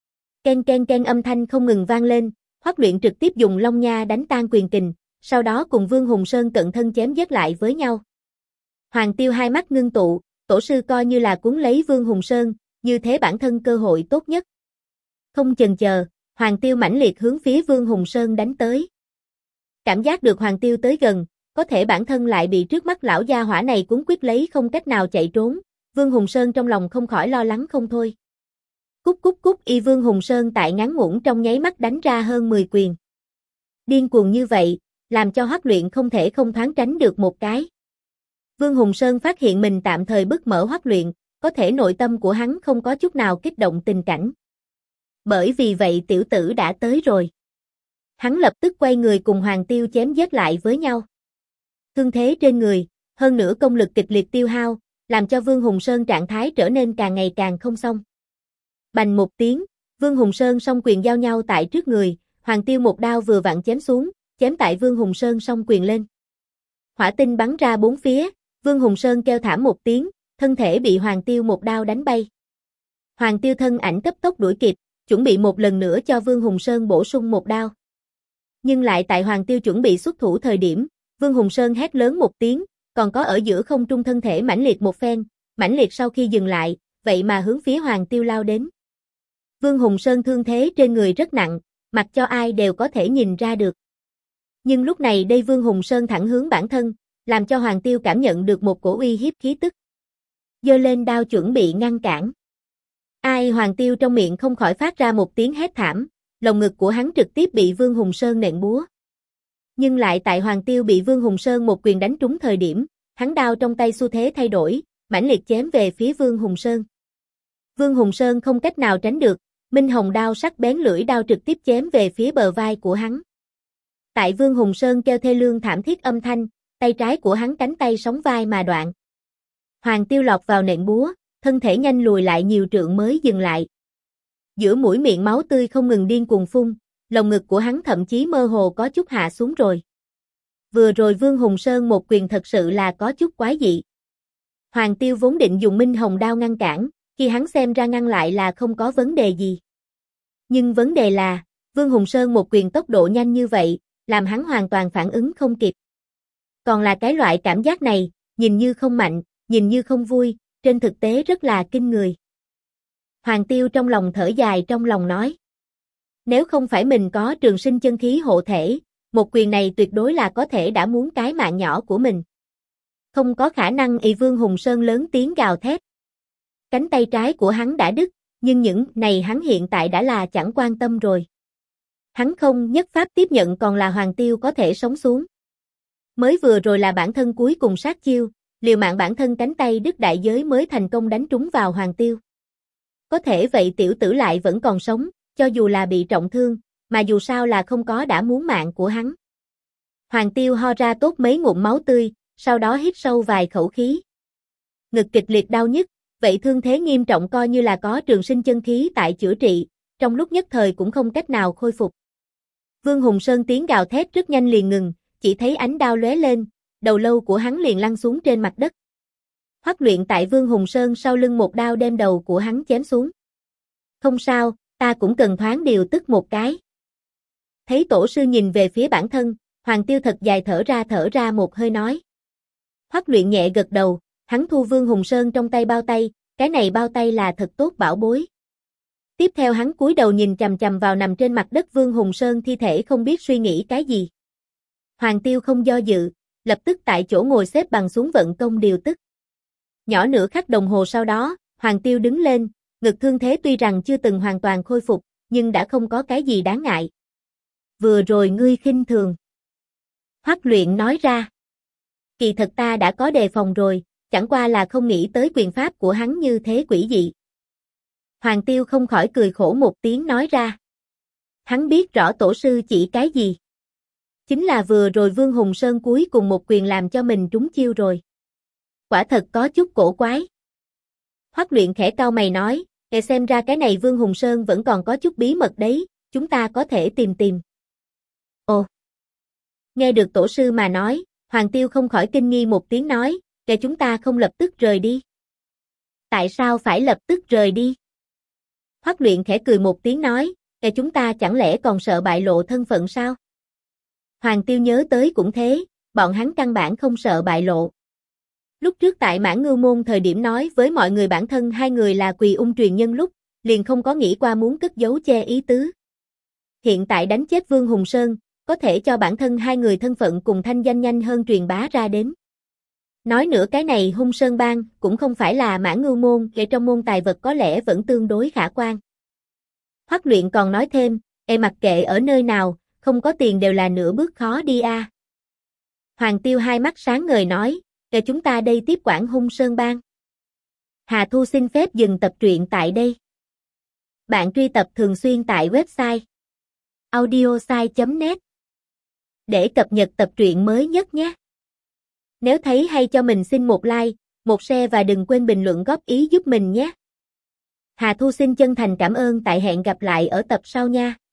Ken ken ken âm thanh không ngừng vang lên, Hoắc Luyện trực tiếp dùng Long Nha đánh tan quyền kình, sau đó cùng Vương Hùng Sơn cận thân chém giết lại với nhau. Hoàng Tiêu hai mắt ngưng tụ, tổ sư coi như là cuốn lấy Vương Hùng Sơn, như thế bản thân cơ hội tốt nhất. Không chần chờ, Hoàng Tiêu mãnh liệt hướng phía Vương Hùng Sơn đánh tới. Cảm giác được Hoàng Tiêu tới gần, có thể bản thân lại bị trước mắt lão gia hỏa này cuốn quyết lấy không cách nào chạy trốn, Vương Hùng Sơn trong lòng không khỏi lo lắng không thôi. Cút cút cút y Vương Hùng Sơn tại ngắn ngủn trong nháy mắt đánh ra hơn 10 quyền. Điên cuồng như vậy, làm cho Hoắc Luyện không thể không thoáng tránh được một cái. Vương Hùng Sơn phát hiện mình tạm thời bứt mở Hoắc Luyện, có thể nội tâm của hắn không có chút nào kích động tình cảnh. Bởi vì vậy tiểu tử đã tới rồi. Hắn lập tức quay người cùng Hoàng Tiêu chém giết lại với nhau. Thương thế trên người, hơn nữa công lực kịch liệt tiêu hao, làm cho Vương Hùng Sơn trạng thái trở nên càng ngày càng không xong. Bành một tiếng, Vương Hùng Sơn song quyền giao nhau tại trước người, Hoàng Tiêu một đao vừa vặn chém xuống, chém tại Vương Hùng Sơn song quyền lên. Hỏa tinh bắn ra bốn phía, Vương Hùng Sơn kêu thảm một tiếng, thân thể bị Hoàng Tiêu một đao đánh bay. Hoàng Tiêu thân ảnh cấp tốc đuổi kịp, chuẩn bị một lần nữa cho Vương Hùng Sơn bổ sung một đao. Nhưng lại tại Hoàng Tiêu chuẩn bị xuất thủ thời điểm, Vương Hùng Sơn hét lớn một tiếng, còn có ở giữa không trung thân thể mãnh liệt một phen, mãnh liệt sau khi dừng lại, vậy mà hướng phía Hoàng Tiêu lao đến. Vương Hùng Sơn thương thế trên người rất nặng, mặc cho ai đều có thể nhìn ra được. Nhưng lúc này đây Vương Hùng Sơn thẳng hướng bản thân, làm cho Hoàng Tiêu cảm nhận được một cổ uy hiếp khí tức. Giơ lên đao chuẩn bị ngăn cản. Ai Hoàng Tiêu trong miệng không khỏi phát ra một tiếng hét thảm, lồng ngực của hắn trực tiếp bị Vương Hùng Sơn nện búa. Nhưng lại tại Hoàng Tiêu bị Vương Hùng Sơn một quyền đánh trúng thời điểm, hắn đao trong tay xu thế thay đổi, mãnh liệt chém về phía Vương Hùng Sơn. Vương Hùng Sơn không cách nào tránh được, Minh Hồng đao sắc bén lưỡi đao trực tiếp chém về phía bờ vai của hắn. Tại Vương Hùng Sơn kêu thê lương thảm thiết âm thanh, tay trái của hắn cánh tay sóng vai mà đoạn. Hoàng Tiêu lọt vào nện búa, thân thể nhanh lùi lại nhiều trượng mới dừng lại. Giữa mũi miệng máu tươi không ngừng điên cuồng phun, lồng ngực của hắn thậm chí mơ hồ có chút hạ xuống rồi. Vừa rồi Vương Hùng Sơn một quyền thật sự là có chút quái dị. Hoàng Tiêu vốn định dùng Minh Hồng đao ngăn cản, khi hắn xem ra ngăn lại là không có vấn đề gì. Nhưng vấn đề là, Vương Hùng Sơn một quyền tốc độ nhanh như vậy, làm hắn hoàn toàn phản ứng không kịp. Còn là cái loại cảm giác này, nhìn như không mạnh, nhìn như không vui, trên thực tế rất là kinh người. Hoàng Tiêu trong lòng thở dài trong lòng nói. Nếu không phải mình có trường sinh chân khí hộ thể, một quyền này tuyệt đối là có thể đã muốn cái mạng nhỏ của mình. Không có khả năng y Vương Hùng Sơn lớn tiếng gào thét. Cánh tay trái của hắn đã đứt, nhưng những này hắn hiện tại đã là chẳng quan tâm rồi. Hắn không nhất pháp tiếp nhận còn là Hoàng Tiêu có thể sống xuống. Mới vừa rồi là bản thân cuối cùng sát chiêu, liều mạng bản thân cánh tay đứt đại giới mới thành công đánh trúng vào Hoàng Tiêu. Có thể vậy tiểu tử lại vẫn còn sống, cho dù là bị trọng thương, mà dù sao là không có đã muốn mạng của hắn. Hoàng Tiêu ho ra tốt mấy ngụm máu tươi, sau đó hít sâu vài khẩu khí. Ngực kịch liệt đau nhức, vậy thương thế nghiêm trọng coi như là có trường sinh chân khí tại chữa trị, trong lúc nhất thời cũng không cách nào khôi phục. Vương Hùng Sơn tiếng gào thét rất nhanh liền ngừng, chỉ thấy ánh đao lóe lên, đầu lâu của hắn liền lăn xuống trên mặt đất. Hoắc Luyện tại Vương Hùng Sơn sau lưng một đao đem đầu của hắn chém xuống. Không sao, ta cũng cần thoáng điều tức một cái. Thấy tổ sư nhìn về phía bản thân, Hoàng Tiêu thật dài thở ra một hơi nói. Hoắc Luyện nhẹ gật đầu, hắn thu Vương Hùng Sơn trong tay bao tay, cái này bao tay là thật tốt bảo bối. Tiếp theo hắn cúi đầu nhìn chằm chằm vào nằm trên mặt đất Vương Hùng Sơn thi thể không biết suy nghĩ cái gì. Hoàng Tiêu không do dự, lập tức tại chỗ ngồi xếp bằng xuống vận công điều tức. Nhỏ nửa khắc đồng hồ sau đó, Hoàng Tiêu đứng lên, ngực thương thế tuy rằng chưa từng hoàn toàn khôi phục, nhưng đã không có cái gì đáng ngại. Vừa rồi ngươi khinh thường. Hoắc Luyện nói ra. Kỳ thật ta đã có đề phòng rồi, chẳng qua là không nghĩ tới quyền pháp của hắn như thế quỷ dị. Hoàng Tiêu không khỏi cười khổ một tiếng nói ra. Hắn biết rõ tổ sư chỉ cái gì. Chính là vừa rồi Vương Hùng Sơn cuối cùng một quyền làm cho mình trúng chiêu rồi. Quả thật có chút cổ quái. Hoắc Luyện khẽ cau mày nói, xem ra cái này Vương Hùng Sơn vẫn còn có chút bí mật đấy, chúng ta có thể tìm tìm. Ồ! Nghe được tổ sư mà nói, Hoàng Tiêu không khỏi kinh nghi một tiếng nói, chúng ta không lập tức rời đi. Tại sao phải lập tức rời đi? Hoắc Luyện khẽ cười một tiếng nói, chúng ta chẳng lẽ còn sợ bại lộ thân phận sao? Hoàng Tiêu nhớ tới cũng thế, bọn hắn căn bản không sợ bại lộ. Lúc trước tại Mãn Ngưu Môn thời điểm nói với mọi người bản thân hai người là Quỳ Ung truyền nhân lúc, liền không có nghĩ qua muốn cất giấu che ý tứ. Hiện tại đánh chết Vương Hùng Sơn, có thể cho bản thân hai người thân phận cùng thanh danh nhanh hơn truyền bá ra đến. Nói nữa cái này Hung Sơn Bang cũng không phải là Mãn Ngưu Môn, để trong môn tài vật có lẽ vẫn tương đối khả quan. Hoắc Luyện còn nói thêm, mặc kệ ở nơi nào, không có tiền đều là nửa bước khó đi a. Hoàng Tiêu hai mắt sáng ngời nói, chúng ta đây tiếp quản Hung Sơn Bang. Hà Thu xin phép dừng tập truyện tại đây. Bạn truy tập thường xuyên tại website audiosai.net để cập nhật tập truyện mới nhất nhé. Nếu thấy hay cho mình xin một like, một share và đừng quên bình luận góp ý giúp mình nhé. Hà Thu xin chân thành cảm ơn, tại hẹn gặp lại ở tập sau nha.